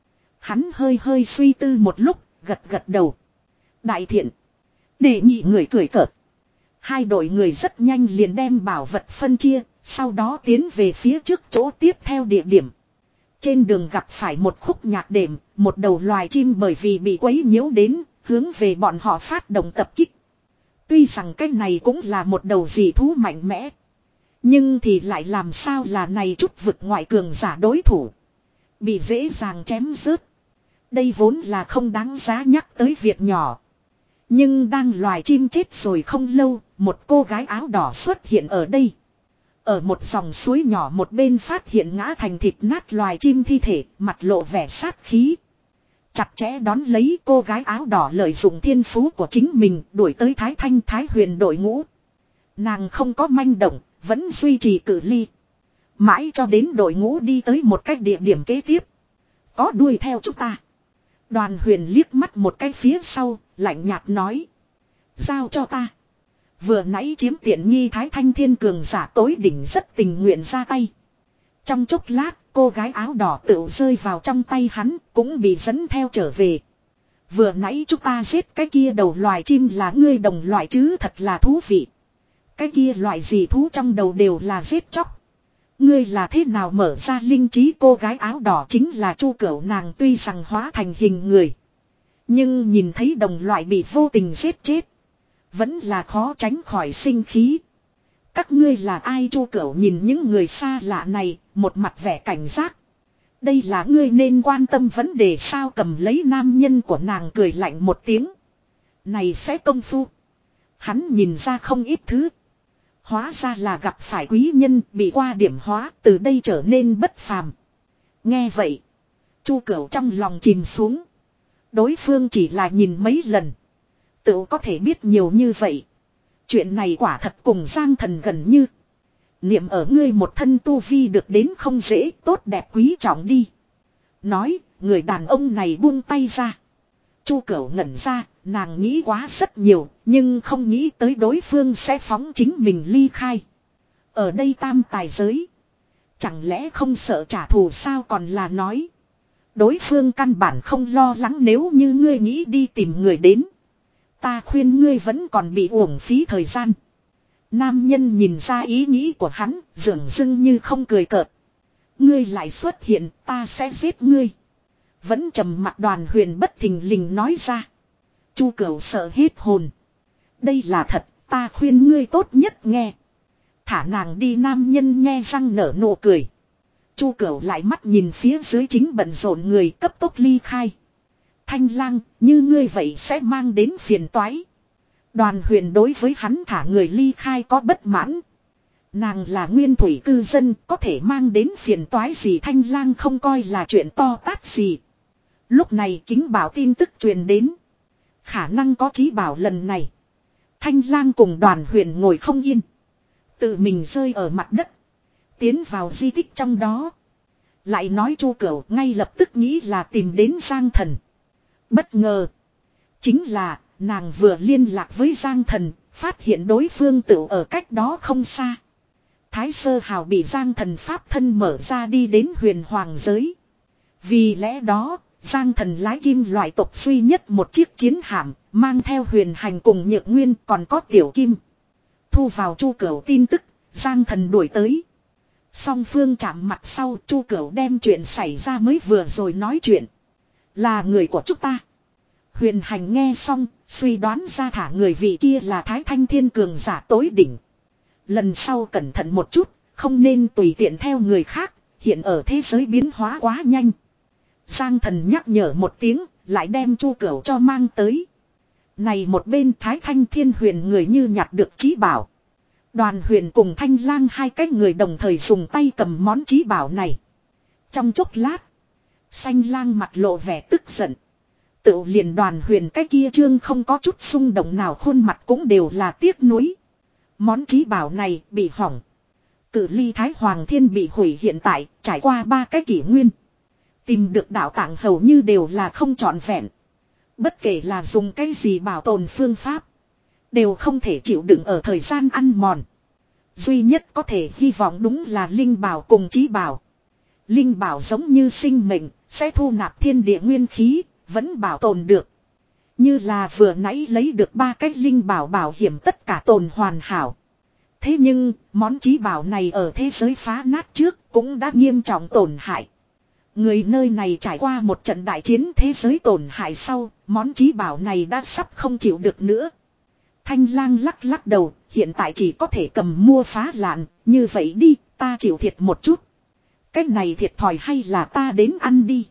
Hắn hơi hơi suy tư một lúc, gật gật đầu. Đại thiện. Đề nhị người cười cợt. Hai đội người rất nhanh liền đem bảo vật phân chia, sau đó tiến về phía trước chỗ tiếp theo địa điểm. Trên đường gặp phải một khúc nhạc đệm, một đầu loài chim bởi vì bị quấy nhiễu đến, hướng về bọn họ phát động tập kích. Tuy rằng cái này cũng là một đầu dị thú mạnh mẽ. Nhưng thì lại làm sao là này chút vực ngoại cường giả đối thủ. Bị dễ dàng chém rớt. Đây vốn là không đáng giá nhắc tới việc nhỏ. Nhưng đang loài chim chết rồi không lâu, một cô gái áo đỏ xuất hiện ở đây. Ở một dòng suối nhỏ một bên phát hiện ngã thành thịt nát loài chim thi thể, mặt lộ vẻ sát khí. Chặt chẽ đón lấy cô gái áo đỏ lợi dụng thiên phú của chính mình đuổi tới Thái Thanh Thái Huyền đội ngũ. Nàng không có manh động, vẫn duy trì cự ly. Mãi cho đến đội ngũ đi tới một cái địa điểm kế tiếp. Có đuôi theo chúng ta. Đoàn Huyền liếc mắt một cái phía sau, lạnh nhạt nói. Giao cho ta. Vừa nãy chiếm tiện nghi Thái Thanh Thiên cường giả tối đỉnh rất tình nguyện ra tay. Trong chốc lát, cô gái áo đỏ tự rơi vào trong tay hắn, cũng bị dẫn theo trở về. Vừa nãy chúng ta giết cái kia đầu loài chim là ngươi đồng loại chứ, thật là thú vị. Cái kia loại gì thú trong đầu đều là giết chóc. Ngươi là thế nào mở ra linh trí? Cô gái áo đỏ chính là Chu Cửu, nàng tuy rằng hóa thành hình người. Nhưng nhìn thấy đồng loại bị vô tình giết chết. Vẫn là khó tránh khỏi sinh khí. Các ngươi là ai? Chu Cửu nhìn những người xa lạ này, một mặt vẻ cảnh giác. Đây là ngươi nên quan tâm vấn đề sao? Cầm lấy nam nhân của nàng cười lạnh một tiếng. Này sẽ công phu. Hắn nhìn ra không ít thứ. Hóa ra là gặp phải quý nhân bị qua điểm hóa, từ đây trở nên bất phàm. Nghe vậy, Chu Cửu trong lòng chìm xuống. Đối phương chỉ là nhìn mấy lần, tự có thể biết nhiều như vậy. Chuyện này quả thật cùng Giang Thần gần như. Niệm ở ngươi một thân tu vi được đến không dễ, tốt đẹp quý trọng đi. Nói, người đàn ông này buông tay ra. Chu Cửu ngẩn ra, nàng nghĩ quá rất nhiều, nhưng không nghĩ tới đối phương sẽ phóng chính mình ly khai. Ở đây tam tài giới. Chẳng lẽ không sợ trả thù sao? Còn là nói. Đối phương căn bản không lo lắng, nếu như ngươi nghĩ đi tìm người đến. Ta khuyên ngươi vẫn còn bị uổng phí thời gian. Nam nhân nhìn ra ý nghĩ của hắn, dường dưng như không cười cợt. Ngươi lại xuất hiện, ta sẽ giết ngươi. Vẫn trầm mặt Đoàn Huyền bất thình lình nói ra. Chu Cửu sợ hết hồn. Đây là thật, ta khuyên ngươi tốt nhất nghe. Thả nàng đi. Nam nhân nghe răng nở nụ cười. Chu Cửu lại mắt nhìn phía dưới chính bận rộn người, cấp tốc ly khai. Thanh Lang, như ngươi vậy sẽ mang đến phiền toái. Đoàn Huyền đối với hắn thả người ly khai có bất mãn. Nàng là nguyên thủy cư dân, có thể mang đến phiền toái gì? Thanh Lang không coi là chuyện to tát gì. Lúc này Kính Bảo tin tức truyền đến. Khả năng có chí bảo lần này. Thanh Lang cùng Đoàn Huyền ngồi không yên. Tự mình rơi ở mặt đất. Tiến vào di tích trong đó. Lại nói Chu Cửu ngay lập tức nghĩ là tìm đến Giang Thần. Bất ngờ. Chính là nàng vừa liên lạc với Giang Thần. Phát hiện đối phương tự ở cách đó không xa. Thái Sơ Hào bị Giang Thần pháp thân mở ra đi đến huyền hoàng giới. Vì lẽ đó, Giang Thần lái kim loại tộc duy nhất một chiếc chiến hạm, mang theo Huyền Hành cùng Nhược Nguyên, còn có Tiểu Kim. Thu vào Chu Cửu tin tức, Giang Thần đuổi tới. Song phương chạm mặt sau, Chu Cửu đem chuyện xảy ra mới vừa rồi nói chuyện. Là người của chúng ta. Huyền Hành nghe xong, suy đoán ra thả người vị kia là Thái Thanh Thiên cường giả tối đỉnh. Lần sau cẩn thận một chút, không nên tùy tiện theo người khác, hiện ở thế giới biến hóa quá nhanh. Giang Thần nhắc nhở một tiếng, lại đem Chu Cửu cho mang tới. Này một bên Thái Thanh Thiên Huyền người như nhặt được chí bảo. Đoàn Huyền cùng Thanh Lang hai cái người đồng thời dùng tay cầm món chí bảo này. Trong chốc lát, Xanh Lang mặt lộ vẻ tức giận. Tự liền Đoàn Huyền cái kia trương không có chút xung động nào khuôn mặt cũng đều là tiếc nuối. Món chí bảo này bị hỏng. Cự ly Thái Hoàng Thiên bị hủy hiện tại, trải qua ba cái kỷ nguyên. Tìm được đạo tạng hầu như đều là không trọn vẹn. Bất kể là dùng cái gì bảo tồn phương pháp, đều không thể chịu đựng ở thời gian ăn mòn. Duy nhất có thể hy vọng đúng là linh bảo cùng chí bảo. Linh bảo giống như sinh mệnh, sẽ thu nạp thiên địa nguyên khí, vẫn bảo tồn được. Như là vừa nãy lấy được ba cái linh bảo bảo hiểm tất cả tồn hoàn hảo. Thế nhưng, món chí bảo này ở thế giới phá nát trước cũng đã nghiêm trọng tổn hại. Người nơi này trải qua một trận đại chiến thế giới tổn hại sau, món chí bảo này đã sắp không chịu được nữa. Thanh Lang lắc lắc đầu, hiện tại chỉ có thể cầm mua phá lạn, như vậy đi, ta chịu thiệt một chút. Cái này thiệt thòi hay là ta đến ăn đi.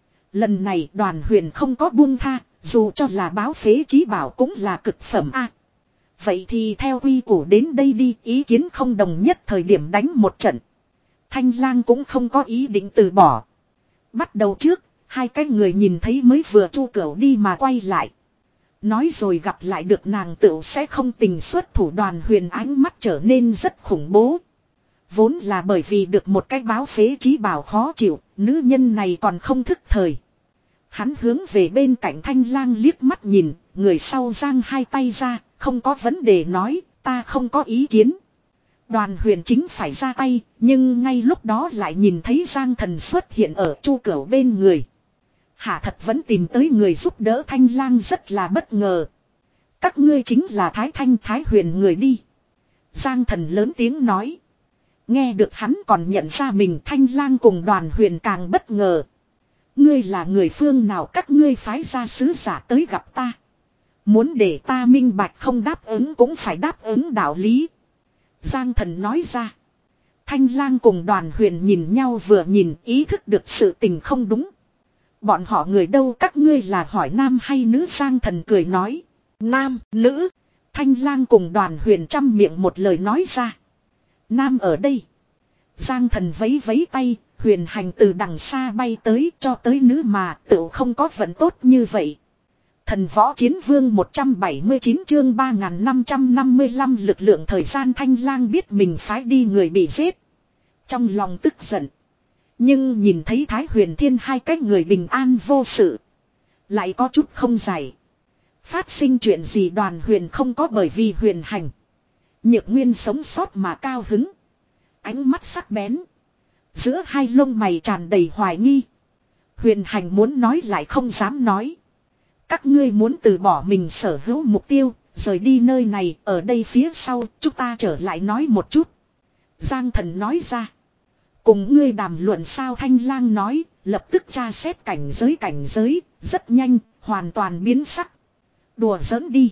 Lần này Đoàn Huyền không có buông tha, dù cho là báo phế chí bảo cũng là cực phẩm a. Vậy thì theo quy củ đến đây đi, ý kiến không đồng nhất thời điểm đánh một trận. Thanh Lang cũng không có ý định từ bỏ. Bắt đầu trước, hai cái người nhìn thấy mới vừa Chu Cửu đi mà quay lại. Nói rồi gặp lại được nàng tựu sẽ không tình xuất thủ. Đoàn Huyền ánh mắt trở nên rất khủng bố. Vốn là bởi vì được một cái báo phế chí bảo khó chịu, nữ nhân này còn không thức thời. Hắn hướng về bên cạnh Thanh Lang liếc mắt nhìn, người sau giang hai tay ra, không có vấn đề nói, ta không có ý kiến. Đoàn Huyền chính phải ra tay, nhưng ngay lúc đó lại nhìn thấy Giang Thần xuất hiện ở Chu Cửu bên người. Hạ thật vẫn tìm tới người giúp đỡ. Thanh Lang rất là bất ngờ. Các ngươi chính là Thái Thanh Thái Huyền người đi. Giang Thần lớn tiếng nói. Nghe được hắn còn nhận ra mình, Thanh Lang cùng Đoàn Huyền càng bất ngờ. Ngươi là người phương nào, các ngươi phái ra sứ giả tới gặp ta. Muốn để ta minh bạch không đáp ứng cũng phải đáp ứng đạo lý. Giang Thần nói ra. Thanh Lang cùng Đoàn Huyền nhìn nhau vừa nhìn, ý thức được sự tình không đúng. Bọn họ người đâu, các ngươi là hỏi nam hay nữ? Giang Thần cười nói. Nam, nữ. Thanh Lang cùng Đoàn Huyền chăm miệng một lời nói ra. Nam ở đây. Giang Thần vấy vấy tay, Huyền Hành từ đằng xa bay tới, cho tới nữ mà tự không có vận tốt như vậy. Thần Võ Chiến Vương một trăm bảy mươi chín chương ba nghìn năm trăm năm mươi lăm lực lượng thời gian. Thanh Lang biết mình phái đi người bị giết. Trong lòng tức giận. Nhưng nhìn thấy Thái Huyền Thiên hai cái người bình an vô sự. Lại có chút không giải. Phát sinh chuyện gì? Đoàn Huyền không có bởi vì Huyền Hành Nhược Nguyên sống sót mà cao hứng. Ánh mắt sắc bén. Giữa hai lông mày tràn đầy hoài nghi. Huyền Hành muốn nói lại không dám nói. Các ngươi muốn từ bỏ mình sở hữu mục tiêu, rời đi nơi này, ở đây phía sau, chúng ta trở lại nói một chút. Giang Thần nói ra. Cùng ngươi đàm luận sao? Thanh Lang nói, lập tức tra xét cảnh giới cảnh giới, rất nhanh, hoàn toàn biến sắc. Đùa giỡn đi.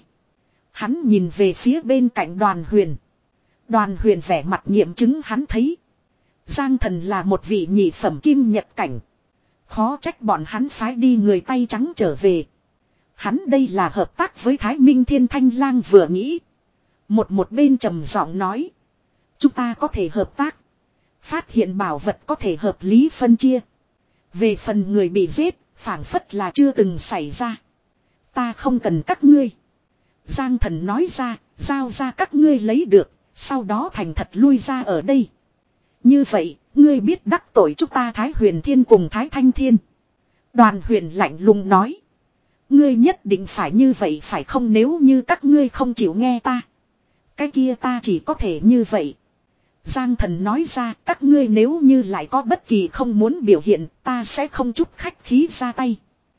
Hắn nhìn về phía bên cạnh Đoàn Huyền. Đoàn Huyền vẻ mặt nghiệm chứng hắn thấy. Giang Thần là một vị nhị phẩm kim nhật cảnh. Khó trách bọn hắn phái đi người tay trắng trở về. Hắn đây là hợp tác với Thái Minh Thiên. Thanh Lang vừa nghĩ. Một một bên trầm giọng nói. Chúng ta có thể hợp tác. Phát hiện bảo vật có thể hợp lý phân chia. Về phần người bị giết, phảng phất là chưa từng xảy ra. Ta không cần các ngươi. Giang Thần nói ra, giao ra các ngươi lấy được, sau đó thành thật lui ra ở đây. Như vậy, ngươi biết đắc tội chúng ta Thái Huyền Thiên cùng Thái Thanh Thiên. Đoàn Huyền lạnh lùng nói. Ngươi nhất định phải như vậy phải không? Nếu như các ngươi không chịu nghe ta, cái kia ta chỉ có thể như vậy. Giang Thần nói ra, các ngươi nếu như lại có bất kỳ không muốn biểu hiện, ta sẽ không chút khách khí ra tay.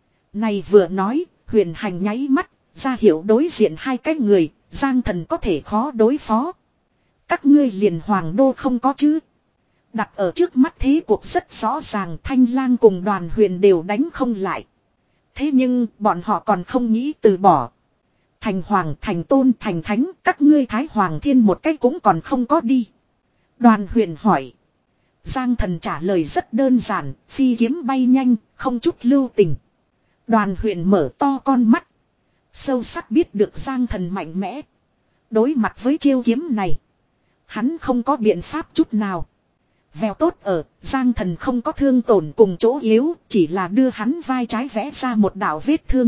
Này vừa nói, Huyền Hành nháy mắt, ra hiệu đối diện hai cái người, Giang Thần có thể khó đối phó. Các ngươi liền Hoàng Đô không có chứ? Đặt ở trước mắt thế cuộc rất rõ ràng. Thanh Lang cùng Đoàn Huyền đều đánh không lại. Thế nhưng bọn họ còn không nghĩ từ bỏ. Thành Hoàng, Thành Tôn, Thành Thánh, các ngươi Thái Hoàng Thiên một cách cũng còn không có đi. Đoàn Huyền hỏi. Giang Thần trả lời rất đơn giản, phi kiếm bay nhanh, không chút lưu tình. Đoàn Huyền mở to con mắt. Sâu sắc biết được Giang Thần mạnh mẽ. Đối mặt với chiêu kiếm này, hắn không có biện pháp chút nào. Vèo tốt ở, Giang Thần không có thương tổn cùng chỗ yếu, chỉ là đưa hắn vai trái vẽ ra một đạo vết thương.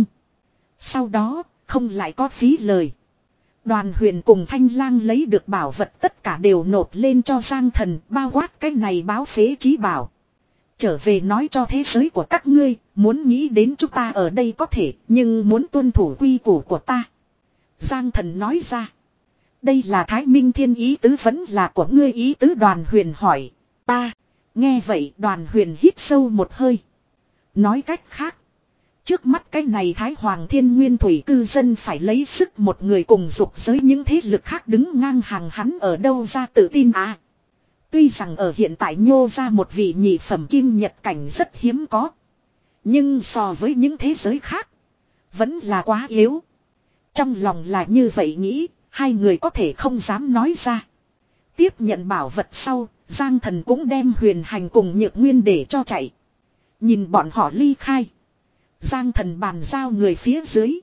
Sau đó, không lại có phí lời. Đoàn Huyền cùng Thanh Lang lấy được bảo vật tất cả đều nộp lên cho Giang Thần, bao quát cái này báo phế chí bảo. Trở về nói cho thế giới của các ngươi, muốn nghĩ đến chúng ta ở đây có thể, nhưng muốn tuân thủ quy củ của ta. Giang Thần nói ra. Đây là Thái Minh Thiên ý tứ vẫn là của ngươi ý tứ? Đoàn Huyền hỏi. Ta, Nghe vậy Đoàn Huyền hít sâu một hơi. Nói cách khác. Trước mắt cái này Thái Hoàng Thiên Nguyên Thủy cư dân phải lấy sức một người cùng dục giới những thế lực khác đứng ngang hàng hắn ở đâu ra tự tin à. Tuy rằng ở hiện tại nhô ra một vị nhị phẩm kim nhật cảnh rất hiếm có. Nhưng so với những thế giới khác. Vẫn là quá yếu. Trong lòng là như vậy nghĩ. Hai người có thể không dám nói ra. Tiếp nhận bảo vật sau. Giang Thần cũng đem Huyền Hành cùng Nhược Nguyên để cho chạy. Nhìn bọn họ ly khai. Giang Thần bàn giao người phía dưới.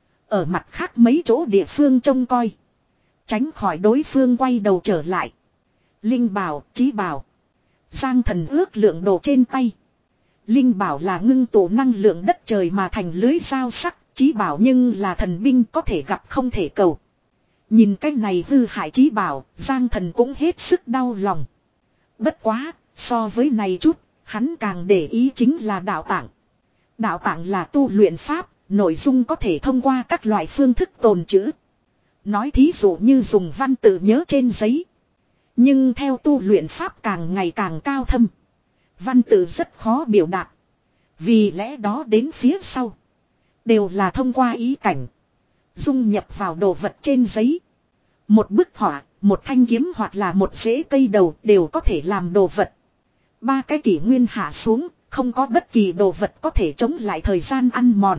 Ở mặt khác mấy chỗ địa phương trông coi. Tránh khỏi đối phương quay đầu trở lại. Linh bảo, chí bảo. Giang Thần ước lượng đồ trên tay. Linh bảo là ngưng tụ năng lượng đất trời mà thành lưới dao sắc. Chí bảo nhưng là thần binh có thể gặp không thể cầu. Nhìn cái này hư hại chí bảo, Giang Thần cũng hết sức đau lòng. Bất quá, so với này chút, hắn càng để ý chính là đạo tạng. Đạo tạng là tu luyện pháp, nội dung có thể thông qua các loại phương thức tồn trữ. Nói thí dụ như dùng văn tự nhớ trên giấy. Nhưng theo tu luyện pháp càng ngày càng cao thâm. Văn tự rất khó biểu đạt. Vì lẽ đó đến phía sau. Đều là thông qua ý cảnh. Dung nhập vào đồ vật trên giấy. Một bức họa, một thanh kiếm hoặc là một rễ cây đầu đều có thể làm đồ vật. Ba cái kỷ nguyên hạ xuống, không có bất kỳ đồ vật có thể chống lại thời gian ăn mòn.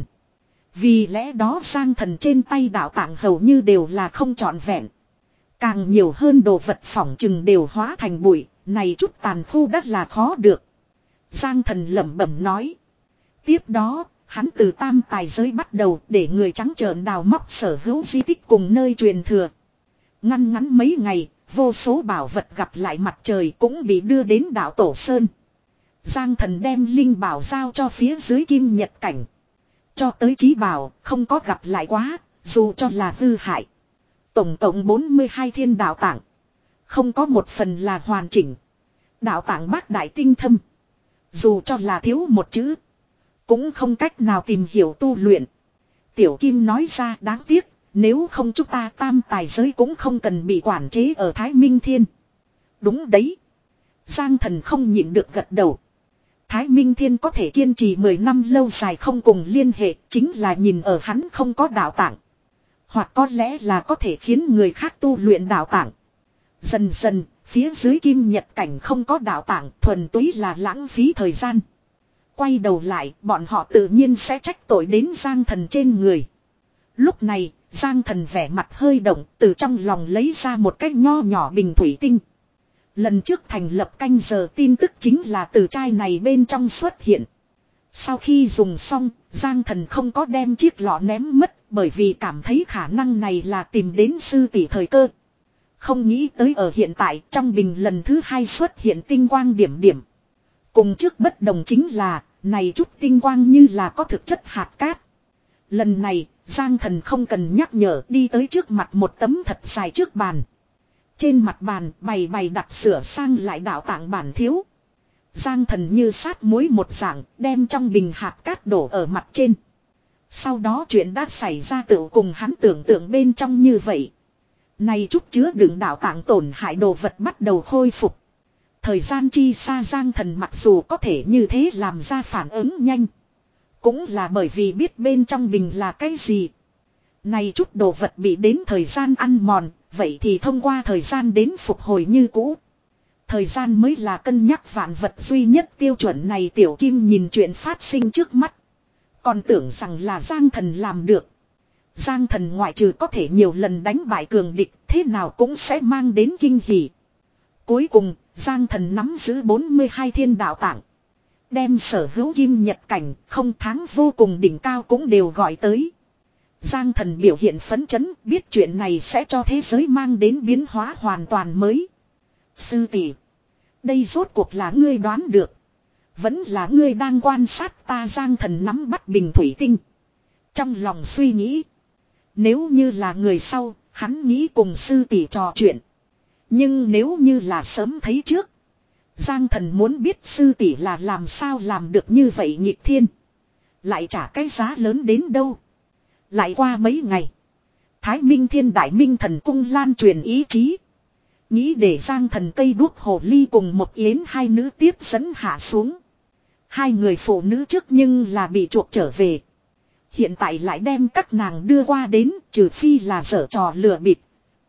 Vì lẽ đó Giang Thần trên tay đạo tạng hầu như đều là không trọn vẹn. Càng nhiều hơn đồ vật phỏng chừng đều hóa thành bụi, này chút tàn khu đất là khó được. Giang Thần lẩm bẩm nói. Tiếp đó, hắn từ tam tài giới bắt đầu để người trắng trợn đào móc sở hữu di tích cùng nơi truyền thừa. Ngăn ngắn mấy ngày, vô số bảo vật gặp lại mặt trời cũng bị đưa đến đảo Tổ Sơn. Giang Thần đem linh bảo giao cho phía dưới kim nhật cảnh. Cho tới chí bảo, không có gặp lại quá, dù cho là hư hại. Tổng cộng bốn mươi hai thiên đạo tạng. Không có một phần là hoàn chỉnh. Đạo tạng bác đại tinh thâm. Dù cho là thiếu một chữ. Cũng không cách nào tìm hiểu tu luyện. Tiểu Kim nói ra đáng tiếc. Nếu không chúng ta tam tài giới cũng không cần bị quản chế ở Thái Minh Thiên. Đúng đấy. Giang Thần không nhịn được gật đầu. Thái Minh Thiên có thể kiên trì mười năm lâu dài không cùng liên hệ. Chính là nhìn ở hắn không có đạo tạng. Hoặc có lẽ là có thể khiến người khác tu luyện đạo tạng. Dần dần, phía dưới kim nhật cảnh không có đạo tạng, thuần túy là lãng phí thời gian. Quay đầu lại, bọn họ tự nhiên sẽ trách tội đến Giang Thần trên người. Lúc này, Giang Thần vẻ mặt hơi động, từ trong lòng lấy ra một cái nho nhỏ bình thủy tinh. Lần trước thành lập canh giờ tin tức chính là từ chai này bên trong xuất hiện. Sau khi dùng xong, Giang Thần không có đem chiếc lọ ném mất, bởi vì cảm thấy khả năng này là tìm đến sư tỷ thời cơ. Không nghĩ tới ở hiện tại, trong bình lần thứ hai xuất hiện tinh quang điểm điểm. Cùng trước bất đồng chính là, này chút tinh quang như là có thực chất hạt cát. Lần này, Giang Thần không cần nhắc nhở đi tới trước mặt một tấm thật dài trước bàn. Trên mặt bàn bày bày đặt sửa sang lại đạo tạng bản thiếu. Giang Thần như sát muối một dạng đem trong bình hạt cát đổ ở mặt trên. Sau đó chuyện đã xảy ra tự cùng hắn tưởng tượng bên trong như vậy. Này chút chứa đựng đạo tạng tổn hại đồ vật bắt đầu khôi phục. Thời gian chi xa Giang Thần mặc dù có thể như thế làm ra phản ứng nhanh. Cũng là bởi vì biết bên trong bình là cái gì. Này chút đồ vật bị đến thời gian ăn mòn, vậy thì thông qua thời gian đến phục hồi như cũ. Thời gian mới là cân nhắc vạn vật duy nhất tiêu chuẩn này. Tiểu Kim nhìn chuyện phát sinh trước mắt. Còn tưởng rằng là Giang Thần làm được. Giang Thần ngoại trừ có thể nhiều lần đánh bại cường địch, thế nào cũng sẽ mang đến kinh hỉ. Cuối cùng, Giang Thần nắm giữ bốn mươi hai thiên đạo tạng. Đem sở hữu kim nhật cảnh, không tháng vô cùng đỉnh cao cũng đều gọi tới. Giang Thần biểu hiện phấn chấn, biết chuyện này sẽ cho thế giới mang đến biến hóa hoàn toàn mới. Sư tỷ, đây rốt cuộc là ngươi đoán được. Vẫn là ngươi đang quan sát ta. Giang Thần nắm bắt bình thủy tinh. Trong lòng suy nghĩ. Nếu như là người sau, hắn nghĩ cùng sư tỷ trò chuyện. Nhưng nếu như là sớm thấy trước. Giang Thần muốn biết sư tỷ là làm sao làm được như vậy nghịch thiên. Lại trả cái giá lớn đến đâu. Lại qua mấy ngày. Thái Minh Thiên Đại Minh Thần Cung lan truyền ý chí. Nghĩ để Giang Thần cây đuốc hồ ly cùng một yến hai nữ tiếp dẫn hạ xuống. Hai người phụ nữ trước nhưng là bị chuộc trở về. Hiện tại lại đem các nàng đưa qua đến, trừ phi là giở trò lừa bịp.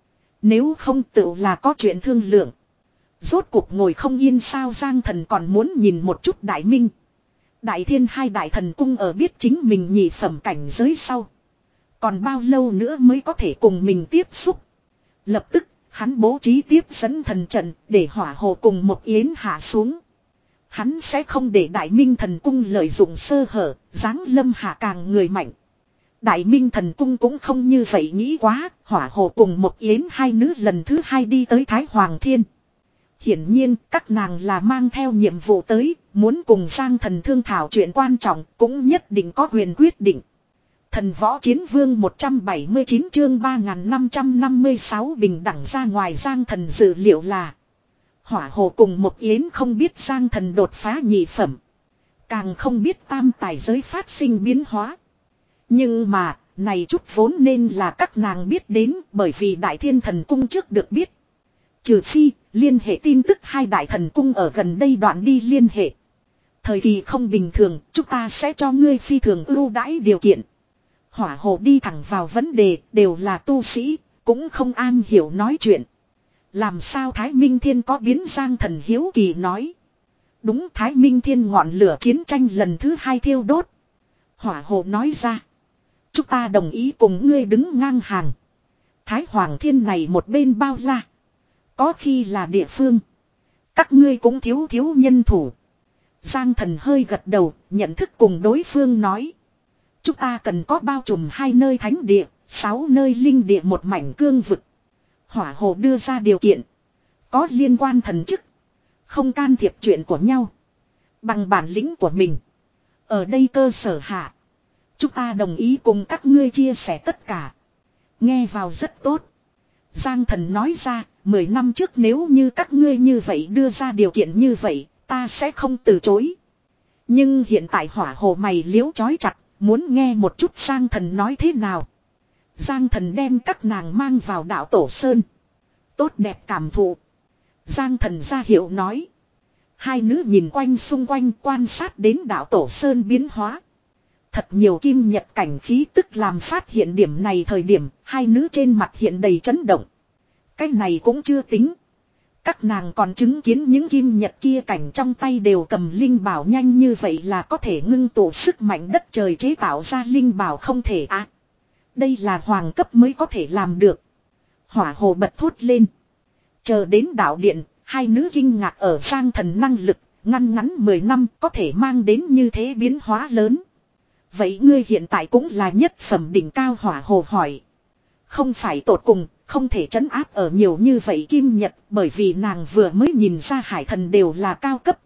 Nếu không tự là có chuyện thương lượng. Rốt cuộc ngồi không yên sao, Giang Thần còn muốn nhìn một chút Đại Minh. Đại Thiên hai đại thần cung ở biết chính mình nhị phẩm cảnh giới sau. Còn bao lâu nữa mới có thể cùng mình tiếp xúc. Lập tức, hắn bố trí tiếp dẫn thần trận để hỏa hồ cùng một yến hạ xuống. Hắn sẽ không để Đại Minh thần cung lợi dụng sơ hở, giáng lâm hạ càng người mạnh. Đại Minh thần cung cũng không như vậy nghĩ quá, hỏa hồ cùng một yến hai nữ lần thứ hai đi tới Thái Hoàng Thiên. Hiển nhiên các nàng là mang theo nhiệm vụ tới, muốn cùng Giang Thần thương thảo chuyện quan trọng, cũng nhất định có quyền quyết định. Thần võ chiến vương một trăm bảy mươi chín chương ba nghìn năm trăm năm mươi sáu bình đẳng ra ngoài. Giang Thần dự liệu là hỏa hồ cùng một yến không biết Giang Thần đột phá nhị phẩm, càng không biết tam tài giới phát sinh biến hóa. Nhưng mà, này chút vốn nên là các nàng biết đến, bởi vì Đại Thiên thần cung trước được biết. Trừ phi, liên hệ tin tức hai đại thần cung ở gần đây đoạn đi liên hệ. Thời kỳ không bình thường, chúng ta sẽ cho ngươi phi thường ưu đãi điều kiện. Hỏa hồ đi thẳng vào vấn đề, đều là tu sĩ, cũng không an hiểu nói chuyện. Làm sao Thái Minh Thiên có biến? Giang Thần hiếu kỳ nói. Đúng, Thái Minh Thiên ngọn lửa chiến tranh lần thứ hai thiêu đốt. Hỏa hồ nói ra. Chúng ta đồng ý cùng ngươi đứng ngang hàng. Thái Hoàng Thiên này một bên bao la. Có khi là địa phương. Các ngươi cũng thiếu thiếu nhân thủ. Giang Thần hơi gật đầu, nhận thức cùng đối phương nói. Chúng ta cần có bao trùm hai nơi thánh địa, sáu nơi linh địa, một mảnh cương vực. Hỏa hồ đưa ra điều kiện. Có liên quan thần chức. Không can thiệp chuyện của nhau. Bằng bản lĩnh của mình. Ở đây cơ sở hạ. Chúng ta đồng ý cùng các ngươi chia sẻ tất cả. Nghe vào rất tốt. Giang Thần nói ra, mười năm trước nếu như các ngươi như vậy đưa ra điều kiện như vậy, ta sẽ không từ chối. Nhưng hiện tại hỏa hồ mày liếu chói chặt, muốn nghe một chút Giang Thần nói thế nào. Giang Thần đem các nàng mang vào đạo Tổ Sơn. Tốt đẹp cảm thụ. Giang Thần ra hiệu nói. Hai nữ nhìn quanh xung quanh quan sát đến đạo Tổ Sơn biến hóa. Thật nhiều kim nhật cảnh khí tức làm phát hiện điểm này thời điểm, hai nữ trên mặt hiện đầy chấn động. Cái này cũng chưa tính. Các nàng còn chứng kiến những kim nhật kia cảnh trong tay đều cầm linh bảo, nhanh như vậy là có thể ngưng tụ sức mạnh đất trời chế tạo ra linh bảo không thể à. Đây là hoàng cấp mới có thể làm được. Hỏa hồ bật thốt lên. Chờ đến đạo điện, hai nữ kinh ngạc ở Giang Thần năng lực, ngăn ngắn mười năm có thể mang đến như thế biến hóa lớn. Vậy ngươi hiện tại cũng là nhất phẩm đỉnh cao? Hỏa hồ hỏi. Không phải tột cùng, không thể trấn áp ở nhiều như vậy kim nhật, bởi vì nàng vừa mới nhìn ra hải thần đều là cao cấp.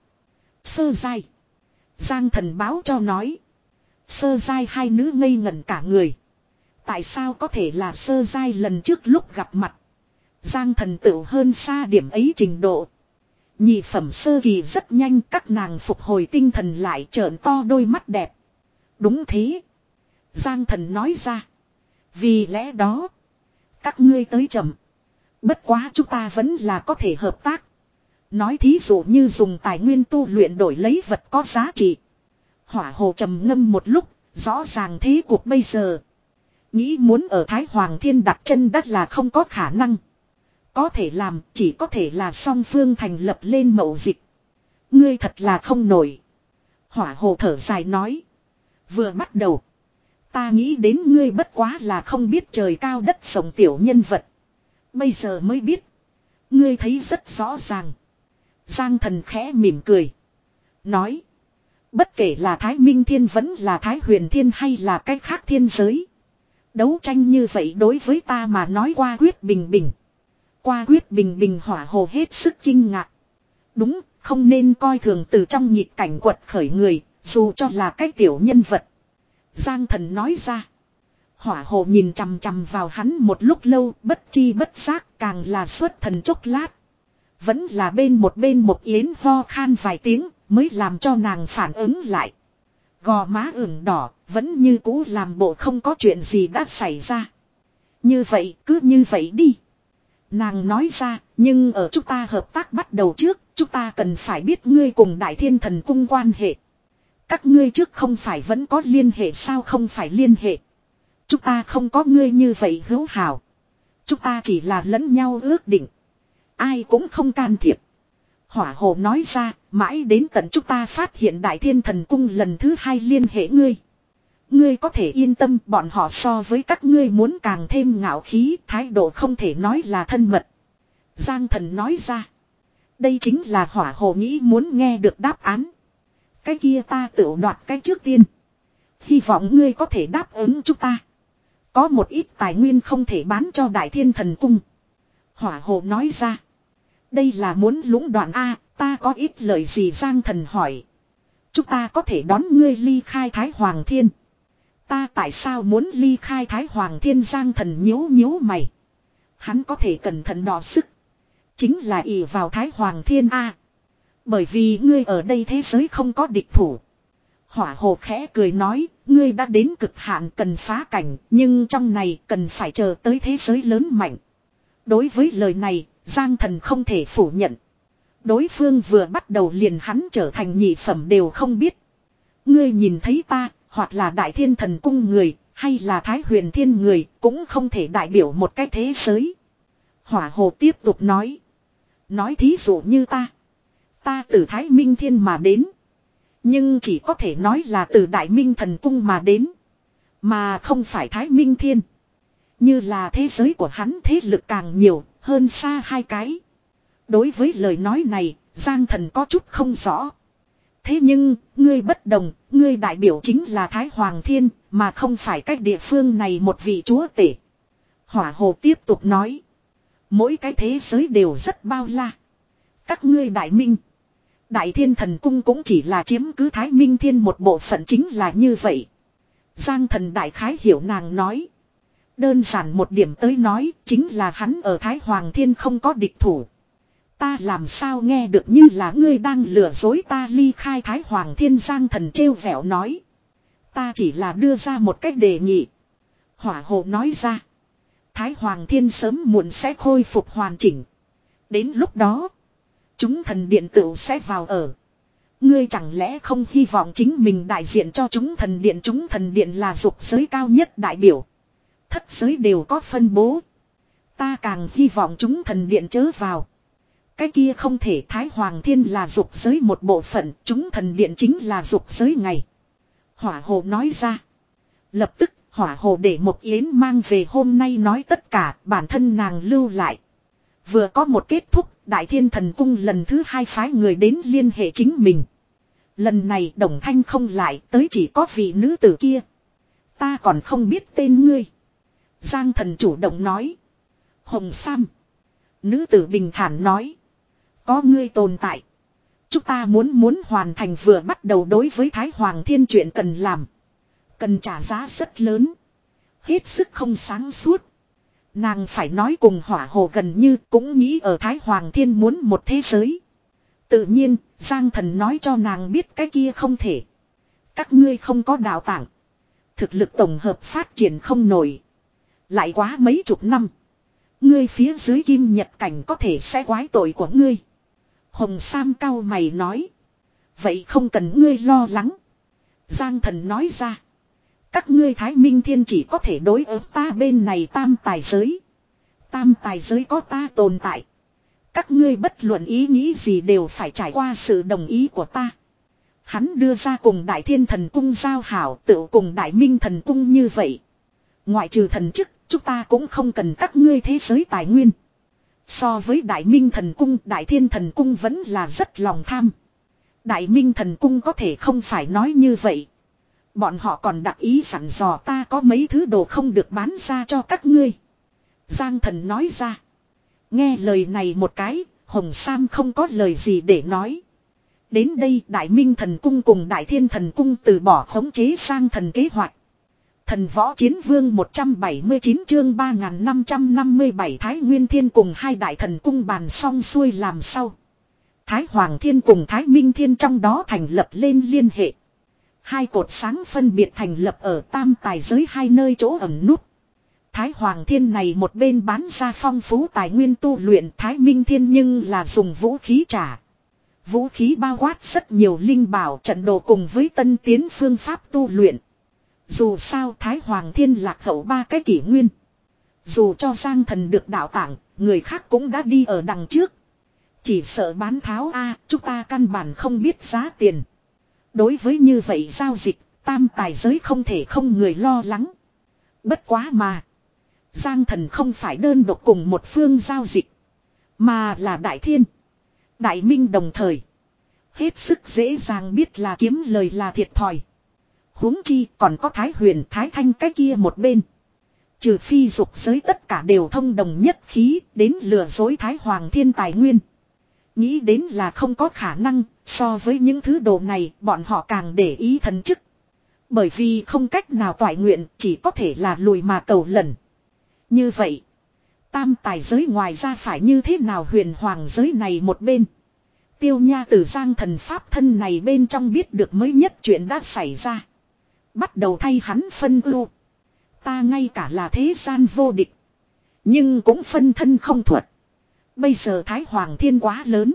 Sơ giai. Giang Thần báo cho nói. Sơ giai. Hai nữ ngây ngẩn cả người. Tại sao có thể là sơ giai? Lần trước lúc gặp mặt, Giang Thần tựu hơn xa điểm ấy trình độ. Nhị phẩm sơ kỳ rất nhanh, các nàng phục hồi tinh thần lại, trợn to đôi mắt đẹp. Đúng thế. Giang Thần nói ra. Vì lẽ đó, các ngươi tới chậm. Bất quá chúng ta vẫn là có thể hợp tác. Nói thí dụ như dùng tài nguyên tu luyện đổi lấy vật có giá trị. Hỏa hồ trầm ngâm một lúc, rõ ràng thế cuộc bây giờ. Nghĩ muốn ở Thái Hoàng Thiên đặt chân đất là không có khả năng. Có thể làm, chỉ có thể là song phương thành lập lên mậu dịch. Ngươi thật là không nổi. Hỏa hồ thở dài nói. Vừa bắt đầu, ta nghĩ đến ngươi bất quá là không biết trời cao đất rộng tiểu nhân vật. Bây giờ mới biết. Ngươi thấy rất rõ ràng. Giang Thần khẽ mỉm cười. Nói. Bất kể là Thái Minh Thiên vẫn là Thái Huyền Thiên hay là cách khác thiên giới. Đấu tranh như vậy đối với ta mà nói qua quyết bình bình. Qua quyết bình bình. Hỏa hồ hết sức kinh ngạc. Đúng, không nên coi thường từ trong nhịp cảnh quật khởi người, dù cho là cái tiểu nhân vật. Giang Thần nói ra. Hỏa hồ nhìn chằm chằm vào hắn một lúc lâu, bất chi bất giác, càng là xuất thần chốc lát. Vẫn là bên một bên một yến ho khan vài tiếng, mới làm cho nàng phản ứng lại. Gò má ửng đỏ, vẫn như cũ làm bộ không có chuyện gì đã xảy ra. Như vậy, cứ như vậy đi. Nàng nói ra, nhưng ở chúng ta hợp tác bắt đầu trước, chúng ta cần phải biết ngươi cùng Đại Thiên Thần Cung quan hệ. Các ngươi trước không phải vẫn có liên hệ sao không phải liên hệ. Chúng ta không có ngươi như vậy hữu hảo. Chúng ta chỉ là lẫn nhau ước định. Ai cũng không can thiệp. Hỏa Hồ nói ra, mãi đến tận chúng ta phát hiện Đại Thiên Thần Cung lần thứ hai liên hệ ngươi. Ngươi có thể yên tâm, bọn họ so với các ngươi muốn càng thêm ngạo khí, thái độ không thể nói là thân mật. Giang Thần nói ra. Đây chính là Hỏa Hồ nghĩ muốn nghe được đáp án. Cái kia ta tự đoạt cái trước tiên. Hy vọng ngươi có thể đáp ứng chúng ta. Có một ít tài nguyên không thể bán cho Đại Thiên Thần Cung. Hỏa Hồ nói ra. Đây là muốn lũng đoạn A, ta có ít lời gì Giang Thần hỏi. Chúng ta có thể đón ngươi ly khai Thái Hoàng Thiên. Ta tại sao muốn ly khai Thái Hoàng Thiên Giang Thần nhíu nhíu mày. Hắn có thể cẩn thận đọ sức. Chính là ỷ vào Thái Hoàng Thiên A. Bởi vì ngươi ở đây thế giới không có địch thủ. Hỏa Hồ khẽ cười nói, ngươi đã đến cực hạn cần phá cảnh, nhưng trong này cần phải chờ tới thế giới lớn mạnh. Đối với lời này, Giang Thần không thể phủ nhận. Đối phương vừa bắt đầu liền hắn trở thành nhị phẩm đều không biết. Ngươi nhìn thấy ta, hoặc là Đại Thiên Thần Cung người, hay là Thái Huyền Thiên người, cũng không thể đại biểu một cái thế giới. Hỏa Hồ tiếp tục nói. Nói thí dụ như ta. Ta từ Thái Minh Thiên mà đến. Nhưng chỉ có thể nói là từ Đại Minh Thần Cung mà đến. Mà không phải Thái Minh Thiên. Như là thế giới của hắn thế lực càng nhiều, hơn xa hai cái. Đối với lời nói này, Giang Thần có chút không rõ. Thế nhưng, ngươi bất đồng, ngươi đại biểu chính là Thái Hoàng Thiên, mà không phải cách địa phương này một vị chúa tể. Hỏa Hồ tiếp tục nói. Mỗi cái thế giới đều rất bao la. Các ngươi Đại Minh. Đại Thiên Thần Cung cũng chỉ là chiếm cứ Thái Minh Thiên một bộ phận chính là như vậy. Giang Thần đại khái hiểu nàng nói. Đơn giản một điểm tới nói chính là hắn ở Thái Hoàng Thiên không có địch thủ. Ta làm sao nghe được như là ngươi đang lừa dối ta ly khai Thái Hoàng Thiên Giang Thần trêu vẻo nói. Ta chỉ là đưa ra một cách đề nghị. Hỏa Hồ nói ra. Thái Hoàng Thiên sớm muộn sẽ khôi phục hoàn chỉnh. Đến lúc đó. Chúng thần điện tựu sẽ vào ở. Ngươi chẳng lẽ không hy vọng chính mình đại diện cho chúng thần điện. Chúng thần điện là dục giới cao nhất đại biểu. Thất giới đều có phân bố. Ta càng hy vọng chúng thần điện chớ vào. Cái kia không thể Thái Hoàng Thiên là dục giới một bộ phận. Chúng thần điện chính là dục giới ngày. Hỏa Hồ nói ra. Lập tức Hỏa Hồ để một yến mang về hôm nay nói tất cả bản thân nàng lưu lại. Vừa có một kết thúc Đại Thiên Thần Cung lần thứ hai phái người đến liên hệ chính mình. Lần này Đồng Thanh không lại tới chỉ có vị nữ tử kia. Ta còn không biết tên ngươi. Giang Thần chủ động nói. Hồng Sam. Nữ tử bình thản nói. Có ngươi tồn tại. Chúng ta muốn muốn hoàn thành vừa bắt đầu đối với Thái Hoàng Thiên chuyện cần làm. Cần trả giá rất lớn. Hết sức không sáng suốt. Nàng phải nói cùng Hỏa Hồ gần như cũng nghĩ ở Thái Hoàng Thiên muốn một thế giới. Tự nhiên, Giang Thần nói cho nàng biết cái kia không thể. Các ngươi không có đạo tạng. Thực lực tổng hợp phát triển không nổi. Lại quá mấy chục năm. Ngươi phía dưới kim nhật cảnh có thể sẽ quái tội của ngươi. Hồng Sam cao mày nói. Vậy không cần ngươi lo lắng. Giang Thần nói ra. Các ngươi Thái Minh Thiên chỉ có thể đối ứng ta bên này tam tài giới. Tam tài giới có ta tồn tại. Các ngươi bất luận ý nghĩ gì đều phải trải qua sự đồng ý của ta. Hắn đưa ra cùng Đại Thiên Thần Cung giao hảo tự cùng Đại Minh Thần Cung như vậy. Ngoại trừ thần chức, chúng ta cũng không cần các ngươi thế giới tài nguyên. So với Đại Minh Thần Cung, Đại Thiên Thần Cung vẫn là rất lòng tham. Đại Minh Thần Cung có thể không phải nói như vậy. Bọn họ còn đặc ý sẵn dò ta có mấy thứ đồ không được bán ra cho các ngươi. Giang Thần nói ra. Nghe lời này một cái, Hồng Sam không có lời gì để nói. Đến đây Đại Minh Thần Cung cùng Đại Thiên Thần Cung từ bỏ khống chế sang thần kế hoạch. Thần Võ Chiến Vương một trăm bảy mươi chín chương ba nghìn năm trăm năm mươi bảy Thái Nguyên Thiên cùng hai Đại Thần Cung bàn xong xuôi làm sau. Thái Hoàng Thiên cùng Thái Minh Thiên trong đó thành lập lên liên hệ. Hai cột sáng phân biệt thành lập ở tam tài giới hai nơi chỗ ẩn nút. Thái Hoàng Thiên này một bên bán ra phong phú tài nguyên tu luyện, Thái Minh Thiên nhưng là dùng vũ khí trả. Vũ khí bao quát rất nhiều linh bảo trận đồ cùng với tân tiến phương pháp tu luyện. Dù sao Thái Hoàng Thiên lạc hậu ba cái kỷ nguyên. Dù cho Giang Thần được đạo tặng, người khác cũng đã đi ở đằng trước. Chỉ sợ bán tháo a, chúng ta căn bản không biết giá tiền. Đối với như vậy giao dịch, tam tài giới không thể không người lo lắng. Bất quá mà. Giang Thần không phải đơn độc cùng một phương giao dịch. Mà là Đại Thiên. Đại Minh đồng thời. Hết sức dễ dàng biết là kiếm lời là thiệt thòi. Huống chi còn có Thái Huyền Thái Thanh cái kia một bên. Trừ phi dục giới tất cả đều thông đồng nhất khí đến lừa dối Thái Hoàng Thiên tài nguyên. Nghĩ đến là không có khả năng, so với những thứ đồ này bọn họ càng để ý thần chức. Bởi vì không cách nào toại nguyện, chỉ có thể là lùi mà cầu lần. Như vậy, tam tài giới ngoài ra phải như thế nào huyền hoàng giới này một bên. Tiêu Nha từ Giang Thần pháp thân này bên trong biết được mới nhất chuyện đã xảy ra. Bắt đầu thay hắn phân ưu. Ta ngay cả là thế gian vô địch. Nhưng cũng phân thân không thuật. Bây giờ Thái Hoàng Thiên quá lớn.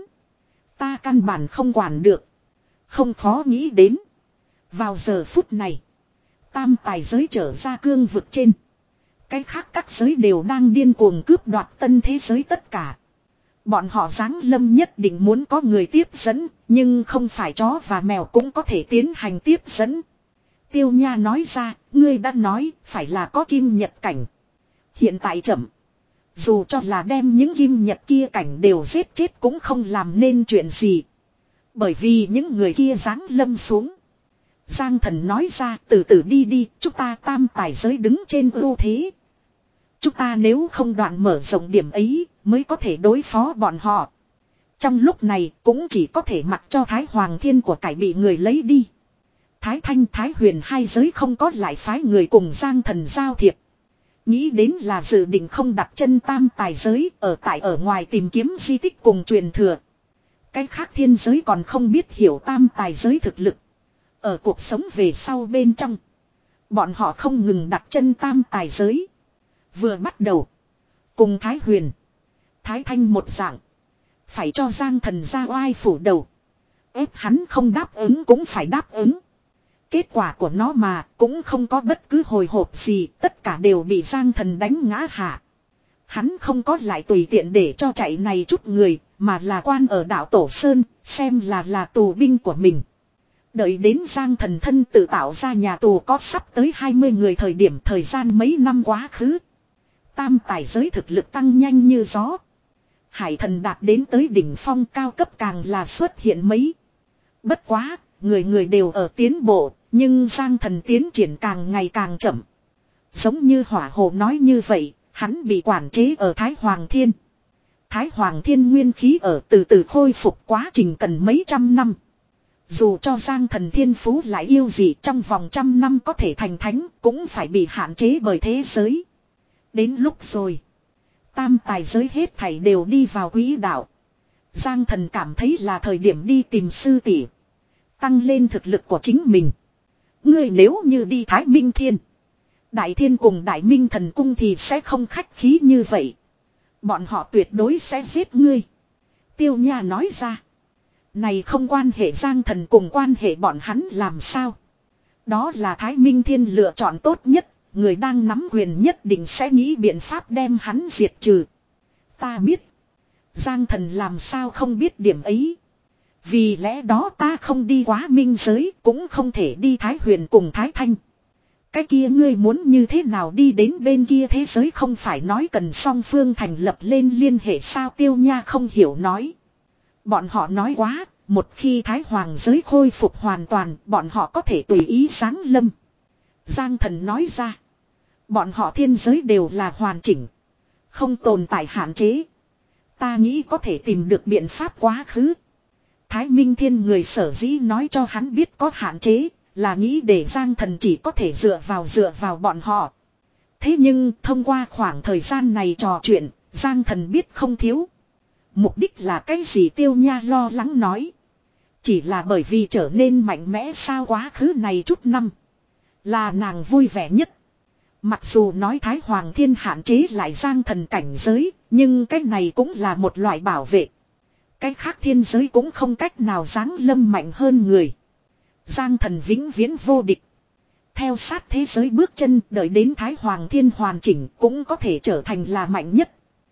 Ta căn bản không quản được. Không khó nghĩ đến. Vào giờ phút này. Tam tài giới trở ra cương vực trên. Cái khác các giới đều đang điên cuồng cướp đoạt tân thế giới tất cả. Bọn họ giáng lâm nhất định muốn có người tiếp dẫn. Nhưng không phải chó và mèo cũng có thể tiến hành tiếp dẫn. Tiêu Nha nói ra, ngươi đã nói, phải là có kim nhật cảnh. Hiện tại chậm. Dù cho là đem những kim nhật kia cảnh đều giết chết cũng không làm nên chuyện gì. Bởi vì những người kia giáng lâm xuống. Giang Thần nói ra, từ từ đi đi, chúng ta tam tài giới đứng trên ưu thế. Chúng ta nếu không đoạn mở rộng điểm ấy, mới có thể đối phó bọn họ. Trong lúc này, cũng chỉ có thể mặc cho Thái Hoàng Thiên của cải bị người lấy đi. Thái Thanh Thái Huyền hai giới không có lại phái người cùng Giang Thần giao thiệp. Nghĩ đến là dự định không đặt chân tam tài giới ở tại ở ngoài tìm kiếm di tích cùng truyền thừa. Cái khác thiên giới còn không biết hiểu tam tài giới thực lực. Ở cuộc sống về sau bên trong. Bọn họ không ngừng đặt chân tam tài giới. Vừa bắt đầu. Cùng Thái Huyền. Thái Thanh một dạng. Phải cho Giang Thần ra oai phủ đầu. Ép hắn không đáp ứng cũng phải đáp ứng. Kết quả của nó mà cũng không có bất cứ hồi hộp gì, tất cả đều bị Giang Thần đánh ngã hạ. Hắn không có lại tùy tiện để cho chạy này chút người, mà là quan ở đảo Tổ Sơn, xem là là tù binh của mình. Đợi đến Giang Thần thân tự tạo ra nhà tù có sắp tới hai mươi người thời điểm thời gian mấy năm quá khứ. Tam tài giới thực lực tăng nhanh như gió. Hải thần đạt đến tới đỉnh phong cao cấp càng là xuất hiện mấy. Bất quá, người người đều ở tiến bộ. Nhưng Giang Thần tiến triển càng ngày càng chậm. Giống như Hỏa Hồ nói như vậy, hắn bị quản chế ở Thái Hoàng Thiên. Thái Hoàng Thiên nguyên khí ở từ từ khôi phục quá trình cần mấy trăm năm. Dù cho Giang Thần thiên phú lại yêu gì trong vòng trăm năm có thể thành thánh cũng phải bị hạn chế bởi thế giới. Đến lúc rồi. Tam tài giới hết thảy đều đi vào quỹ đạo. Giang Thần cảm thấy là thời điểm đi tìm sư tỷ. Tăng lên thực lực của chính mình. Ngươi nếu như đi Thái Minh Thiên. Đại Thiên cùng Đại Minh Thần Cung thì sẽ không khách khí như vậy. Bọn họ tuyệt đối sẽ giết ngươi. Tiêu Nha nói ra. Này không quan hệ Giang Thần cùng quan hệ bọn hắn làm sao. Đó là Thái Minh Thiên lựa chọn tốt nhất. Người đang nắm quyền nhất định sẽ nghĩ biện pháp đem hắn diệt trừ. Ta biết. Giang Thần làm sao không biết điểm ấy. Vì lẽ đó ta không đi quá minh giới, cũng không thể đi Thái Huyền cùng Thái Thanh. Cái kia ngươi muốn như thế nào đi đến bên kia thế giới không phải nói cần song phương thành lập lên liên hệ sao. Tiêu Nha không hiểu nói. Bọn họ nói quá, một khi Thái Hoàng giới khôi phục hoàn toàn, bọn họ có thể tùy ý giáng lâm. Giang Thần nói ra. Bọn họ thiên giới đều là hoàn chỉnh. Không tồn tại hạn chế. Ta nghĩ có thể tìm được biện pháp quá khứ. Thái Minh Thiên người sở dĩ nói cho hắn biết có hạn chế, là nghĩ để Giang Thần chỉ có thể dựa vào dựa vào bọn họ. Thế nhưng thông qua khoảng thời gian này trò chuyện, Giang Thần biết không thiếu. Mục đích là cái gì Tiêu Nha lo lắng nói. Chỉ là bởi vì trở nên mạnh mẽ sao quá khứ này chút năm. Là nàng vui vẻ nhất. Mặc dù nói Thái Hoàng Thiên hạn chế lại Giang Thần cảnh giới, nhưng cái này cũng là một loại bảo vệ. Cái khác thiên giới cũng không cách nào giáng lâm mạnh hơn người. Giang Thần vĩnh viễn vô địch. Theo sát thế giới bước chân, đợi đến Thái Hoàng Thiên hoàn chỉnh cũng có thể trở thành là mạnh nhất.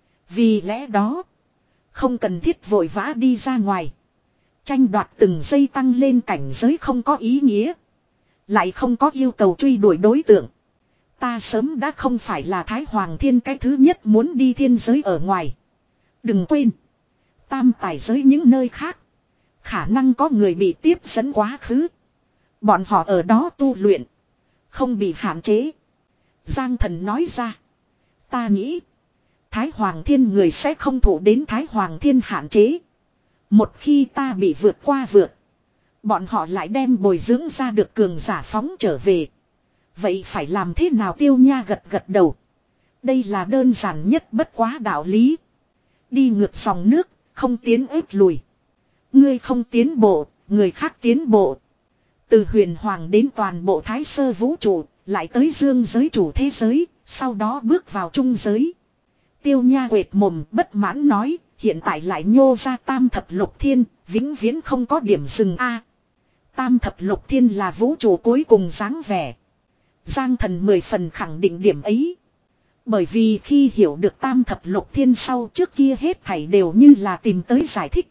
Vì lẽ đó, không cần thiết vội vã đi ra ngoài. Tranh đoạt từng giây tăng lên cảnh giới không có ý nghĩa. Lại không có yêu cầu truy đuổi đối tượng. Ta sớm đã không phải là Thái Hoàng Thiên cái thứ nhất muốn đi thiên giới ở ngoài. Đừng quên. Tam tài giới những nơi khác. Khả năng có người bị tiếp dẫn quá khứ. Bọn họ ở đó tu luyện. Không bị hạn chế. Giang Thần nói ra. Ta nghĩ. Thái Hoàng Thiên người sẽ không thụ đến Thái Hoàng Thiên hạn chế. Một khi ta bị vượt qua vượt. Bọn họ lại đem bồi dưỡng ra được cường giả phóng trở về. Vậy phải làm thế nào Tiêu Nha gật gật đầu. Đây là đơn giản nhất bất quá đạo lý. Đi ngược dòng nước, không tiến ép lùi. Ngươi không tiến bộ, người khác tiến bộ. Từ huyền hoàng đến toàn bộ thái sơ vũ trụ, lại tới dương giới chủ thế giới, sau đó bước vào trung giới. Tiêu Nha quệt mồm bất mãn nói, hiện tại lại nhô ra tam thập lục thiên, vĩnh viễn không có điểm dừng a. Tam thập lục thiên là vũ trụ cuối cùng dáng vẻ. Giang Thần mười phần khẳng định điểm ấy. Bởi vì khi hiểu được tam thập lục thiên sau trước kia hết thảy đều như là tìm tới giải thích.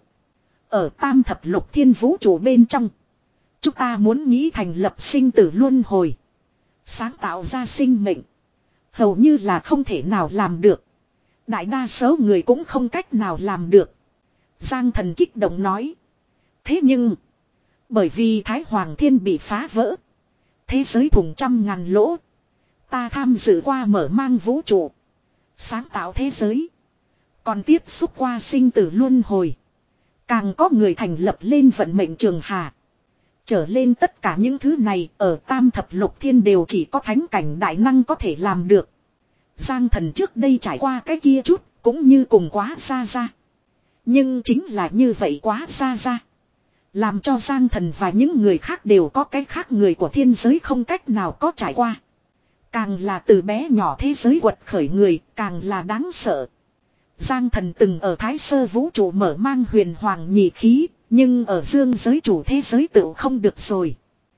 Ở tam thập lục thiên vũ trụ bên trong. Chúng ta muốn nghĩ thành lập sinh tử luân hồi. Sáng tạo ra sinh mệnh. Hầu như là không thể nào làm được. Đại đa số người cũng không cách nào làm được. Giang Thần kích động nói. Thế nhưng. Bởi vì Thái Hoàng Thiên bị phá vỡ. Thế giới thủng trăm ngàn lỗ. Ta tham dự qua mở mang vũ trụ. Sáng tạo thế giới. Còn tiếp xúc qua sinh tử luân hồi. Càng có người thành lập lên vận mệnh trường hà. Trở lên tất cả những thứ này ở tam thập lục thiên đều chỉ có thánh cảnh đại năng có thể làm được. Giang Thần trước đây trải qua cái kia chút cũng như cùng quá xa ra. Nhưng chính là như vậy quá xa ra. Làm cho Giang Thần và những người khác đều có cái khác người của thiên giới không cách nào có trải qua. Càng là từ bé nhỏ thế giới quật khởi người, càng là đáng sợ. Giang Thần từng ở thái sơ vũ trụ mở mang huyền hoàng nhị khí, nhưng ở dương giới chủ thế giới tự không được rồi.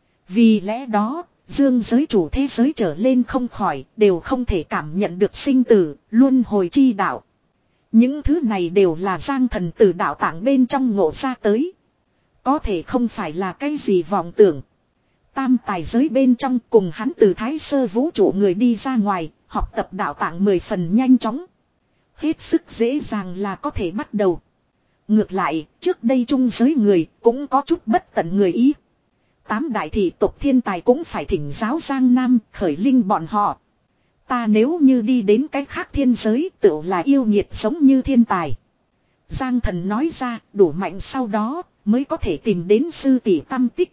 Vì lẽ đó, dương giới chủ thế giới trở lên không khỏi, đều không thể cảm nhận được sinh tử, luân hồi chi đạo. Những thứ này đều là Giang Thần từ đạo tạng bên trong ngộ ra tới. Có thể không phải là cái gì vọng tưởng. Tam tài giới bên trong cùng hắn từ thái sơ vũ trụ người đi ra ngoài, học tập đạo tạng mười phần nhanh chóng. Hết sức dễ dàng là có thể bắt đầu. Ngược lại, trước đây trung giới người cũng có chút bất tận người ý. Tám đại thị tộc thiên tài cũng phải thỉnh giáo Giang Nam khởi linh bọn họ. Ta nếu như đi đến cái khác thiên giới tự là yêu nhiệt giống như thiên tài. Giang Thần nói ra đủ mạnh sau đó mới có thể tìm đến sư tỷ tâm tích.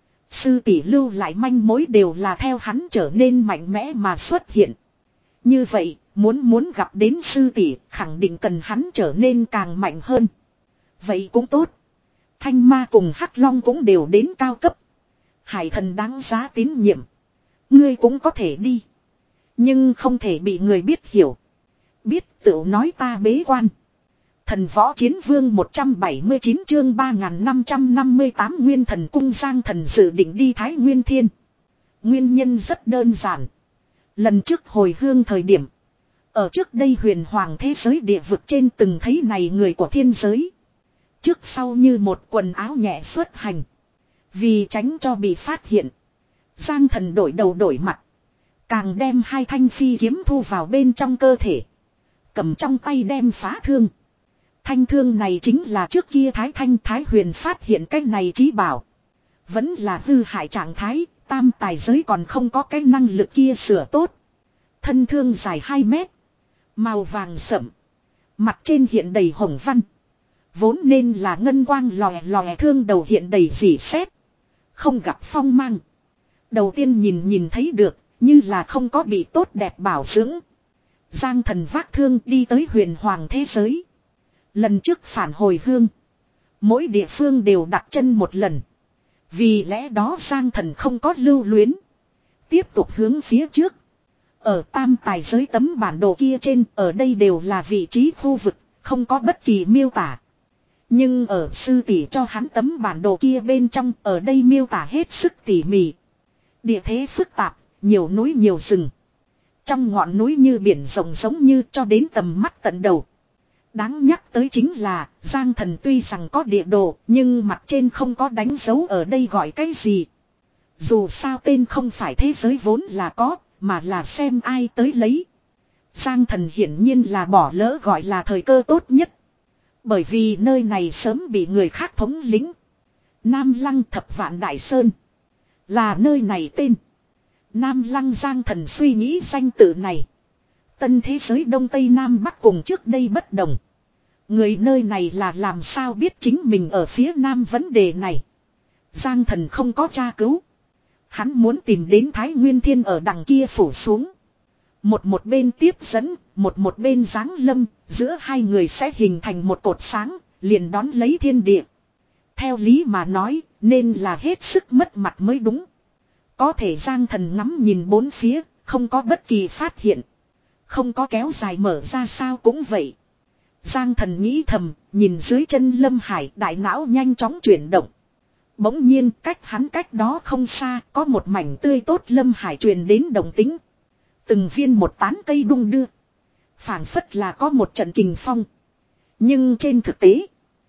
Sư tỷ lưu lại manh mối đều là theo hắn trở nên mạnh mẽ mà xuất hiện. Như vậy, muốn muốn gặp đến sư tỷ, khẳng định cần hắn trở nên càng mạnh hơn. Vậy cũng tốt. Thanh Ma cùng Hắc Long cũng đều đến cao cấp. Hải Thần đáng giá tín nhiệm. Ngươi cũng có thể đi. Nhưng không thể bị người biết hiểu. Biết tự nói ta bế quan. Thần Võ Chiến Vương một trăm bảy mươi chín chương ba nghìn năm trăm năm mươi tám Nguyên Thần Cung. Giang Thần dự định đi Thái Nguyên Thiên. Nguyên nhân rất đơn giản. Lần trước hồi hương thời điểm. Ở trước đây huyền hoàng thế giới địa vực trên từng thấy này người của thiên giới. Trước sau như một quần áo nhẹ xuất hành. Vì tránh cho bị phát hiện. Giang Thần đổi đầu đổi mặt. Càng đem hai thanh phi kiếm thu vào bên trong cơ thể. Cầm trong tay đem phá thương. Thanh thương này chính là trước kia Thái Thanh Thái Huyền phát hiện cái này chí bảo. Vẫn là hư hại trạng thái, tam tài giới còn không có cái năng lực kia sửa tốt. Thân thương dài hai mét. Màu vàng sậm. Mặt trên hiện đầy hồng văn. Vốn nên là ngân quang lòe lòe, thương đầu hiện đầy rỉ sét. Không gặp phong mang. Đầu tiên nhìn nhìn thấy được, như là không có bị tốt đẹp bảo dưỡng. Giang Thần vác thương đi tới huyền hoàng thế giới. Lần trước phản hồi hương. Mỗi địa phương đều đặt chân một lần. Vì lẽ đó Giang Thần không có lưu luyến. Tiếp tục hướng phía trước. Ở tam tài giới tấm bản đồ kia trên, ở đây đều là vị trí khu vực, không có bất kỳ miêu tả. Nhưng ở sư tỷ cho hắn tấm bản đồ kia bên trong, ở đây miêu tả hết sức tỉ mỉ. Địa thế phức tạp, nhiều núi nhiều rừng. Trong ngọn núi như biển rộng giống như cho đến tầm mắt tận đầu. Đáng nhắc tới chính là, Giang Thần tuy rằng có địa đồ, nhưng mặt trên không có đánh dấu ở đây gọi cái gì. Dù sao tên không phải thế giới vốn là có, mà là xem ai tới lấy. Giang Thần hiển nhiên là bỏ lỡ gọi là thời cơ tốt nhất. Bởi vì nơi này sớm bị người khác thống lĩnh. Nam Lăng Thập Vạn Đại Sơn là nơi này tên. Nam Lăng. Giang Thần suy nghĩ danh tự này. Tân thế giới Đông Tây Nam Bắc cùng trước đây bất đồng. Người nơi này là làm sao biết chính mình ở phía Nam vấn đề này. Giang Thần không có tra cứu. Hắn muốn tìm đến Thái Nguyên Thiên ở đằng kia phủ xuống. Một một bên tiếp dẫn, một một bên giáng lâm, giữa hai người sẽ hình thành một cột sáng, liền đón lấy thiên địa. Theo lý mà nói, nên là hết sức mất mặt mới đúng. Có thể Giang Thần ngắm nhìn bốn phía, không có bất kỳ phát hiện. Không có kéo dài mở ra sao cũng vậy. Giang Thần nghĩ thầm, nhìn dưới chân Lâm Hải, đại não nhanh chóng chuyển động. Bỗng nhiên cách hắn cách đó không xa, có một mảnh tươi tốt Lâm Hải truyền đến động tĩnh. Từng viên một tán cây đung đưa. Phảng phất là có một trận kình phong. Nhưng trên thực tế,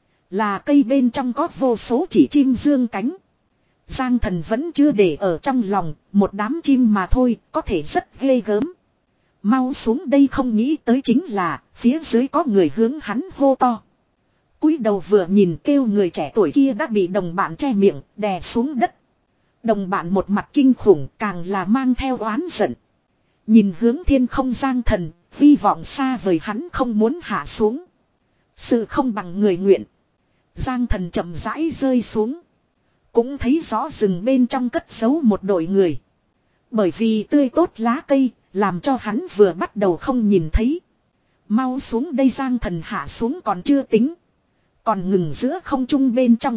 là cây bên trong có vô số chỉ chim dương cánh. Giang Thần vẫn chưa để ở trong lòng, một đám chim mà thôi, có thể rất ghê gớm. Mau xuống đây, không nghĩ tới chính là, phía dưới có người hướng hắn hô to. Cúi đầu vừa nhìn, kêu người trẻ tuổi kia đã bị đồng bạn che miệng, đè xuống đất. Đồng bạn một mặt kinh khủng, càng là mang theo oán giận. Nhìn hướng thiên không Giang Thần, hy vọng xa vời hắn không muốn hạ xuống. Sự không bằng người nguyện. Giang Thần chậm rãi rơi xuống. Cũng thấy rõ rừng bên trong cất giấu một đội người. Bởi vì tươi tốt lá cây, làm cho hắn vừa bắt đầu không nhìn thấy. Mau xuống đây. Giang Thần hạ xuống còn chưa tính. Còn ngừng giữa không trung bên trong.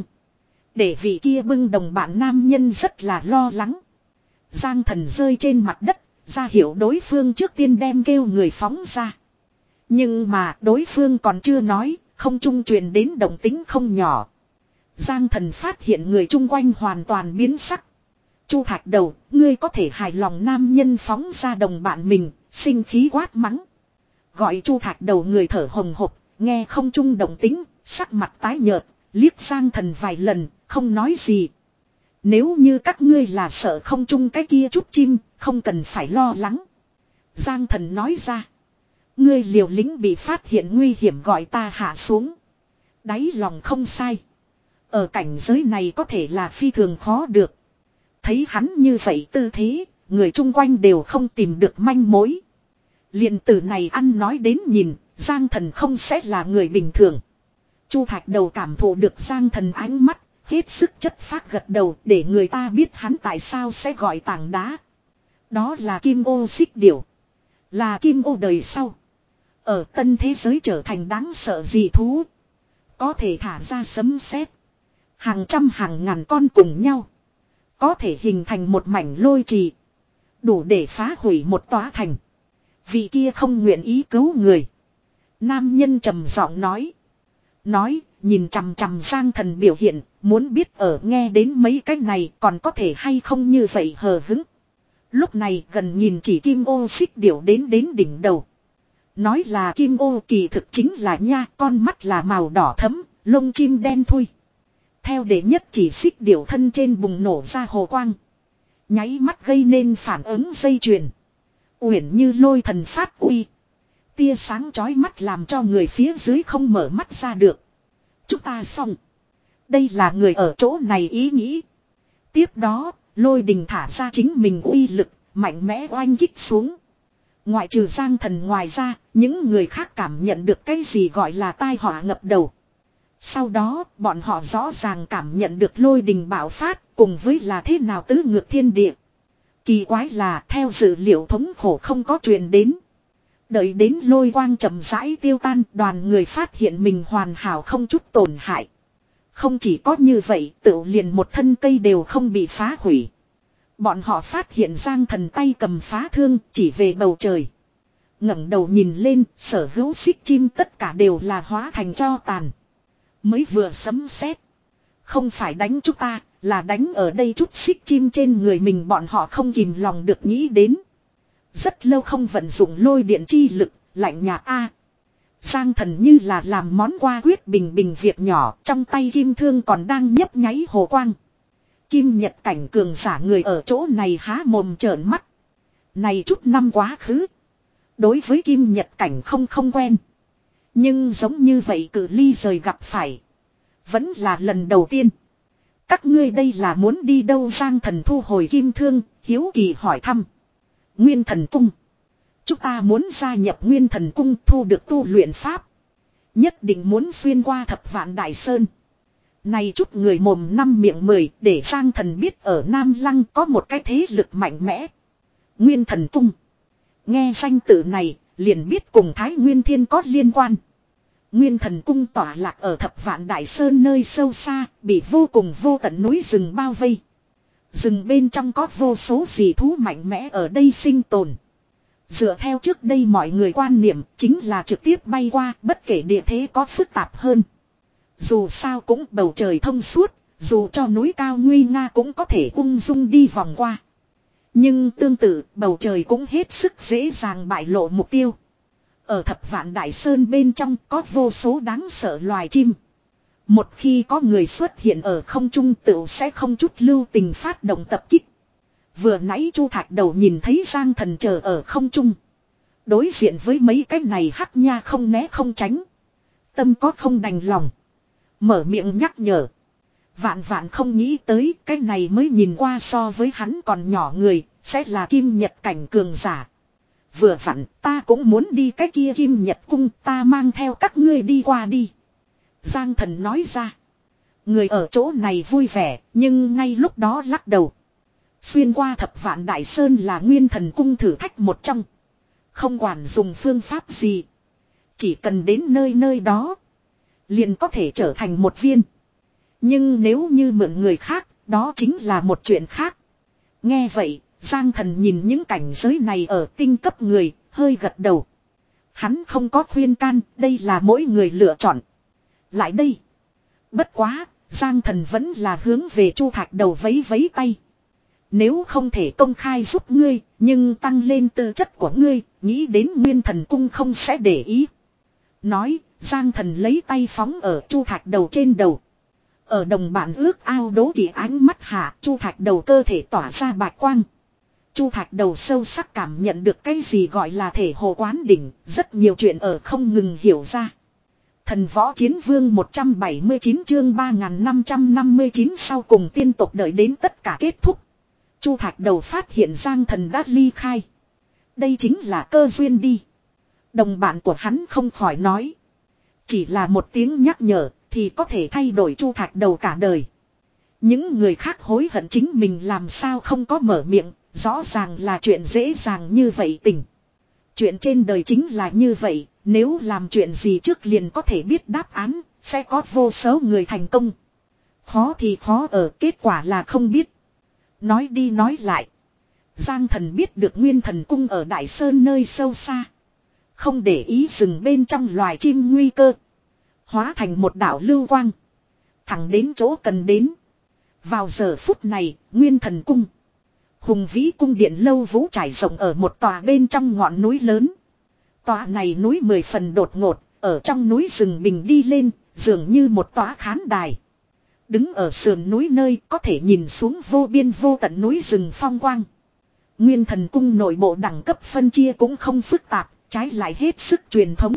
Để vị kia bưng đồng bạn nam nhân rất là lo lắng. Giang Thần rơi trên mặt đất, ra hiệu đối phương trước tiên đem kêu người phóng ra. Nhưng mà đối phương còn chưa nói, không trung truyền đến động tính không nhỏ. Giang Thần phát hiện người chung quanh hoàn toàn biến sắc. Chu Thạch Đầu, ngươi có thể hài lòng nam nhân phóng ra đồng bạn mình, sinh khí quát mắng. Gọi Chu Thạch Đầu người thở hồng hộc, nghe không trung động tính, sắc mặt tái nhợt, liếc Giang Thần vài lần, không nói gì. Nếu như các ngươi là sợ không trung cái kia chút chim, không cần phải lo lắng. Giang Thần nói ra. Ngươi liều lĩnh bị phát hiện nguy hiểm gọi ta hạ xuống. Đáy lòng không sai. Ở cảnh giới này có thể là phi thường khó được. Thấy hắn như vậy tư thế, người chung quanh đều không tìm được manh mối. Liền từ này ăn nói đến nhìn, Giang Thần không sẽ là người bình thường. Chu Thạch Đầu cảm thụ được Giang Thần ánh mắt, hết sức chất phác gật đầu để người ta biết hắn tại sao sẽ gọi tảng đá. Đó là kim ô xích điểu. Là kim ô đời sau. Ở tân thế giới trở thành đáng sợ dị thú. Có thể thả ra sấm sét. Hàng trăm hàng ngàn con cùng nhau. Có thể hình thành một mảnh lôi trì. Đủ để phá hủy một tòa thành. Vị kia không nguyện ý cứu người. Nam nhân trầm giọng nói. Nói, nhìn chằm chằm Giang Thần biểu hiện, muốn biết ở nghe đến mấy cái này còn có thể hay không như vậy hờ hứng. Lúc này gần nhìn chỉ kim ô xích điểu đến đến đỉnh đầu. Nói là kim ô kỳ thực chính là nha, con mắt là màu đỏ thẫm, lông chim đen thui. Theo đệ nhất chỉ xích điểu thân trên bùng nổ ra hồ quang. Nháy mắt gây nên phản ứng dây chuyền. Uyển như lôi thần phát uy. Tia sáng chói mắt làm cho người phía dưới không mở mắt ra được. Chúng ta xong. Đây là người ở chỗ này ý nghĩ. Tiếp đó, lôi đình thả ra chính mình uy lực, mạnh mẽ oanh kích xuống. Ngoại trừ Giang Thần ngoài ra, những người khác cảm nhận được cái gì gọi là tai họa ngập đầu. Sau đó, bọn họ rõ ràng cảm nhận được lôi đình bạo phát, cùng với là thế nào tứ ngược thiên địa. Kỳ quái là theo dữ liệu thống khổ không có truyền đến. Đợi đến lôi quang chậm rãi tiêu tan, đoàn người phát hiện mình hoàn hảo không chút tổn hại. Không chỉ có như vậy, tự liền một thân cây đều không bị phá hủy. Bọn họ phát hiện Giang Thần tay cầm phá thương chỉ về bầu trời. ngẩng đầu nhìn lên, sở hữu xích chim tất cả đều là hóa thành tro tàn. Mới vừa sấm sét. Không phải đánh chúng ta, là đánh ở đây chút xích chim trên người mình, bọn họ không kìm lòng được nghĩ đến. Rất lâu không vận dụng lôi điện chi lực, lạnh nhạt a. Giang Thần như là làm món qua quyết bình bình việc nhỏ, trong tay kim thương còn đang nhấp nháy hồ quang. Kim Nhật cảnh cường giả người ở chỗ này há mồm trợn mắt. Này chút năm quá khứ, đối với Kim Nhật cảnh không không quen. Nhưng giống như vậy cự ly rời gặp phải, vẫn là lần đầu tiên. Các ngươi đây là muốn đi đâu? Giang Thần thu hồi kim thương, hiếu kỳ hỏi thăm. Nguyên Thần Cung. Chúng ta muốn gia nhập Nguyên Thần Cung, thu được tu luyện pháp. Nhất định muốn xuyên qua Thập Vạn Đại Sơn. Này chút người mồm năm miệng mười, để Giang Thần biết ở Nam Lăng có một cái thế lực mạnh mẽ. Nguyên Thần Cung. Nghe danh tự này, liền biết cùng Thái Nguyên Thiên có liên quan. Nguyên Thần Cung tỏa lạc ở Thập Vạn Đại Sơn nơi sâu xa, bị vô cùng vô tận núi rừng bao vây. Rừng bên trong có vô số dị thú mạnh mẽ ở đây sinh tồn. Dựa theo trước đây mọi người quan niệm, chính là trực tiếp bay qua, bất kể địa thế có phức tạp hơn. Dù sao cũng bầu trời thông suốt, dù cho núi cao nguy nga cũng có thể ung dung đi vòng qua. Nhưng tương tự, bầu trời cũng hết sức dễ dàng bại lộ mục tiêu. Ở Thập Vạn Đại Sơn bên trong có vô số đáng sợ loài chim. Một khi có người xuất hiện ở không trung, tựu sẽ không chút lưu tình phát động tập kích. Vừa nãy Chu Thạch Đầu nhìn thấy Giang Thần chờ ở không trung, đối diện với mấy cái này hắc nha không né không tránh. Tâm có không đành lòng, mở miệng nhắc nhở. Vạn vạn không nghĩ tới cái này mới nhìn qua so với hắn còn nhỏ người, sẽ là Kim Nhật cảnh cường giả. Vừa vặn ta cũng muốn đi cái kia Kim Nhật Cung, ta mang theo các ngươi đi qua đi. Giang Thần nói ra. Người ở chỗ này vui vẻ, nhưng ngay lúc đó lắc đầu. Xuyên qua Thập Vạn Đại Sơn là Nguyên Thần Cung thử thách một trong. Không quản dùng phương pháp gì, chỉ cần đến nơi nơi đó, liền có thể trở thành một viên. Nhưng nếu như mượn người khác, đó chính là một chuyện khác. Nghe vậy, Giang Thần nhìn những cảnh giới này ở tinh cấp người, hơi gật đầu. Hắn không có khuyên can, đây là mỗi người lựa chọn. Lại đây. Bất quá, Giang Thần vẫn là hướng về Chu Thạch Đầu vấy vấy tay. Nếu không thể công khai giúp ngươi, nhưng tăng lên tư chất của ngươi, nghĩ đến Nguyên Thần Cung không sẽ để ý. Nói, Giang Thần lấy tay phóng ở Chu Thạch Đầu trên đầu. Ở đồng bạn ước ao đố kỵ ánh mắt hạ, Chu Thạch Đầu cơ thể tỏa ra bạch quang. Chu Thạch Đầu sâu sắc cảm nhận được cái gì gọi là thể hồ quán đỉnh, rất nhiều chuyện ở không ngừng hiểu ra. Thần Võ Chiến Vương một trăm bảy mươi chín chương ba nghìn năm trăm năm mươi chín sau cùng tiên tộc đợi đến tất cả kết thúc. Chu Thạch Đầu phát hiện Giang Thần đã ly khai. Đây chính là cơ duyên đi. Đồng bạn của hắn không khỏi nói. Chỉ là một tiếng nhắc nhở thì có thể thay đổi Chu Thạch Đầu cả đời. Những người khác hối hận chính mình làm sao không có mở miệng. Rõ ràng là chuyện dễ dàng như vậy tình. Chuyện trên đời chính là như vậy. Nếu làm chuyện gì trước liền có thể biết đáp án, sẽ có vô số người thành công. Khó thì khó ở, kết quả là không biết. Nói đi nói lại. Giang Thần biết được Nguyên Thần Cung ở Đại Sơn nơi sâu xa. Không để ý rừng bên trong loài chim nguy cơ. Hóa thành một đạo lưu quang. Thẳng đến chỗ cần đến. Vào giờ phút này, Nguyên Thần Cung. Hùng vĩ cung điện lâu vũ trải rộng ở một tòa bên trong ngọn núi lớn. Tòa này núi mười phần đột ngột, ở trong núi rừng bình đi lên, dường như một tòa khán đài. Đứng ở sườn núi nơi có thể nhìn xuống vô biên vô tận núi rừng phong quang. Nguyên Thần Cung nội bộ đẳng cấp phân chia cũng không phức tạp, trái lại hết sức truyền thống.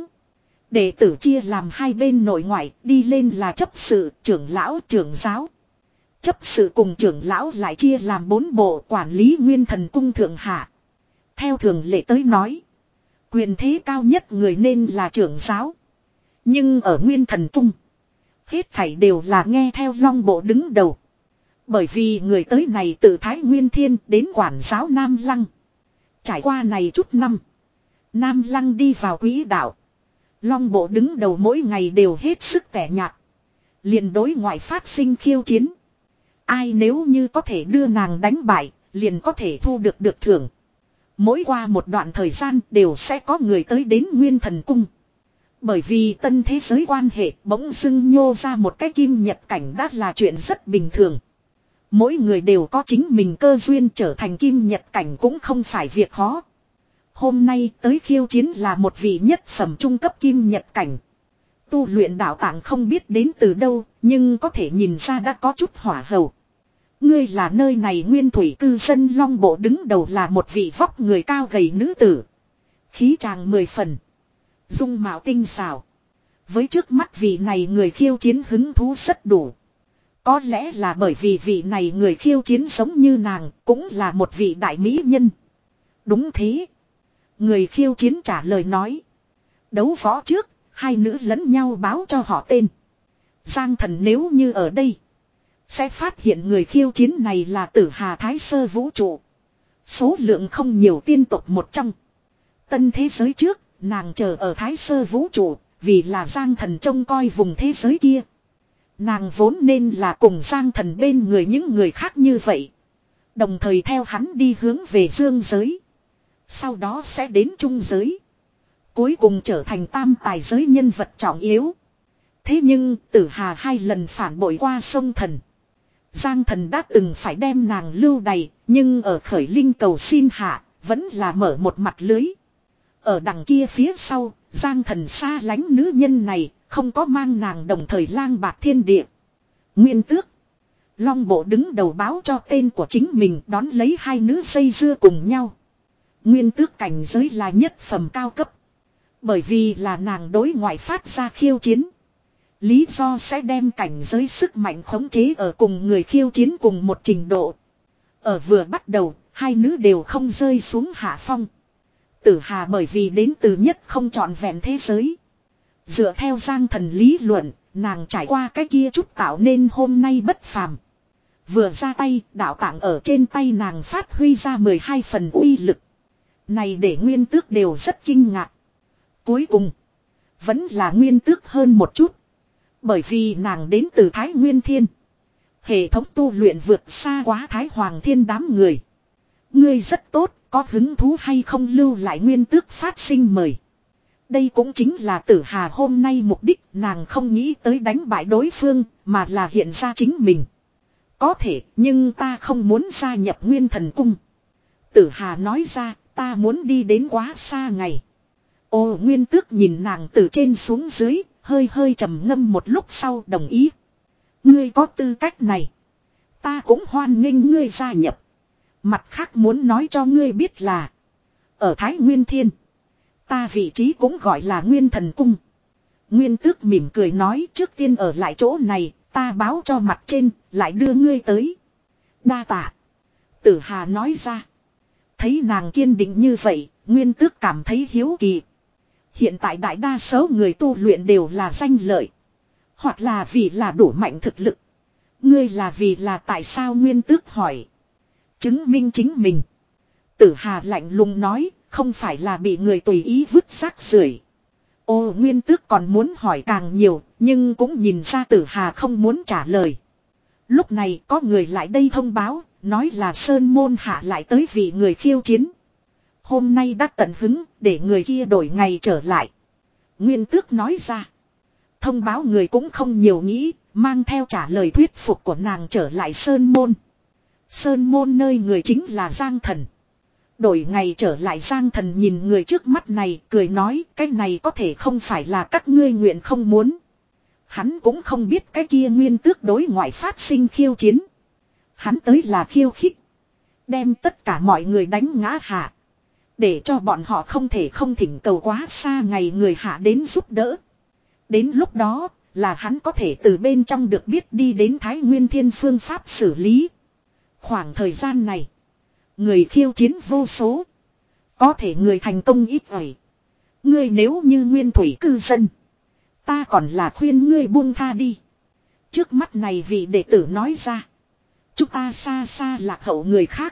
Đệ tử chia làm hai bên nội ngoại, đi lên là chấp sự, trưởng lão, trưởng giáo. Chấp sự cùng trưởng lão lại chia làm bốn bộ quản lý Nguyên Thần Cung thượng hạ. Theo thường lệ tới nói, quyền thế cao nhất người nên là trưởng giáo. Nhưng ở Nguyên Thần Cung, hết thảy đều là nghe theo Long Bộ đứng đầu. Bởi vì người tới này từ Thái Nguyên Thiên đến quản giáo Nam Lăng. Trải qua này chút năm, Nam Lăng đi vào quỹ đạo. Long Bộ đứng đầu mỗi ngày đều hết sức tẻ nhạt. liền đối ngoại phát sinh khiêu chiến. Ai nếu như có thể đưa nàng đánh bại, liền có thể thu được được thưởng. Mỗi qua một đoạn thời gian đều sẽ có người tới đến Nguyên Thần Cung. Bởi vì tân thế giới quan hệ bỗng dưng nhô ra một cái kim nhật cảnh đã là chuyện rất bình thường. Mỗi người đều có chính mình cơ duyên trở thành kim nhật cảnh cũng không phải việc khó. Hôm nay tới khiêu chiến là một vị nhất phẩm trung cấp kim nhật cảnh. Tu luyện đạo tạng không biết đến từ đâu, nhưng có thể nhìn ra đã có chút hỏa hầu. Ngươi là nơi này nguyên thủy cư dân Long Bộ, đứng đầu là một vị vóc người cao gầy nữ tử. Khí tràng mười phần. Dung mạo tinh xảo. Với trước mắt vị này người khiêu chiến hứng thú rất đủ. Có lẽ là bởi vì vị này người khiêu chiến giống như nàng cũng là một vị đại mỹ nhân. Đúng thế. Người khiêu chiến trả lời nói. Đấu võ trước, hai nữ lẫn nhau báo cho họ tên. Giang Thần nếu như ở đây, sẽ phát hiện người khiêu chiến này là Tử Hà Thái Sơ Vũ Trụ. Số lượng không nhiều tiên tộc một trong. Tân thế giới trước, nàng chờ ở Thái Sơ Vũ Trụ, vì là Giang Thần trông coi vùng thế giới kia. Nàng vốn nên là cùng Giang Thần bên người những người khác như vậy. Đồng thời theo hắn đi hướng về dương giới. Sau đó sẽ đến trung giới. Cuối cùng trở thành tam tài giới nhân vật trọng yếu. Thế nhưng Tử Hà hai lần phản bội qua sông Thần. Giang Thần đã từng phải đem nàng lưu đày, nhưng ở khởi linh cầu xin hạ, vẫn là mở một mặt lưới. Ở đằng kia phía sau, Giang Thần xa lánh nữ nhân này, không có mang nàng đồng thời lang bạc thiên địa. Nguyên Tước. Long Bộ đứng đầu báo cho tên của chính mình, đón lấy hai nữ dây dưa cùng nhau. Nguyên Tước cảnh giới là nhất phẩm cao cấp. Bởi vì là nàng đối ngoại phát ra khiêu chiến. Lý do sẽ đem cảnh giới sức mạnh khống chế ở cùng người khiêu chiến cùng một trình độ. Ở vừa bắt đầu, hai nữ đều không rơi xuống hạ phong. Tử Hà bởi vì đến từ nhất không trọn vẹn thế giới. Dựa theo Giang Thần lý luận, nàng trải qua cái kia chút tạo nên hôm nay bất phàm. Vừa ra tay, đạo tạng ở trên tay nàng phát huy ra mười hai phần uy lực. Này để Nguyên Tước đều rất kinh ngạc. Cuối cùng, vẫn là Nguyên Tước hơn một chút. Bởi vì nàng đến từ Thái Nguyên Thiên. Hệ thống tu luyện vượt xa quá Thái Hoàng Thiên đám người. Ngươi rất tốt, có hứng thú hay không lưu lại Nguyên Tước phát sinh mời. Đây cũng chính là Tử Hà hôm nay mục đích, nàng không nghĩ tới đánh bại đối phương, mà là hiện ra chính mình. Có thể, nhưng ta không muốn gia nhập Nguyên Thần Cung. Tử Hà nói ra, ta muốn đi đến quá xa ngày. Ô Nguyên Tước nhìn nàng từ trên xuống dưới, hơi hơi trầm ngâm một lúc sau đồng ý. Ngươi có tư cách này. Ta cũng hoan nghênh ngươi gia nhập. Mặt khác muốn nói cho ngươi biết là. Ở Thái Nguyên Thiên. Ta vị trí cũng gọi là Nguyên Thần Cung. Nguyên Tước mỉm cười nói trước tiên ở lại chỗ này. Ta báo cho mặt trên lại đưa ngươi tới. Đa tạ. Tử Hà nói ra. Thấy nàng kiên định như vậy. Nguyên Tước cảm thấy hiếu kỳ. Hiện tại đại đa số người tu luyện đều là danh lợi. Hoặc là vì là đủ mạnh thực lực. Ngươi là vì là tại sao Nguyên Tước hỏi. Chứng minh chính mình. Tử Hà lạnh lùng nói. Không phải là bị người tùy ý vứt rác rưởi. Ô Nguyên Tước còn muốn hỏi càng nhiều. Nhưng cũng nhìn ra Tử Hà không muốn trả lời. Lúc này có người lại đây thông báo. Nói là Sơn Môn Hạ lại tới vị người khiêu chiến. Hôm nay đã tận hứng để người kia đổi ngày trở lại. Nguyên Tước nói ra. Thông báo người cũng không nhiều nghĩ. Mang theo trả lời thuyết phục của nàng trở lại Sơn Môn. Sơn Môn nơi người chính là Giang Thần. Đổi ngày trở lại Giang Thần nhìn người trước mắt này cười nói cái này có thể không phải là các ngươi nguyện không muốn. Hắn cũng không biết cái kia Nguyên Tước đối ngoại phát sinh khiêu chiến. Hắn tới là khiêu khích. Đem tất cả mọi người đánh ngã hạ. Để cho bọn họ không thể không thỉnh cầu quá xa ngày người hạ đến giúp đỡ. Đến lúc đó là hắn có thể từ bên trong được biết đi đến Thái Nguyên Thiên phương pháp xử lý. Khoảng thời gian này. Người khiêu chiến vô số. Có thể người thành công ít ỏi. Ngươi nếu như nguyên thủy cư dân. Ta còn là khuyên ngươi buông tha đi. Trước mắt này vị đệ tử nói ra. Chúng ta xa xa lạc hậu người khác.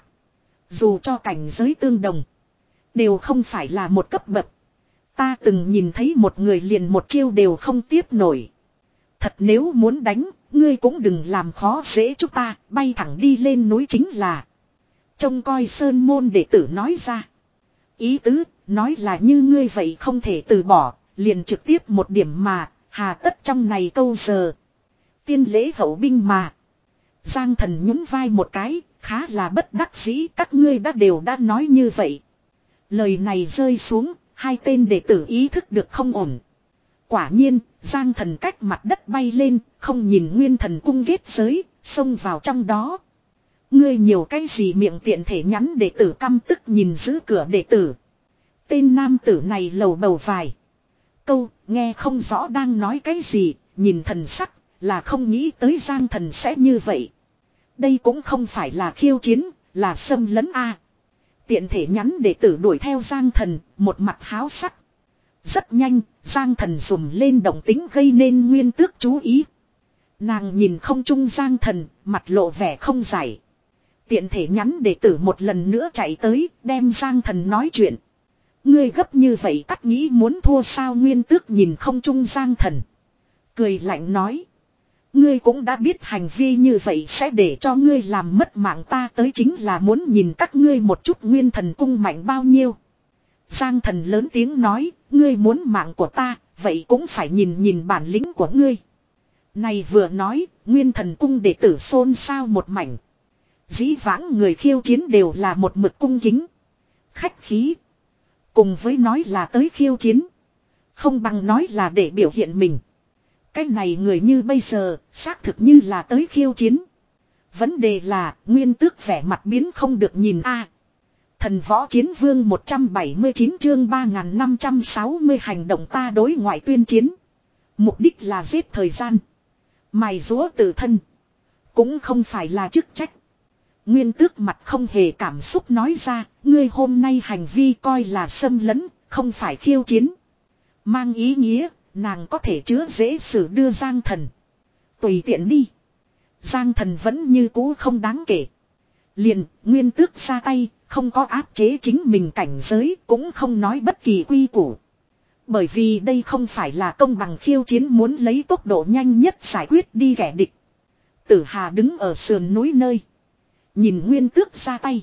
Dù cho cảnh giới tương đồng. Đều không phải là một cấp bậc. Ta từng nhìn thấy một người liền một chiêu đều không tiếp nổi. Thật nếu muốn đánh, ngươi cũng đừng làm khó dễ chúng ta, bay thẳng đi lên núi chính là. Trông coi sơn môn đệ tử nói ra. Ý tứ, nói là như ngươi vậy không thể từ bỏ, liền trực tiếp một điểm mà, hà tất trong này câu giờ. Tiên lễ hậu binh mà. Giang Thần nhún vai một cái, khá là bất đắc dĩ, các ngươi đã đều đã nói như vậy. Lời này rơi xuống, hai tên đệ tử ý thức được không ổn. Quả nhiên, Giang Thần cách mặt đất bay lên, không nhìn Nguyên Thần cung kết giới, xông vào trong đó. Ngươi nhiều cái gì miệng tiện thể nhắn đệ tử căm tức nhìn giữ cửa đệ tử. Tên nam tử này lầu bầu vài câu, nghe không rõ đang nói cái gì, nhìn thần sắc, là không nghĩ tới Giang Thần sẽ như vậy. Đây cũng không phải là khiêu chiến, là xâm lấn a. Tiện thể nhắn đệ tử đuổi theo Giang Thần, một mặt háo sắc. Rất nhanh, Giang Thần dùng lên động tính gây nên Nguyên Tước chú ý. Nàng nhìn không trung Giang Thần, mặt lộ vẻ không giải. Tiện thể nhắn đệ tử một lần nữa chạy tới, đem Giang Thần nói chuyện. Ngươi gấp như vậy cắt nghĩ muốn thua sao? Nguyên Tước nhìn không trung Giang Thần, cười lạnh nói. Ngươi cũng đã biết hành vi như vậy sẽ để cho ngươi làm mất mạng, ta tới chính là muốn nhìn các ngươi một chút Nguyên Thần cung mạnh bao nhiêu. Giang Thần lớn tiếng nói, ngươi muốn mạng của ta, vậy cũng phải nhìn nhìn bản lĩnh của ngươi. Này vừa nói, Nguyên Thần cung đệ tử xôn xao một mảnh. Dĩ vãng người khiêu chiến đều là một mực cung kính, khách khí. Cùng với nói là tới khiêu chiến, không bằng nói là để biểu hiện mình. Cái này người như bây giờ, xác thực như là tới khiêu chiến. Vấn đề là, Nguyên Tước vẻ mặt biến không được nhìn a. Thần võ chiến vương một trăm bảy mươi chín chương ba nghìn năm trăm sáu mươi hành động ta đối ngoại tuyên chiến. Mục đích là giết thời gian, mài rúa tự thân, cũng không phải là chức trách. Nguyên Tước mặt không hề cảm xúc nói ra, ngươi hôm nay hành vi coi là xâm lấn, không phải khiêu chiến. Mang ý nghĩa, nàng có thể chứa dễ xử đưa Giang Thần. Tùy tiện đi. Giang Thần vẫn như cũ không đáng kể. Liền, Nguyên Tước ra tay, không có áp chế chính mình cảnh giới, cũng không nói bất kỳ quy củ. Bởi vì đây không phải là công bằng khiêu chiến muốn lấy tốc độ nhanh nhất giải quyết đi kẻ địch. Tử Hà đứng ở sườn núi nơi, nhìn Nguyên Tước ra tay.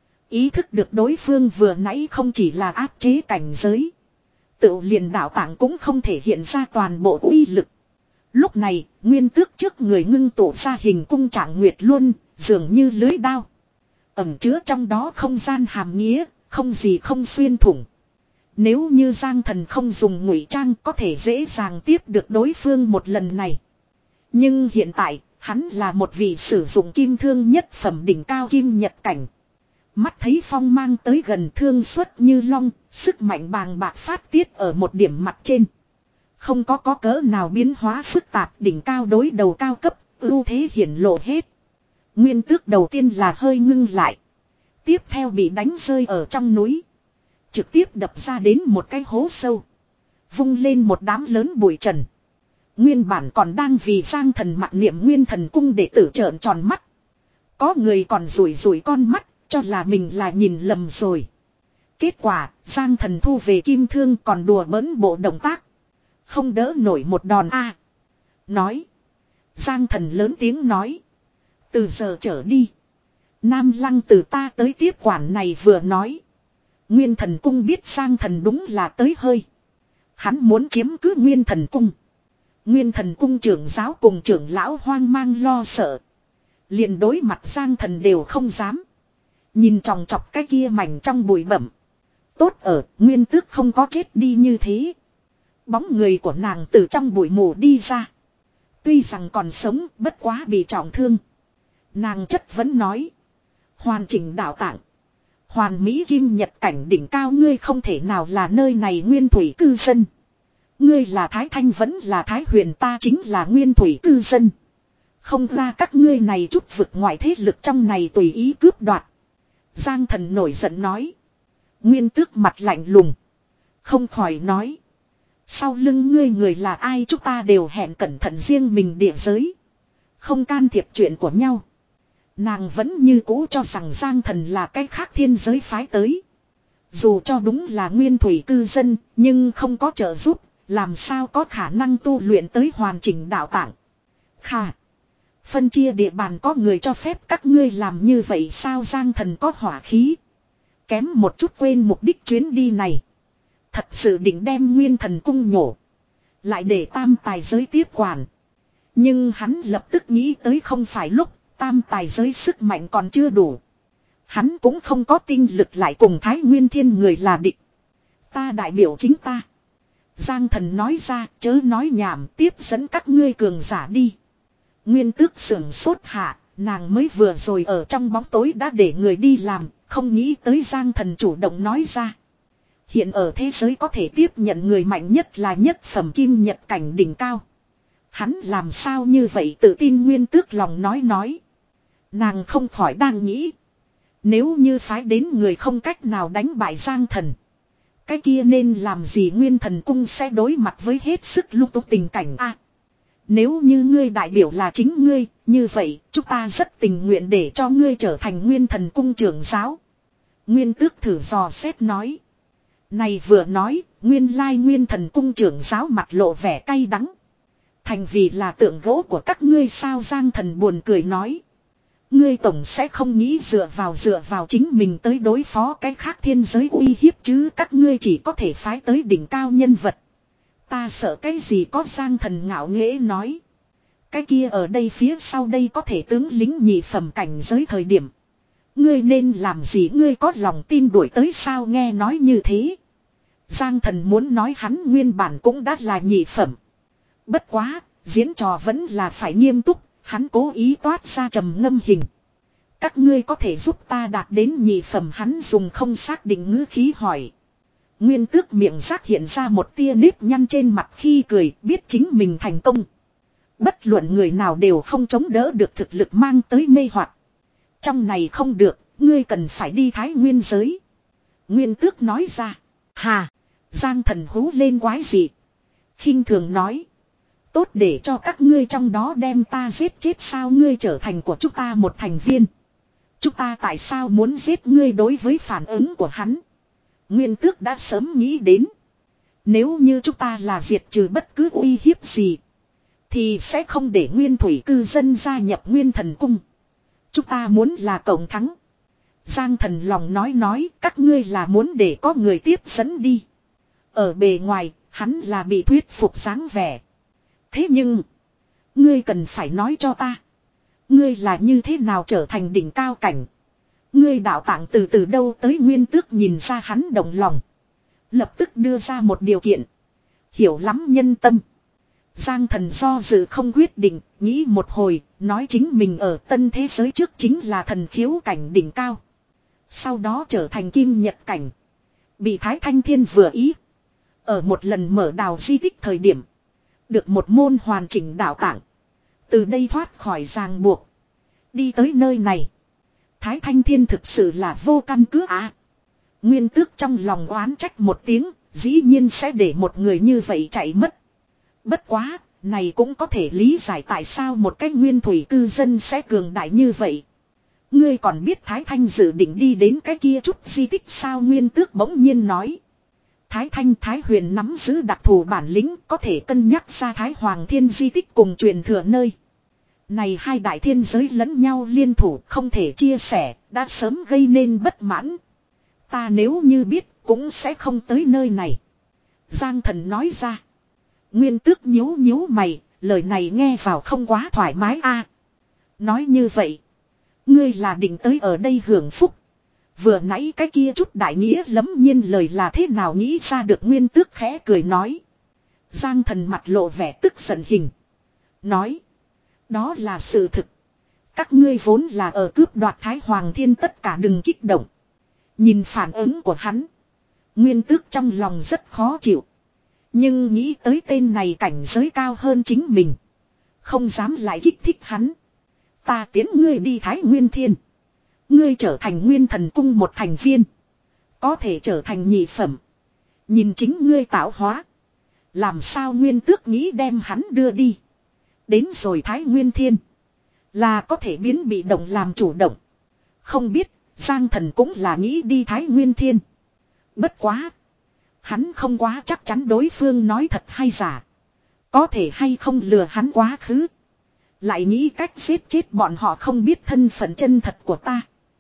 Ý thức được đối phương vừa nãy không chỉ là áp chế cảnh giới, tự liền đạo tạng cũng không thể hiện ra toàn bộ uy lực. Lúc này, Nguyên Tước trước người ngưng tụ ra hình cung trạng nguyệt luân, dường như lưới đao. Ẩn chứa trong đó không gian hàm nghĩa, không gì không xuyên thủng. Nếu như Giang Thần không dùng ngụy trang có thể dễ dàng tiếp được đối phương một lần này. Nhưng hiện tại, hắn là một vị sử dụng kim thương nhất phẩm đỉnh cao kim nhật cảnh. Mắt thấy phong mang tới gần, thương xuất như long, sức mạnh bàng bạc phát tiết ở một điểm mặt trên. Không có có cỡ nào biến hóa phức tạp, đỉnh cao đối đầu cao cấp, ưu thế hiển lộ hết. Nguyên Tước đầu tiên là hơi ngưng lại. Tiếp theo bị đánh rơi ở trong núi. Trực tiếp đập ra đến một cái hố sâu. Vung lên một đám lớn bụi trần. Nguyên bản còn đang vì Giang Thần mặc niệm Nguyên Thần cung đệ tử trợn tròn mắt. Có người còn rủi rủi con mắt, cho là mình là nhìn lầm rồi. Kết quả, Giang Thần thu về kim thương còn đùa bỡn bộ động tác. Không đỡ nổi một đòn a. Nói. Giang Thần lớn tiếng nói. Từ giờ trở đi, Nam Lăng từ ta tới tiếp quản này. Vừa nói, Nguyên Thần cung biết Giang Thần đúng là tới hơi. Hắn muốn chiếm cứ Nguyên Thần cung. Nguyên Thần cung trưởng giáo cùng trưởng lão hoang mang lo sợ. Liền đối mặt Giang Thần đều không dám. Nhìn tròng trọc cái kia mảnh trong bụi bẩm. Tốt ở, Nguyên Tước không có chết đi như thế. Bóng người của nàng từ trong bụi mù đi ra. Tuy rằng còn sống, bất quá bị trọng thương. Nàng chất vấn nói. Hoàn chỉnh đạo tạng, hoàn mỹ kim nhật cảnh đỉnh cao, ngươi không thể nào là nơi này nguyên thủy cư dân. Ngươi là Thái Thanh vẫn là Thái Huyền, ta chính là nguyên thủy cư dân. Không ra các ngươi này chút vực ngoại thế lực trong này tùy ý cướp đoạt. Giang Thần nổi giận nói. Nguyên Tước mặt lạnh lùng, không khỏi nói. Sau lưng ngươi người là ai, chúng ta đều hẹn cẩn thận riêng mình địa giới, không can thiệp chuyện của nhau. Nàng vẫn như cũ cho rằng Giang Thần là cái khác thiên giới phái tới. Dù cho đúng là nguyên thủy cư dân, nhưng không có trợ giúp, làm sao có khả năng tu luyện tới hoàn chỉnh đạo tạng. Khà. Phân chia địa bàn có người cho phép các ngươi làm như vậy sao? Giang Thần có hỏa khí. Kém một chút quên mục đích chuyến đi này. Thật sự định đem Nguyên Thần Cung nhổ. Lại để tam tài giới tiếp quản. Nhưng hắn lập tức nghĩ tới không phải lúc tam tài giới sức mạnh còn chưa đủ. Hắn cũng không có tinh lực lại cùng Thái Nguyên Thiên người là địch. Ta đại biểu chính ta. Giang Thần nói ra, chớ nói nhảm, tiếp dẫn các ngươi cường giả đi. Nguyên Tước sưởng sốt hạ, nàng mới vừa rồi ở trong bóng tối đã để người đi làm, không nghĩ tới Giang Thần chủ động nói ra. Hiện ở thế giới có thể tiếp nhận người mạnh nhất là nhất phẩm kim nhật cảnh đỉnh cao. Hắn làm sao như vậy tự tin? Nguyên Tước lòng nói nói. Nàng không khỏi đang nghĩ. Nếu như phái đến người không cách nào đánh bại Giang Thần. Cái kia nên làm gì? Nguyên Thần Cung sẽ đối mặt với hết sức lung túng tình cảnh a. Nếu như ngươi đại biểu là chính ngươi, như vậy chúng ta rất tình nguyện để cho ngươi trở thành Nguyên Thần Cung trưởng giáo. Nguyên Tước thử dò xét nói. Này vừa nói, nguyên lai Nguyên Thần Cung trưởng giáo mặt lộ vẻ cay đắng. Thành vì là tượng gỗ của các ngươi sao? Giang Thần buồn cười nói. Ngươi tổng sẽ không nghĩ dựa vào dựa vào chính mình tới đối phó cái khác thiên giới uy hiếp chứ? Các ngươi chỉ có thể phái tới đỉnh cao nhân vật. Ta sợ cái gì? Có Giang Thần ngạo nghễ nói. Cái kia ở đây phía sau đây có thể tướng lính nhị phẩm cảnh giới thời điểm. Ngươi nên làm gì? Ngươi có lòng tin đuổi tới sao? Nghe nói như thế. Giang Thần muốn nói hắn nguyên bản cũng đã là nhị phẩm. Bất quá, diễn trò vẫn là phải nghiêm túc. Hắn cố ý toát ra trầm ngâm hình. Các ngươi có thể giúp ta đạt đến nhị phẩm? Hắn dùng không xác định ngữ khí hỏi. Nguyên Tước miệng rác hiện ra một tia nếp nhăn trên mặt khi cười, biết chính mình thành công. Bất luận người nào đều không chống đỡ được thực lực mang tới mê hoặc. Trong này không được, ngươi cần phải đi Thái Nguyên giới. Nguyên Tước nói ra. Hà, Giang Thần hú lên quái gì? Khinh thường nói. Tốt để cho các ngươi trong đó đem ta giết chết sao? Ngươi trở thành của chúng ta một thành viên. Chúng ta tại sao muốn giết ngươi? Đối với phản ứng của hắn, Nguyên Tước đã sớm nghĩ đến. Nếu như chúng ta là diệt trừ bất cứ uy hiếp gì, thì sẽ không để nguyên thủy cư dân gia nhập Nguyên Thần Cung. Chúng ta muốn là cộng thắng. Giang Thần lòng nói nói, các ngươi là muốn để có người tiếp dẫn đi. Ở bề ngoài, hắn là bị thuyết phục dáng vẻ. Thế nhưng, ngươi cần phải nói cho ta. Ngươi là như thế nào trở thành đỉnh cao cảnh? Ngươi đạo tạng từ từ đâu tới? Nguyên Tước nhìn ra hắn động lòng. Lập tức đưa ra một điều kiện. Hiểu lắm nhân tâm. Giang Thần do dự không quyết định, nghĩ một hồi, nói chính mình ở tân thế giới trước chính là thần khiếu cảnh đỉnh cao. Sau đó trở thành kim nhật cảnh. Bị Thái Thanh Thiên vừa ý. Ở một lần mở đào di tích thời điểm. Được một môn hoàn chỉnh đạo tạng. Từ đây thoát khỏi ràng buộc. Đi tới nơi này. Thái Thanh Thiên thực sự là vô căn cứ à. Nguyên Tước trong lòng oán trách một tiếng. Dĩ nhiên sẽ để một người như vậy chạy mất. Bất quá, này cũng có thể lý giải tại sao một cái nguyên thủy cư dân sẽ cường đại như vậy. Ngươi còn biết Thái Thanh dự định đi đến cái kia chút di tích sao? Nguyên Tước bỗng nhiên nói. Thái Thanh Thái Huyền nắm giữ đặc thù bản lĩnh, có thể cân nhắc ra Thái Hoàng Thiên di tích cùng truyền thừa nơi. Này hai đại thiên giới lẫn nhau liên thủ không thể chia sẻ, đã sớm gây nên bất mãn. Ta nếu như biết cũng sẽ không tới nơi này. Giang Thần nói ra. Nguyên Tước nhíu nhíu mày, lời này nghe vào không quá thoải mái a. Nói như vậy, ngươi là định tới ở đây hưởng phúc. Vừa nãy cái kia chút đại nghĩa lẫm nhiên lời là thế nào nghĩ ra được? Nguyên Tước khẽ cười nói. Giang Thần mặt lộ vẻ tức giận hình. Nói. Đó là sự thực. Các ngươi vốn là ở cướp đoạt Thái Hoàng Thiên, tất cả đừng kích động. Nhìn phản ứng của hắn, Nguyên Tước trong lòng rất khó chịu. Nhưng nghĩ tới tên này cảnh giới cao hơn chính mình, không dám lại kích thích hắn. Ta tiến ngươi đi Thái Nguyên Thiên. Ngươi trở thành Nguyên Thần Cung một thành viên. Có thể trở thành nhị phẩm. Nhìn chính ngươi tạo hóa. Làm sao? Nguyên Tước nghĩ đem hắn đưa đi. Đến rồi Thái Nguyên Thiên. Là có thể biến bị động làm chủ động. Không biết, Giang Thần cũng là nghĩ đi Thái Nguyên Thiên. Bất quá. Hắn không quá chắc chắn đối phương nói thật hay giả. Có thể hay không lừa hắn quá khứ. Lại nghĩ cách giết chết bọn họ không biết thân phận chân thật của ta.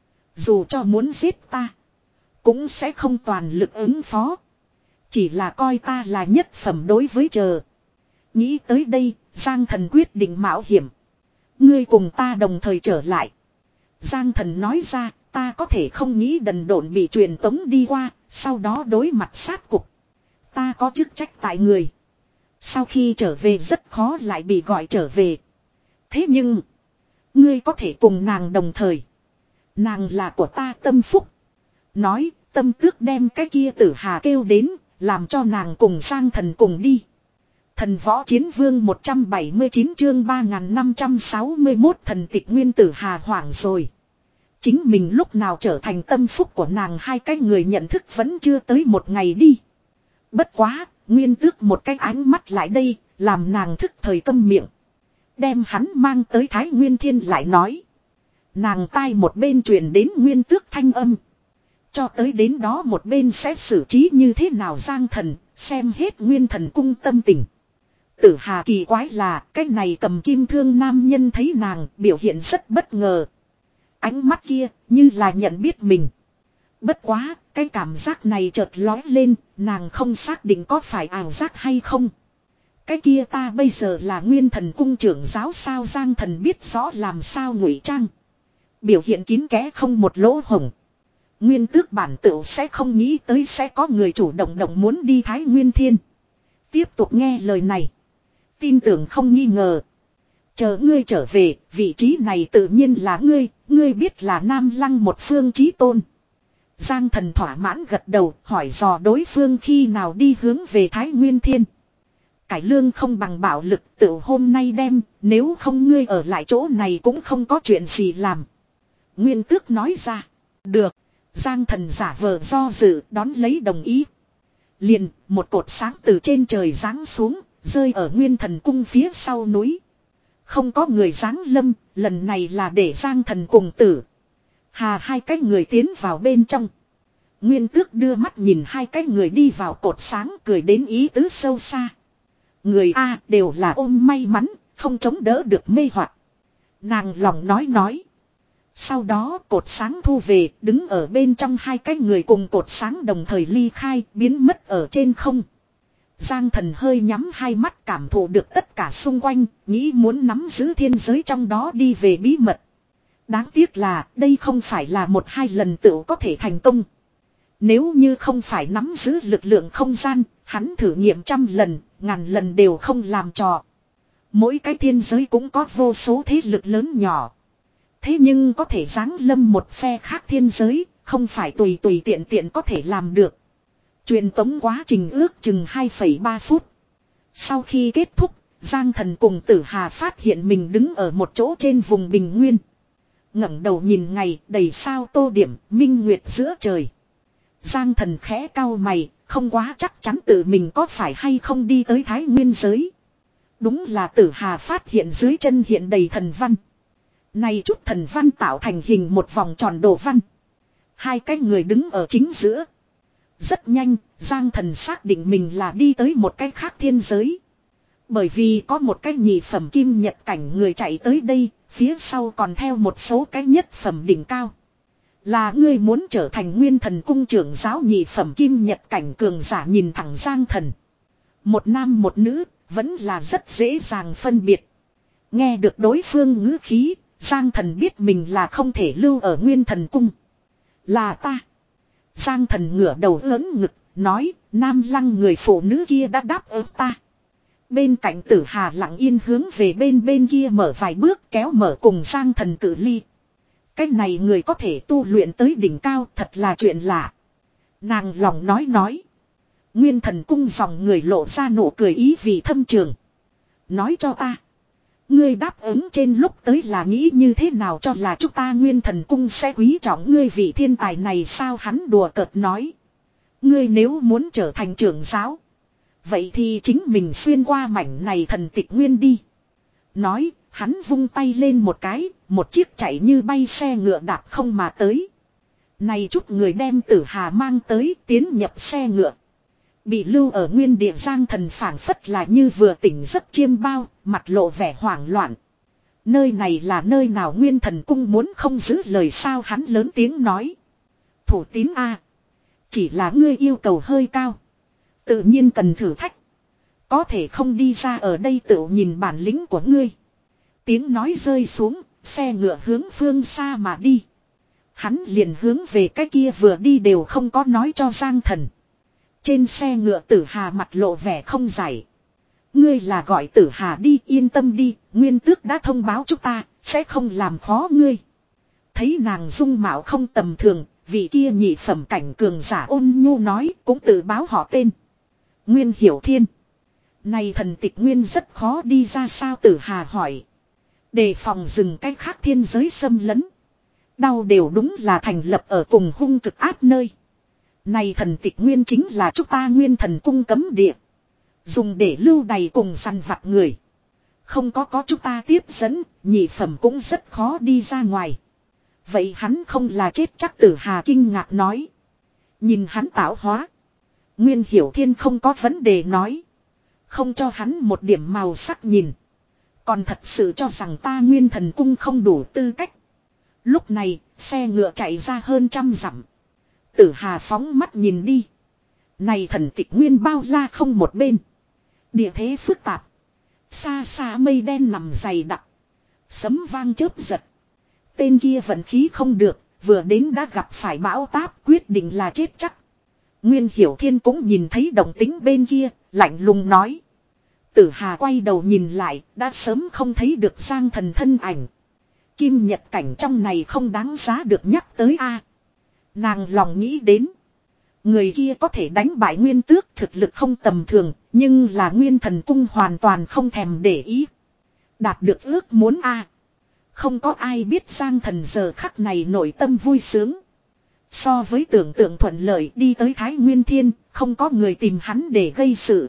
Dù cho muốn giết ta. Cũng sẽ không toàn lực ứng phó. Chỉ là coi ta là nhất phẩm đối với chờ. Nghĩ tới đây, Giang Thần quyết định mạo hiểm. Ngươi cùng ta đồng thời trở lại. Giang Thần nói ra, ta có thể không nghĩ đần độn bị truyền tống đi qua, sau đó đối mặt sát cục. Ta có chức trách tại người. Sau khi trở về rất khó lại bị gọi trở về. Thế nhưng, ngươi có thể cùng nàng đồng thời. Nàng là của ta tâm phúc. Nói, tâm tước đem cái kia tử hà kêu đến, làm cho nàng cùng Giang Thần cùng đi. Thần võ chiến vương một trăm bảy mươi chín chương ba nghìn năm trăm sáu mươi mốt thần tịch nguyên tử hà hoảng rồi. Chính mình lúc nào trở thành tâm phúc của nàng hai cái người nhận thức vẫn chưa tới một ngày đi. Bất quá, nguyên tước một cái ánh mắt lại đây, làm nàng thức thời câm miệng. Đem hắn mang tới Thái Nguyên Thiên lại nói. Nàng tai một bên truyền đến nguyên tước thanh âm. Cho tới đến đó một bên sẽ xử trí như thế nào Giang Thần, xem hết nguyên thần cung tâm tình. Tử Hà kỳ quái là, cái này cầm kim thương nam nhân thấy nàng, biểu hiện rất bất ngờ. Ánh mắt kia, như là nhận biết mình. Bất quá, cái cảm giác này chợt lói lên, nàng không xác định có phải ảo giác hay không. Cái kia ta bây giờ là nguyên thần cung trưởng giáo sao Giang Thần biết rõ làm sao ngụy trang. Biểu hiện kín kẽ không một lỗ hổng. Nguyên tước bản tựu sẽ không nghĩ tới sẽ có người chủ động động muốn đi Thái Nguyên Thiên. Tiếp tục nghe lời này. Tin tưởng không nghi ngờ. Chờ ngươi trở về, vị trí này tự nhiên là ngươi, ngươi biết là Nam Lăng một phương chí tôn. Giang Thần thỏa mãn gật đầu, hỏi dò đối phương khi nào đi hướng về Thái Nguyên Thiên. Cải lương không bằng bạo lực tự hôm nay đem, nếu không ngươi ở lại chỗ này cũng không có chuyện gì làm. Nguyên tước nói ra. Được. Giang Thần giả vờ do dự đón lấy đồng ý. Liền, một cột sáng từ trên trời giáng xuống, rơi ở nguyên thần cung phía sau núi. Không có người giáng lâm, lần này là để Giang Thần cùng tử Hà hai cái người tiến vào bên trong. Nguyên tước đưa mắt nhìn hai cái người đi vào cột sáng cười đến ý tứ sâu xa. Người A đều là ôm may mắn, không chống đỡ được mê hoặc. Nàng lòng nói nói. Sau đó cột sáng thu về, đứng ở bên trong hai cái người cùng cột sáng đồng thời ly khai, biến mất ở trên không. Giang Thần hơi nhắm hai mắt cảm thụ được tất cả xung quanh, nghĩ muốn nắm giữ thiên giới trong đó đi về bí mật. Đáng tiếc là đây không phải là một hai lần tựu có thể thành công. Nếu như không phải nắm giữ lực lượng không gian, hắn thử nghiệm trăm lần, ngàn lần đều không làm trò. Mỗi cái thiên giới cũng có vô số thế lực lớn nhỏ. Thế nhưng có thể giáng lâm một phe khác thiên giới, không phải tùy tùy tiện tiện có thể làm được. Truyền tống quá trình ước chừng hai phẩy ba phút. Sau khi kết thúc, Giang Thần cùng Tử Hà phát hiện mình đứng ở một chỗ trên vùng bình nguyên. Ngẩng đầu nhìn ngày đầy sao tô điểm, minh nguyệt giữa trời. Giang Thần khẽ cau mày, không quá chắc chắn tự mình có phải hay không đi tới Thái Nguyên giới. Đúng là Tử Hà phát hiện dưới chân hiện đầy thần văn. Này chút thần văn tạo thành hình một vòng tròn đồ văn. Hai cái người đứng ở chính giữa. Rất nhanh, Giang Thần xác định mình là đi tới một cái khác thiên giới. Bởi vì có một cái nhị phẩm kim nhật cảnh người chạy tới đây, phía sau còn theo một số cái nhất phẩm đỉnh cao. Là ngươi muốn trở thành nguyên thần cung trưởng giáo nhị phẩm kim nhật cảnh cường giả nhìn thẳng Giang Thần. Một nam một nữ, vẫn là rất dễ dàng phân biệt. Nghe được đối phương ngữ khí, Giang Thần biết mình là không thể lưu ở nguyên thần cung. Là ta. Giang Thần ngửa đầu ớn ngực, nói, Nam Lăng người phụ nữ kia đã đáp ứng ta. Bên cạnh Tử Hà lặng yên hướng về bên bên kia mở vài bước kéo mở cùng Giang Thần cự ly. Cái này người có thể tu luyện tới đỉnh cao thật là chuyện lạ. Nàng lòng nói nói. Nguyên thần cung dòng người lộ ra nụ cười ý vì thâm trường. Nói cho ta. Ngươi đáp ứng trên lúc tới là nghĩ như thế nào cho là chúng ta nguyên thần cung sẽ quý trọng ngươi vị thiên tài này sao hắn đùa cợt nói. Ngươi nếu muốn trở thành trưởng giáo. Vậy thì chính mình xuyên qua mảnh này thần tịch nguyên đi. Nói, hắn vung tay lên một cái, một chiếc chạy như bay xe ngựa đạp không mà tới. Này chút người đem Tử Hà mang tới tiến nhập xe ngựa. Bị lưu ở nguyên địa Giang Thần phảng phất là như vừa tỉnh giấc chiêm bao, mặt lộ vẻ hoảng loạn. Nơi này là nơi nào Nguyên Thần Cung muốn không giữ lời sao hắn lớn tiếng nói. Thủ tín a, chỉ là ngươi yêu cầu hơi cao. Tự nhiên cần thử thách. Có thể không đi ra ở đây tự nhìn bản lĩnh của ngươi. Tiếng nói rơi xuống, xe ngựa hướng phương xa mà đi. Hắn liền hướng về cái kia vừa đi đều không có nói cho Giang Thần. Trên xe ngựa Tử Hà mặt lộ vẻ không giải. Ngươi là gọi Tử Hà đi, yên tâm đi, Nguyên Tước đã thông báo chúng ta, sẽ không làm khó ngươi. Thấy nàng dung mạo không tầm thường, vị kia nhị phẩm cảnh cường giả ôn nhu nói cũng tự báo họ tên. Nguyên Hiểu Thiên. Này thần tịch nguyên rất khó đi ra sao Tử Hà hỏi. Đề phòng dừng cách khác thiên giới xâm lấn. Đau đều đúng là thành lập ở cùng hung cực áp nơi. Này thần tịch nguyên chính là chúng ta Nguyên Thần Cung cấm địa. Dùng để lưu đày cùng săn vặt người. Không có có chúng ta tiếp dẫn, nhị phẩm cũng rất khó đi ra ngoài. Vậy hắn không là chết chắc Tử Hà kinh ngạc nói. Nhìn hắn tạo hóa. Nguyên Hiểu Thiên không có vấn đề nói. Không cho hắn một điểm màu sắc nhìn. Còn thật sự cho rằng ta Nguyên Thần Cung không đủ tư cách. Lúc này, xe ngựa chạy ra hơn trăm dặm. Tử Hà phóng mắt nhìn đi. Này thần tịch nguyên bao la không một bên. Địa thế phức tạp. Xa xa mây đen nằm dày đặc. Sấm vang chớp giật. Tên kia vận khí không được, vừa đến đã gặp phải bão táp quyết định là chết chắc. Nguyên Hiểu Thiên cũng nhìn thấy động tính bên kia, lạnh lùng nói. Tử Hà quay đầu nhìn lại, đã sớm không thấy được Giang Thần thân ảnh. Kim Nhật cảnh trong này không đáng giá được nhắc tới a. Nàng lòng nghĩ đến. Người kia có thể đánh bại Nguyên Tước thực lực không tầm thường, nhưng là Nguyên Thần Cung hoàn toàn không thèm để ý. Đạt được ước muốn a. Không có ai biết Giang Thần giờ khắc này nội tâm vui sướng. So với tưởng tượng thuận lợi đi tới Thái Nguyên Thiên, không có người tìm hắn để gây sự.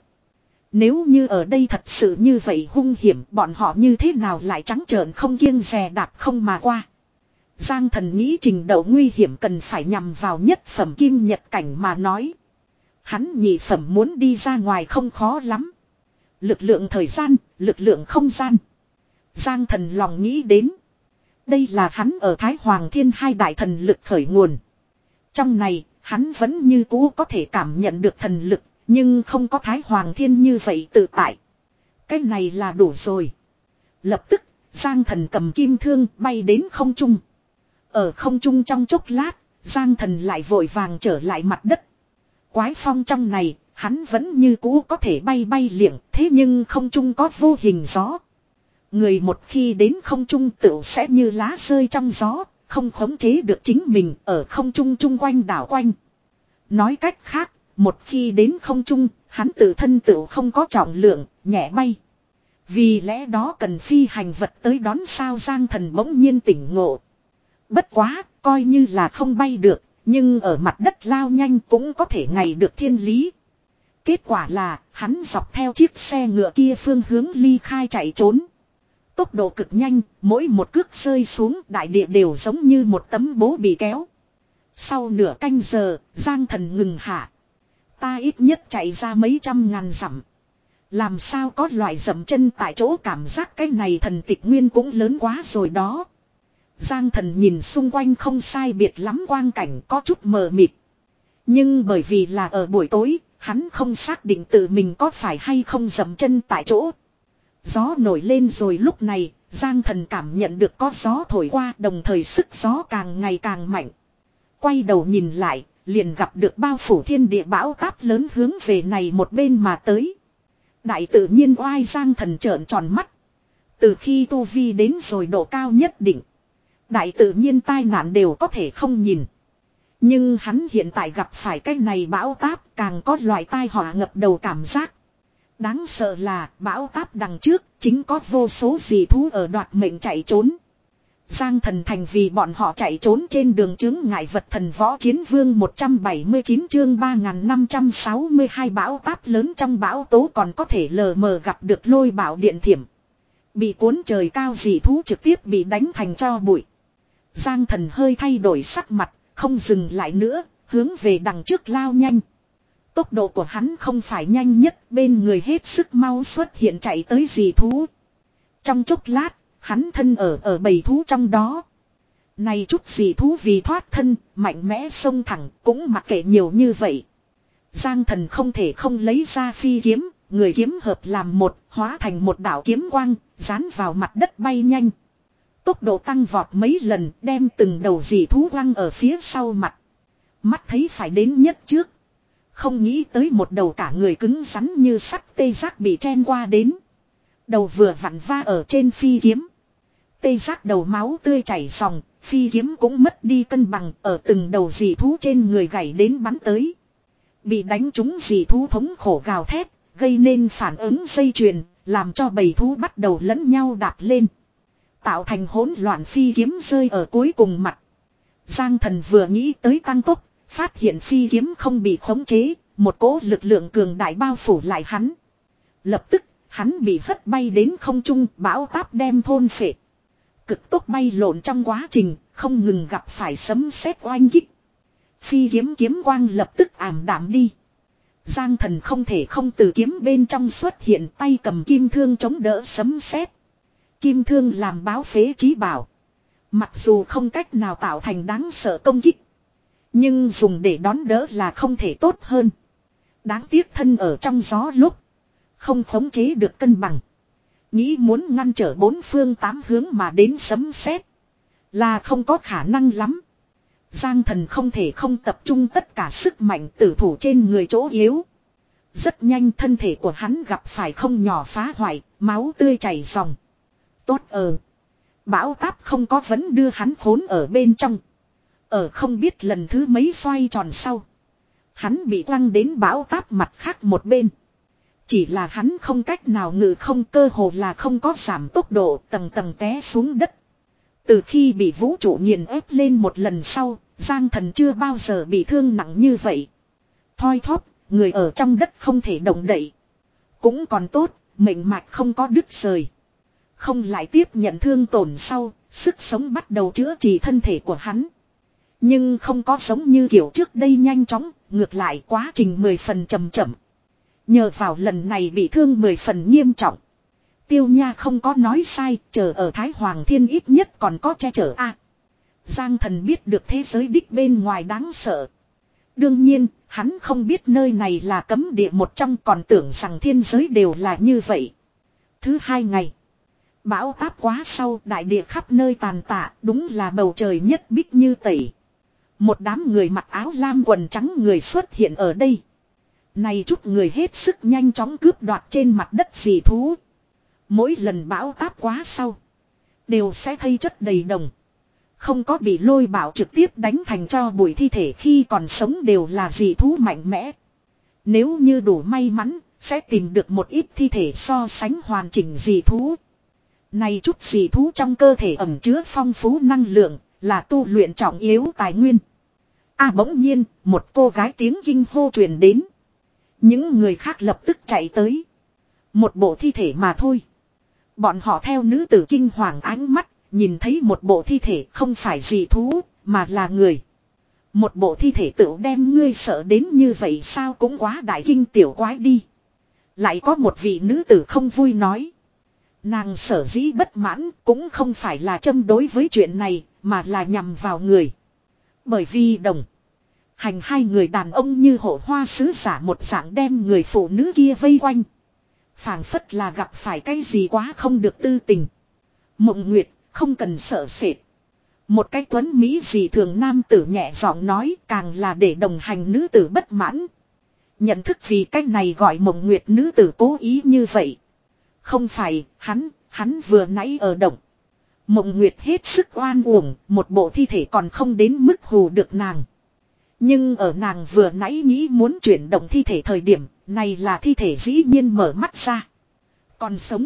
Nếu như ở đây thật sự như vậy hung hiểm, bọn họ như thế nào lại trắng trợn không kiêng dè đạp không mà qua. Giang Thần nghĩ trình độ nguy hiểm cần phải nhằm vào nhất phẩm kim nhật cảnh mà nói. Hắn nhị phẩm muốn đi ra ngoài không khó lắm. Lực lượng thời gian, lực lượng không gian. Giang Thần lòng nghĩ đến. Đây là hắn ở Thái Hoàng Thiên hai đại thần lực khởi nguồn. Trong này, hắn vẫn như cũ có thể cảm nhận được thần lực, nhưng không có Thái Hoàng Thiên như vậy tự tại. Cái này là đủ rồi. Lập tức, Giang Thần cầm kim thương bay đến không trung. Ở không trung trong chốc lát, Giang Thần lại vội vàng trở lại mặt đất. Quái phong trong này, hắn vẫn như cũ có thể bay bay liệng, thế nhưng không trung có vô hình gió. Người một khi đến không trung tựu sẽ như lá rơi trong gió, không khống chế được chính mình ở không trung chung quanh đảo quanh. Nói cách khác, một khi đến không trung, hắn tự thân tựu không có trọng lượng, nhẹ bay. Vì lẽ đó cần phi hành vật tới đón sao Giang Thần bỗng nhiên tỉnh ngộ. Bất quá, coi như là không bay được, nhưng ở mặt đất lao nhanh cũng có thể ngày được thiên lý. Kết quả là, hắn dọc theo chiếc xe ngựa kia phương hướng ly khai chạy trốn. Tốc độ cực nhanh, mỗi một cước rơi xuống đại địa đều giống như một tấm bố bị kéo. Sau nửa canh giờ, Giang Thần ngừng hạ. Ta ít nhất chạy ra mấy trăm ngàn dặm. Làm sao có loại dậm chân tại chỗ cảm giác cái này thần tịch nguyên cũng lớn quá rồi đó. Giang Thần nhìn xung quanh không sai biệt lắm quang cảnh có chút mờ mịt. Nhưng bởi vì là ở buổi tối, hắn không xác định tự mình có phải hay không dậm chân tại chỗ. Gió nổi lên rồi lúc này, Giang Thần cảm nhận được có gió thổi qua đồng thời sức gió càng ngày càng mạnh. Quay đầu nhìn lại, liền gặp được bao phủ thiên địa bão táp lớn hướng về này một bên mà tới. Đại tự nhiên oai Giang Thần trợn tròn mắt. Từ khi tu vi đến rồi độ cao nhất định. Đại tự nhiên tai nạn đều có thể không nhìn. Nhưng hắn hiện tại gặp phải cái này bão táp càng có loại tai họa ngập đầu cảm giác. Đáng sợ là bão táp đằng trước chính có vô số dị thú ở đoạt mệnh chạy trốn. Giang Thần thành vì bọn họ chạy trốn trên đường chướng ngại vật thần võ chiến vương một trăm bảy mươi chín chương ba nghìn năm trăm sáu mươi hai bão táp lớn trong bão tố còn có thể lờ mờ gặp được lôi bão điện thiểm. Bị cuốn trời cao dị thú trực tiếp bị đánh thành tro bụi. Giang Thần hơi thay đổi sắc mặt, không dừng lại nữa, hướng về đằng trước lao nhanh. Tốc độ của hắn không phải nhanh nhất, bên người hết sức mau xuất hiện chạy tới dị thú. Trong chốc lát, Hắn thân ở ở bầy thú trong đó. Này chút dị thú vì thoát thân, mạnh mẽ xông thẳng, cũng mặc kệ nhiều như vậy. Giang Thần không thể không lấy ra phi kiếm, người kiếm hợp làm một, hóa thành một đạo kiếm quang, dán vào mặt đất bay nhanh. Tốc độ tăng vọt mấy lần, đem từng đầu dị thú quăng ở phía sau mặt. Mắt thấy phải đến nhất trước. Không nghĩ tới một đầu cả người cứng rắn như sắt tê giác bị chen qua đến. Đầu vừa vặn va ở trên phi kiếm. Tê giác đầu máu tươi chảy ròng, phi kiếm cũng mất đi cân bằng ở từng đầu dị thú trên người gảy đến bắn tới. Bị đánh trúng dị thú thống khổ gào thét, gây nên phản ứng dây chuyền, làm cho bầy thú bắt đầu lẫn nhau đạp lên. Tạo thành hỗn loạn phi kiếm rơi ở cuối cùng mặt. Giang Thần vừa nghĩ tới tăng tốc, phát hiện phi kiếm không bị khống chế, một cỗ lực lượng cường đại bao phủ lại hắn. Lập tức, hắn bị hất bay đến không trung, bão táp đem thôn phệ. Cực tốc bay lộn trong quá trình, không ngừng gặp phải sấm sét oanh kích. Phi kiếm kiếm quang lập tức ảm đạm đi. Giang Thần không thể không từ kiếm bên trong xuất hiện, tay cầm kim thương chống đỡ sấm sét. Kim thương làm báo phế chí bảo. Mặc dù không cách nào tạo thành đáng sợ công kích, nhưng dùng để đón đỡ là không thể tốt hơn. Đáng tiếc thân ở trong gió lúc, không khống chế được cân bằng. Nghĩ muốn ngăn trở bốn phương tám hướng mà đến sấm sét là không có khả năng lắm. Giang Thần không thể không tập trung tất cả sức mạnh tử thủ trên người chỗ yếu. Rất nhanh thân thể của hắn gặp phải không nhỏ phá hoại, máu tươi chảy ròng. Tốt ở bão táp không có vẫn đưa hắn khốn ở bên trong. Ở không biết lần thứ mấy xoay tròn sau, hắn bị quăng đến bão táp mặt khác một bên. Chỉ là hắn không cách nào ngự không, cơ hồ là không có giảm tốc độ, tầng tầng té xuống đất. Từ khi bị vũ trụ nghiền ép lên một lần sau, Giang Thần chưa bao giờ bị thương nặng như vậy. Thoi thóp, người ở trong đất không thể động đậy. Cũng còn tốt, mệnh mạch không có đứt rời. Không lại tiếp nhận thương tổn sau, sức sống bắt đầu chữa trị thân thể của hắn. Nhưng không có giống như kiểu trước đây nhanh chóng, ngược lại quá trình mười phần chậm chậm. Nhờ vào lần này bị thương mười phần nghiêm trọng. Tiêu Nha không có nói sai, chờ ở Thái Hoàng Thiên ít nhất còn có che chở a. Giang Thần biết được thế giới đích bên ngoài đáng sợ. Đương nhiên, hắn không biết nơi này là cấm địa một trong, còn tưởng rằng thiên giới đều là như vậy. Thứ hai ngày, bão táp quá sau, đại địa khắp nơi tàn tạ, đúng là bầu trời nhất bích như tẩy. Một đám người mặc áo lam quần trắng người xuất hiện ở đây. Này chút người hết sức nhanh chóng cướp đoạt trên mặt đất dị thú. Mỗi lần bão táp quá sau, đều sẽ thay chất đầy đồng. Không có bị lôi bão trực tiếp đánh thành cho bụi thi thể khi còn sống đều là dị thú mạnh mẽ. Nếu như đủ may mắn, sẽ tìm được một ít thi thể so sánh hoàn chỉnh dị thú. Này chút dị thú trong cơ thể ẩn chứa phong phú năng lượng, là tu luyện trọng yếu tài nguyên. À bỗng nhiên, một cô gái tiếng kinh hô truyền đến. Những người khác lập tức chạy tới. Một bộ thi thể mà thôi. Bọn họ theo nữ tử kinh hoàng ánh mắt, nhìn thấy một bộ thi thể không phải dị thú, mà là người. Một bộ thi thể tự đem ngươi sợ đến như vậy sao, cũng quá đại kinh tiểu quái đi. Lại có một vị nữ tử không vui nói. Nàng sở dĩ bất mãn cũng không phải là châm đối với chuyện này, mà là nhằm vào người. Bởi vì đồng hành hai người đàn ông như hộ hoa sứ giả một dạng đem người phụ nữ kia vây quanh. Phảng phất là gặp phải cái gì quá không được tư tình. Mộng Nguyệt, không cần sợ sệt. Một cái tuấn Mỹ gì thường nam tử nhẹ giọng nói, càng là để đồng hành nữ tử bất mãn. Nhận thức vì cách này gọi Mộng Nguyệt nữ tử cố ý như vậy. Không phải, hắn, hắn vừa nãy ở động. Mộng Nguyệt hết sức oan uổng, một bộ thi thể còn không đến mức hù được nàng. Nhưng ở nàng vừa nãy nghĩ muốn chuyển động thi thể thời điểm, này là thi thể dĩ nhiên mở mắt ra. Còn sống.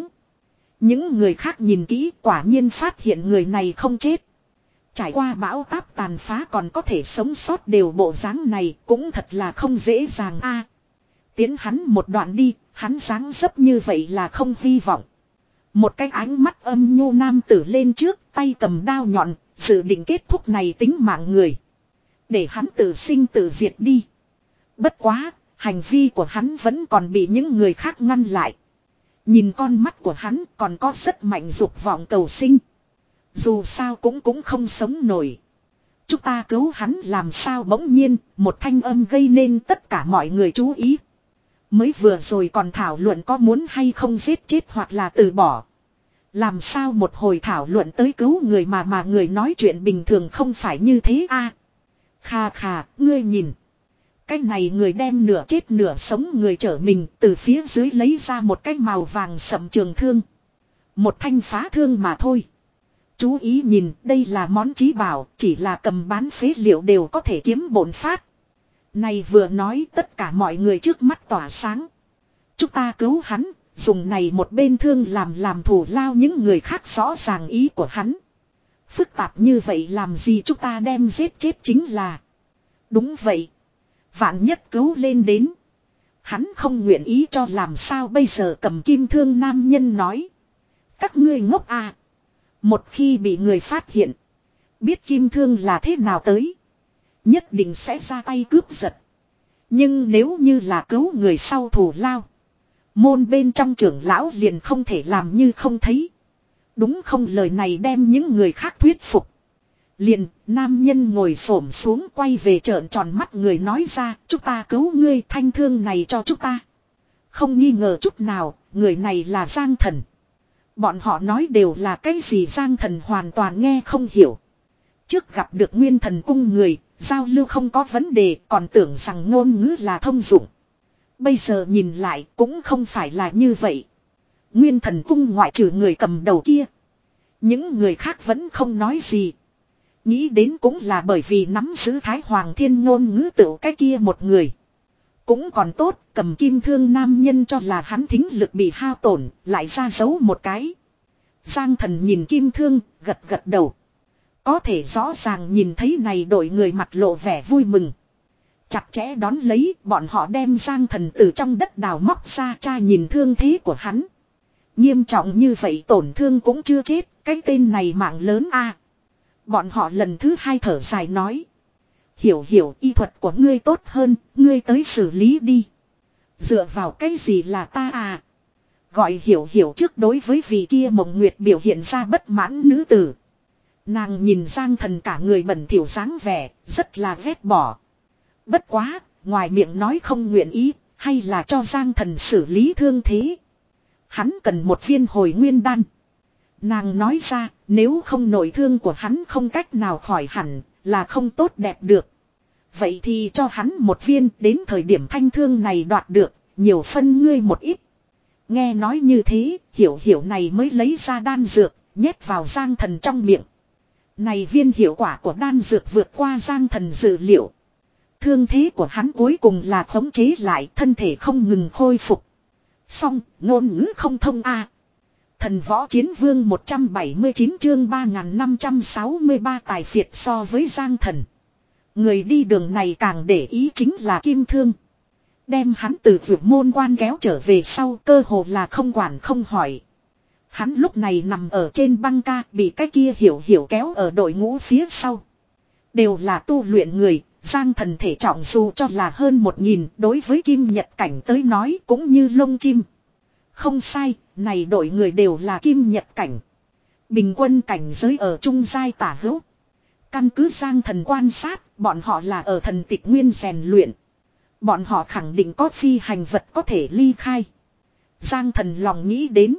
Những người khác nhìn kỹ quả nhiên phát hiện người này không chết. Trải qua bão táp tàn phá còn có thể sống sót đều bộ dáng này cũng thật là không dễ dàng a. Tiến hắn một đoạn đi, hắn dáng dấp như vậy là không hy vọng. Một cái ánh mắt âm nhu nam tử lên trước, tay cầm đao nhọn, dự định kết thúc này tính mạng người. Để hắn tự sinh tự diệt đi. Bất quá, hành vi của hắn vẫn còn bị những người khác ngăn lại. Nhìn con mắt của hắn còn có rất mạnh dục vọng cầu sinh. Dù sao cũng cũng không sống nổi. Chúng ta cứu hắn làm sao bỗng nhiên một thanh âm gây nên tất cả mọi người chú ý. Mới vừa rồi còn thảo luận có muốn hay không giết chết hoặc là từ bỏ. Làm sao một hồi thảo luận tới cứu người mà mà người nói chuyện bình thường không phải như thế a à, Khà khà, ngươi nhìn. Cái này người đem nửa chết nửa sống người trở mình từ phía dưới lấy ra một cái màu vàng sậm trường thương. Một thanh phá thương mà thôi. Chú ý nhìn, đây là món chí bảo, chỉ là cầm bán phế liệu đều có thể kiếm bổn phát. Này vừa nói tất cả mọi người trước mắt tỏa sáng. Chúng ta cứu hắn, dùng này một bên thương làm làm thủ lao những người khác rõ ràng ý của hắn. Phức tạp như vậy làm gì chúng ta đem giết chết chính là. Đúng vậy. Vạn nhất cứu lên đến. Hắn không nguyện ý cho làm sao bây giờ cầm kim thương nam nhân nói. Các ngươi ngốc à. Một khi bị người phát hiện. Biết kim thương là thế nào tới. Nhất định sẽ ra tay cướp giật. Nhưng nếu như là cứu người sau thủ lao. Môn bên trong trưởng lão liền không thể làm như không thấy. Đúng không lời này đem những người khác thuyết phục. Liền, nam nhân ngồi xổm xuống quay về trợn tròn mắt người nói ra, chúng ta cứu ngươi thanh thương này cho chúng ta. Không nghi ngờ chút nào, người này là Giang Thần. Bọn họ nói đều là cái gì Giang Thần hoàn toàn nghe không hiểu. Trước gặp được Nguyên Thần cung người, giao lưu không có vấn đề, còn tưởng rằng ngôn ngữ là thông dụng. Bây giờ nhìn lại cũng không phải là như vậy. Nguyên Thần cung ngoại trừ người cầm đầu kia. Những người khác vẫn không nói gì. Nghĩ đến cũng là bởi vì nắm giữ Thái Hoàng Thiên ngôn ngữ tựu cái kia một người. Cũng còn tốt, cầm kim thương nam nhân cho là hắn thính lực bị hao tổn, lại ra dấu một cái. Giang Thần nhìn kim thương, gật gật đầu. Có thể rõ ràng nhìn thấy này đội người mặt lộ vẻ vui mừng. Chặt chẽ đón lấy, bọn họ đem Giang Thần từ trong đất đào móc ra tra nhìn thương thế của hắn. Nghiêm trọng như vậy tổn thương cũng chưa chết, cái tên này mạng lớn a. Bọn họ lần thứ hai thở dài nói. Hiểu hiểu y thuật của ngươi tốt hơn, ngươi tới xử lý đi. Dựa vào cái gì là ta à? Gọi hiểu hiểu trước đối với vị kia Mộng Nguyệt biểu hiện ra bất mãn nữ tử. Nàng nhìn Giang Thần cả người bẩn thỉu dáng vẻ, rất là ghét bỏ. Bất quá, ngoài miệng nói không nguyện ý, hay là cho Giang Thần xử lý thương thế. Hắn cần một viên hồi nguyên đan. Nàng nói ra, nếu không nội thương của hắn không cách nào khỏi hẳn, là không tốt đẹp được. Vậy thì cho hắn một viên, đến thời điểm thanh thương này đoạt được, nhiều phân ngươi một ít. Nghe nói như thế, hiểu hiểu này mới lấy ra đan dược, nhét vào Giang Thần trong miệng. Này viên hiệu quả của đan dược vượt qua Giang Thần dự liệu. Thương thế của hắn cuối cùng là khống chế lại, thân thể không ngừng khôi phục. Xong, ngôn ngữ không thông a. Thần võ chiến vương một trăm bảy mươi chín chương ba nghìn năm trăm sáu mươi ba tài phiệt so với Giang Thần. Người đi đường này càng để ý chính là kim thương. Đem hắn từ vượt môn quan kéo trở về sau cơ hồ là không quản không hỏi. Hắn lúc này nằm ở trên băng ca bị cái kia hiểu hiểu kéo ở đội ngũ phía sau. Đều là tu luyện người, Giang Thần thể trọng dù cho là hơn một nghìn đối với kim nhật cảnh tới nói cũng như lông chim. Không sai, này đội người đều là kim nhật cảnh. Bình quân cảnh giới ở trung giai tả hữu. Căn cứ Giang Thần quan sát, bọn họ là ở thần tịch nguyên rèn luyện. Bọn họ khẳng định có phi hành vật có thể ly khai. Giang Thần lòng nghĩ đến.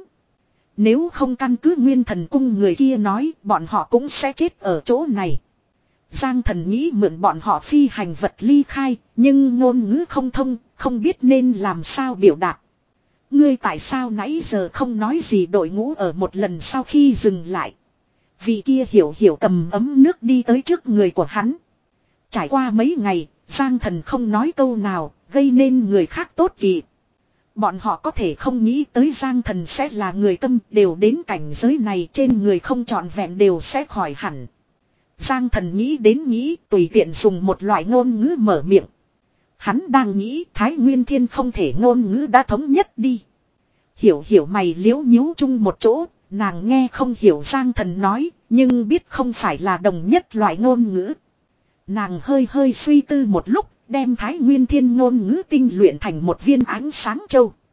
Nếu không căn cứ nguyên thần cung người kia nói, bọn họ cũng sẽ chết ở chỗ này. Giang Thần nghĩ mượn bọn họ phi hành vật ly khai, nhưng ngôn ngữ không thông, không biết nên làm sao biểu đạt. Ngươi tại sao nãy giờ không nói gì đội ngũ ở một lần sau khi dừng lại. Vị kia hiểu hiểu cầm ấm nước đi tới trước người của hắn. Trải qua mấy ngày, Giang Thần không nói câu nào, gây nên người khác tốt kỳ. Bọn họ có thể không nghĩ tới Giang Thần sẽ là người câm đều đến cảnh giới này trên người không trọn vẹn đều sẽ khỏi hẳn. Giang Thần nghĩ đến nghĩ tùy tiện dùng một loại ngôn ngữ mở miệng. Hắn đang nghĩ Thái Nguyên Thiên không thể ngôn ngữ đã thống nhất đi. Hiểu hiểu mày liếu nhíu chung một chỗ, nàng nghe không hiểu Giang Thần nói, nhưng biết không phải là đồng nhất loại ngôn ngữ. Nàng hơi hơi suy tư một lúc, đem Thái Nguyên Thiên ngôn ngữ tinh luyện thành một viên ánh sáng châu.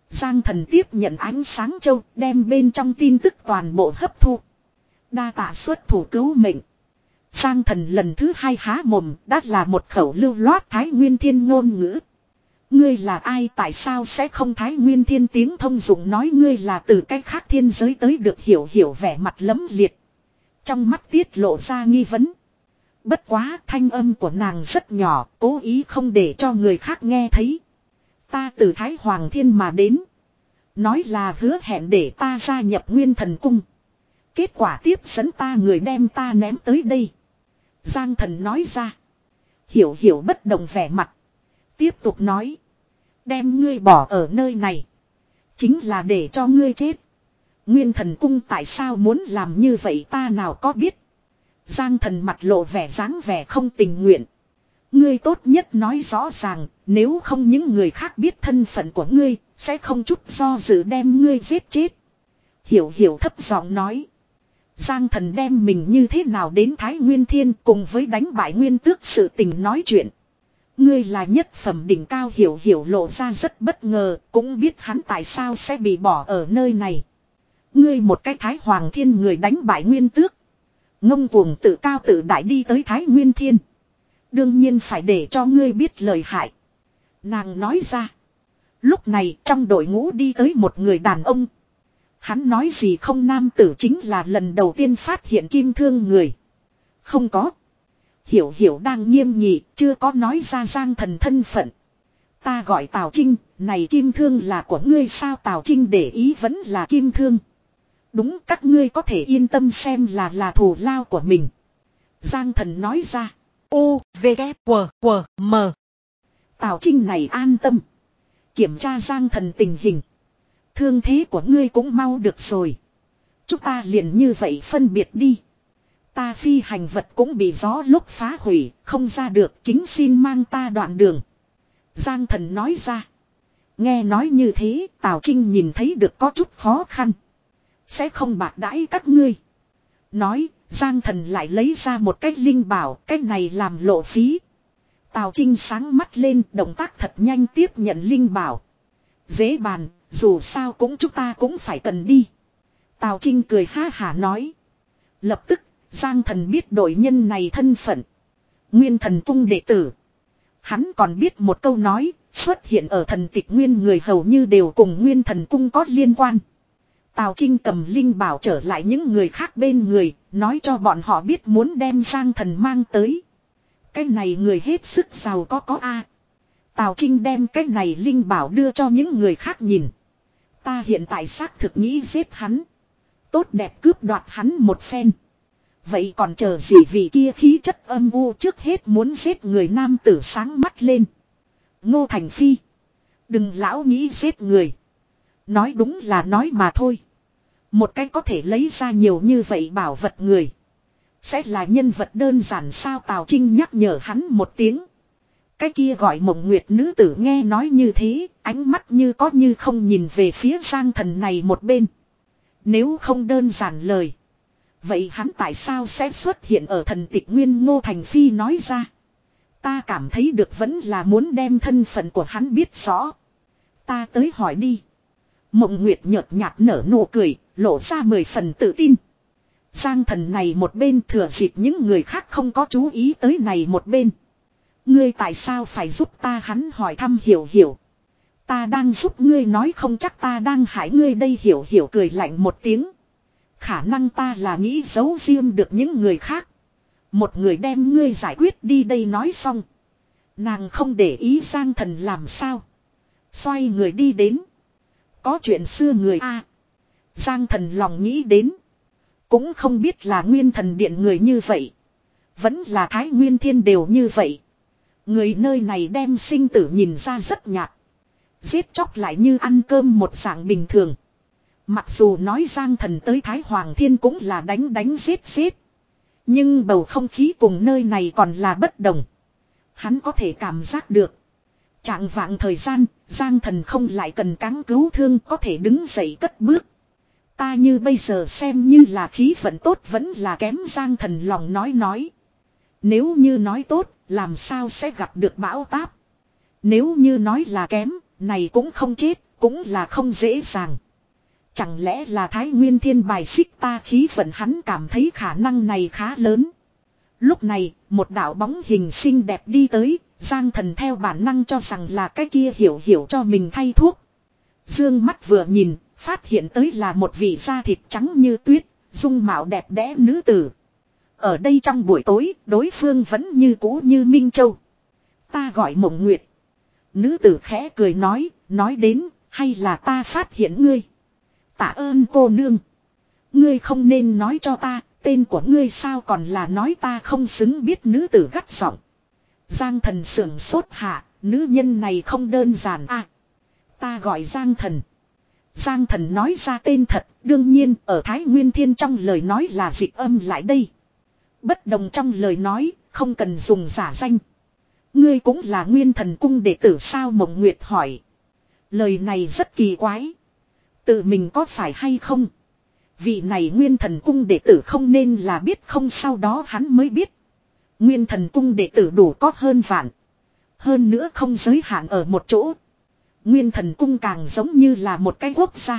Giang Thần tiếp nhận ánh sáng châu, đem bên trong tin tức toàn bộ hấp thu. Đa tạ xuất thủ cứu mệnh. Giang Thần lần thứ hai há mồm, đã là một khẩu lưu loát Thái Nguyên Thiên ngôn ngữ. Ngươi là ai, tại sao sẽ không Thái Nguyên Thiên tiếng thông dụng nói ngươi là từ cách khác thiên giới tới, được hiểu hiểu vẻ mặt lấm liệt. Trong mắt tiết lộ ra nghi vấn. Bất quá thanh âm của nàng rất nhỏ, cố ý không để cho người khác nghe thấy. Ta từ Thái Hoàng Thiên mà đến. Nói là hứa hẹn để ta gia nhập Nguyên Thần Cung. Kết quả tiếp dẫn ta người đem ta ném tới đây. Giang Thần nói ra. Hiểu hiểu bất động vẻ mặt. Tiếp tục nói. Đem ngươi bỏ ở nơi này. Chính là để cho ngươi chết. Nguyên Thần Cung tại sao muốn làm như vậy ta nào có biết. Giang Thần mặt lộ vẻ dáng vẻ không tình nguyện. Ngươi tốt nhất nói rõ ràng, nếu không những người khác biết thân phận của ngươi, sẽ không chút do dự đem ngươi giết chết. Hiểu hiểu thấp giọng nói. Giang Thần đem mình như thế nào đến Thái Nguyên Thiên cùng với đánh bại Nguyên Tước sự tình nói chuyện. Ngươi là nhất phẩm đỉnh cao, hiểu hiểu lộ ra rất bất ngờ, cũng biết hắn tại sao sẽ bị bỏ ở nơi này. Ngươi một cái Thái Hoàng Thiên người đánh bại Nguyên Tước. Ngông cuồng tự cao tự đại đi tới Thái Nguyên Thiên. Đương nhiên phải để cho ngươi biết lời hại. Nàng nói ra. Lúc này trong đội ngũ đi tới một người đàn ông. Hắn nói gì không, nam tử chính là lần đầu tiên phát hiện kim thương người. Không có. Hiểu hiểu đang nghiêm nghị, chưa có nói ra Giang Thần thân phận. Ta gọi Tào Trinh, này kim thương là của ngươi sao? Tào Trinh để ý vẫn là kim thương. Đúng, các ngươi có thể yên tâm xem là là thù lao của mình. Giang Thần nói ra. U, V, K, W, W, M. Tào Trinh này an tâm. Kiểm tra Giang Thần tình hình. Thương thế của ngươi cũng mau được rồi. Chúng ta liền như vậy phân biệt đi. Ta phi hành vật cũng bị gió lúc phá hủy, không ra được, kính xin mang ta đoạn đường. Giang Thần nói ra. Nghe nói như thế, Tào Trinh nhìn thấy được có chút khó khăn. Sẽ không bạc đãi các ngươi. Nói, Giang Thần lại lấy ra một cái linh bảo, cái này làm lộ phí. Tào Trinh sáng mắt lên, động tác thật nhanh tiếp nhận linh bảo. Dễ bàn, dù sao cũng chúng ta cũng phải cần đi. Tào Trinh cười ha hả nói. Lập tức, Giang Thần biết đội nhân này thân phận. Nguyên Thần Cung đệ tử. Hắn còn biết một câu nói, xuất hiện ở thần tịch nguyên người hầu như đều cùng Nguyên Thần Cung có liên quan. Tào Trinh cầm linh bảo trở lại những người khác bên người, nói cho bọn họ biết muốn đem Giang Thần mang tới. Cái này người hết sức giàu có có a. Tào Trinh đem cái này linh bảo đưa cho những người khác nhìn. Ta hiện tại xác thực nghĩ giết hắn. Tốt đẹp cướp đoạt hắn một phen. Vậy còn chờ gì, vị kia khí chất âm u trước hết muốn giết người nam tử sáng mắt lên. Ngô Thành Phi. Đừng lão nghĩ giết người. Nói đúng là nói mà thôi. Một cái có thể lấy ra nhiều như vậy bảo vật người. Sẽ là nhân vật đơn giản sao? Tào Trinh nhắc nhở hắn một tiếng. Cái kia gọi Mộng Nguyệt nữ tử nghe nói như thế, ánh mắt như có như không nhìn về phía Giang Thần này một bên. Nếu không đơn giản lời. Vậy hắn tại sao sẽ xuất hiện ở thần tịch nguyên? Ngô Thành Phi nói ra. Ta cảm thấy được vẫn là muốn đem thân phận của hắn biết rõ. Ta tới hỏi đi. Mộng Nguyệt nhợt nhạt nở nụ cười, lộ ra mười phần tự tin. Giang Thần này một bên thừa dịp những người khác không có chú ý tới này một bên. Ngươi tại sao phải giúp ta? Hắn hỏi thăm Hiểu Hiểu. Ta đang giúp ngươi, nói không chắc ta đang hại ngươi đây. Hiểu Hiểu cười lạnh một tiếng. Khả năng ta là nghĩ giấu riêng được những người khác. Một người đem ngươi giải quyết đi đây. Nói xong, nàng không để ý Giang Thần làm sao. Xoay người đi đến. Có chuyện xưa người a. Giang Thần lòng nghĩ đến. Cũng không biết là Nguyên Thần Điện người như vậy. Vẫn là Thái Nguyên Thiên đều như vậy. Người nơi này đem sinh tử nhìn ra rất nhạt. Giết chóc lại như ăn cơm một dạng bình thường. Mặc dù nói Giang Thần tới Thái Hoàng Thiên cũng là đánh đánh giết giết. Nhưng bầu không khí cùng nơi này còn là bất đồng. Hắn có thể cảm giác được. Trạng vạng thời gian, Giang Thần không lại cần cáng cứu thương, có thể đứng dậy cất bước. Ta như bây giờ xem như là khí vận tốt vẫn là kém? Giang Thần lòng nói nói. Nếu như nói tốt, làm sao sẽ gặp được bão táp? Nếu như nói là kém, này cũng không chết, cũng là không dễ dàng. Chẳng lẽ là Thái Nguyên Thiên bài xích ta khí vận, hắn cảm thấy khả năng này khá lớn. Lúc này, một đạo bóng hình xinh đẹp đi tới, Giang Thần theo bản năng cho rằng là cái kia Hiểu Hiểu cho mình thay thuốc. Dương mắt vừa nhìn, phát hiện tới là một vị da thịt trắng như tuyết, dung mạo đẹp đẽ nữ tử. Ở đây trong buổi tối, đối phương vẫn như cũ như Minh Châu. Ta gọi Mộng Nguyệt. Nữ tử khẽ cười nói, nói đến, hay là ta phát hiện ngươi. Tạ ơn cô nương. Ngươi không nên nói cho ta, tên của ngươi sao còn là nói ta không xứng, biết nữ tử gắt giọng. Giang Thần sưởng sốt hạ, nữ nhân này không đơn giản à. Ta gọi Giang Thần. Giang Thần nói ra tên thật, đương nhiên ở Thái Nguyên Thiên trong lời nói là dịch âm lại đây. Bất đồng trong lời nói, không cần dùng giả danh. Ngươi cũng là Nguyên Thần Cung đệ tử sao, Mộng Nguyệt hỏi. Lời này rất kỳ quái. Tự mình có phải hay không? Vị này Nguyên Thần Cung đệ tử không nên là biết không, sau đó hắn mới biết. Nguyên Thần Cung đệ tử đủ có hơn vạn. Hơn nữa không giới hạn ở một chỗ. Nguyên Thần Cung càng giống như là một cái quốc gia.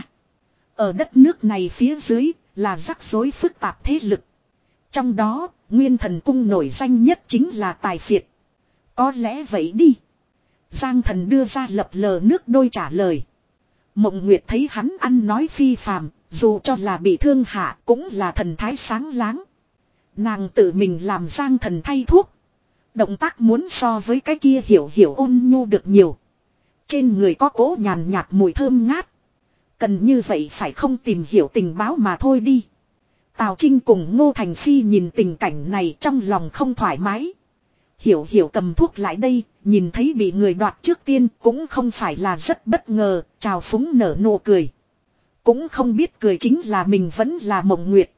Ở đất nước này phía dưới là rắc rối phức tạp thế lực. Trong đó, Nguyên Thần Cung nổi danh nhất chính là Tài Phiệt. Có lẽ vậy đi. Giang Thần đưa ra lập lờ nước đôi trả lời. Mộng Nguyệt thấy hắn ăn nói phi phàm, dù cho là bị thương hạ cũng là thần thái sáng láng. Nàng tự mình làm Giang Thần thay thuốc. Động tác muốn so với cái kia Hiểu Hiểu ôn nhu được nhiều. Trên người có cỗ nhàn nhạt mùi thơm ngát. Cần như vậy phải không tìm hiểu tình báo mà thôi đi. Tào Trinh cùng Ngô Thành Phi nhìn tình cảnh này trong lòng không thoải mái. Hiểu Hiểu cầm thuốc lại đây, nhìn thấy bị người đoạt trước tiên cũng không phải là rất bất ngờ, trào phúng nở nụ cười. Cũng không biết cười chính là mình vẫn là Mộng Nguyệt.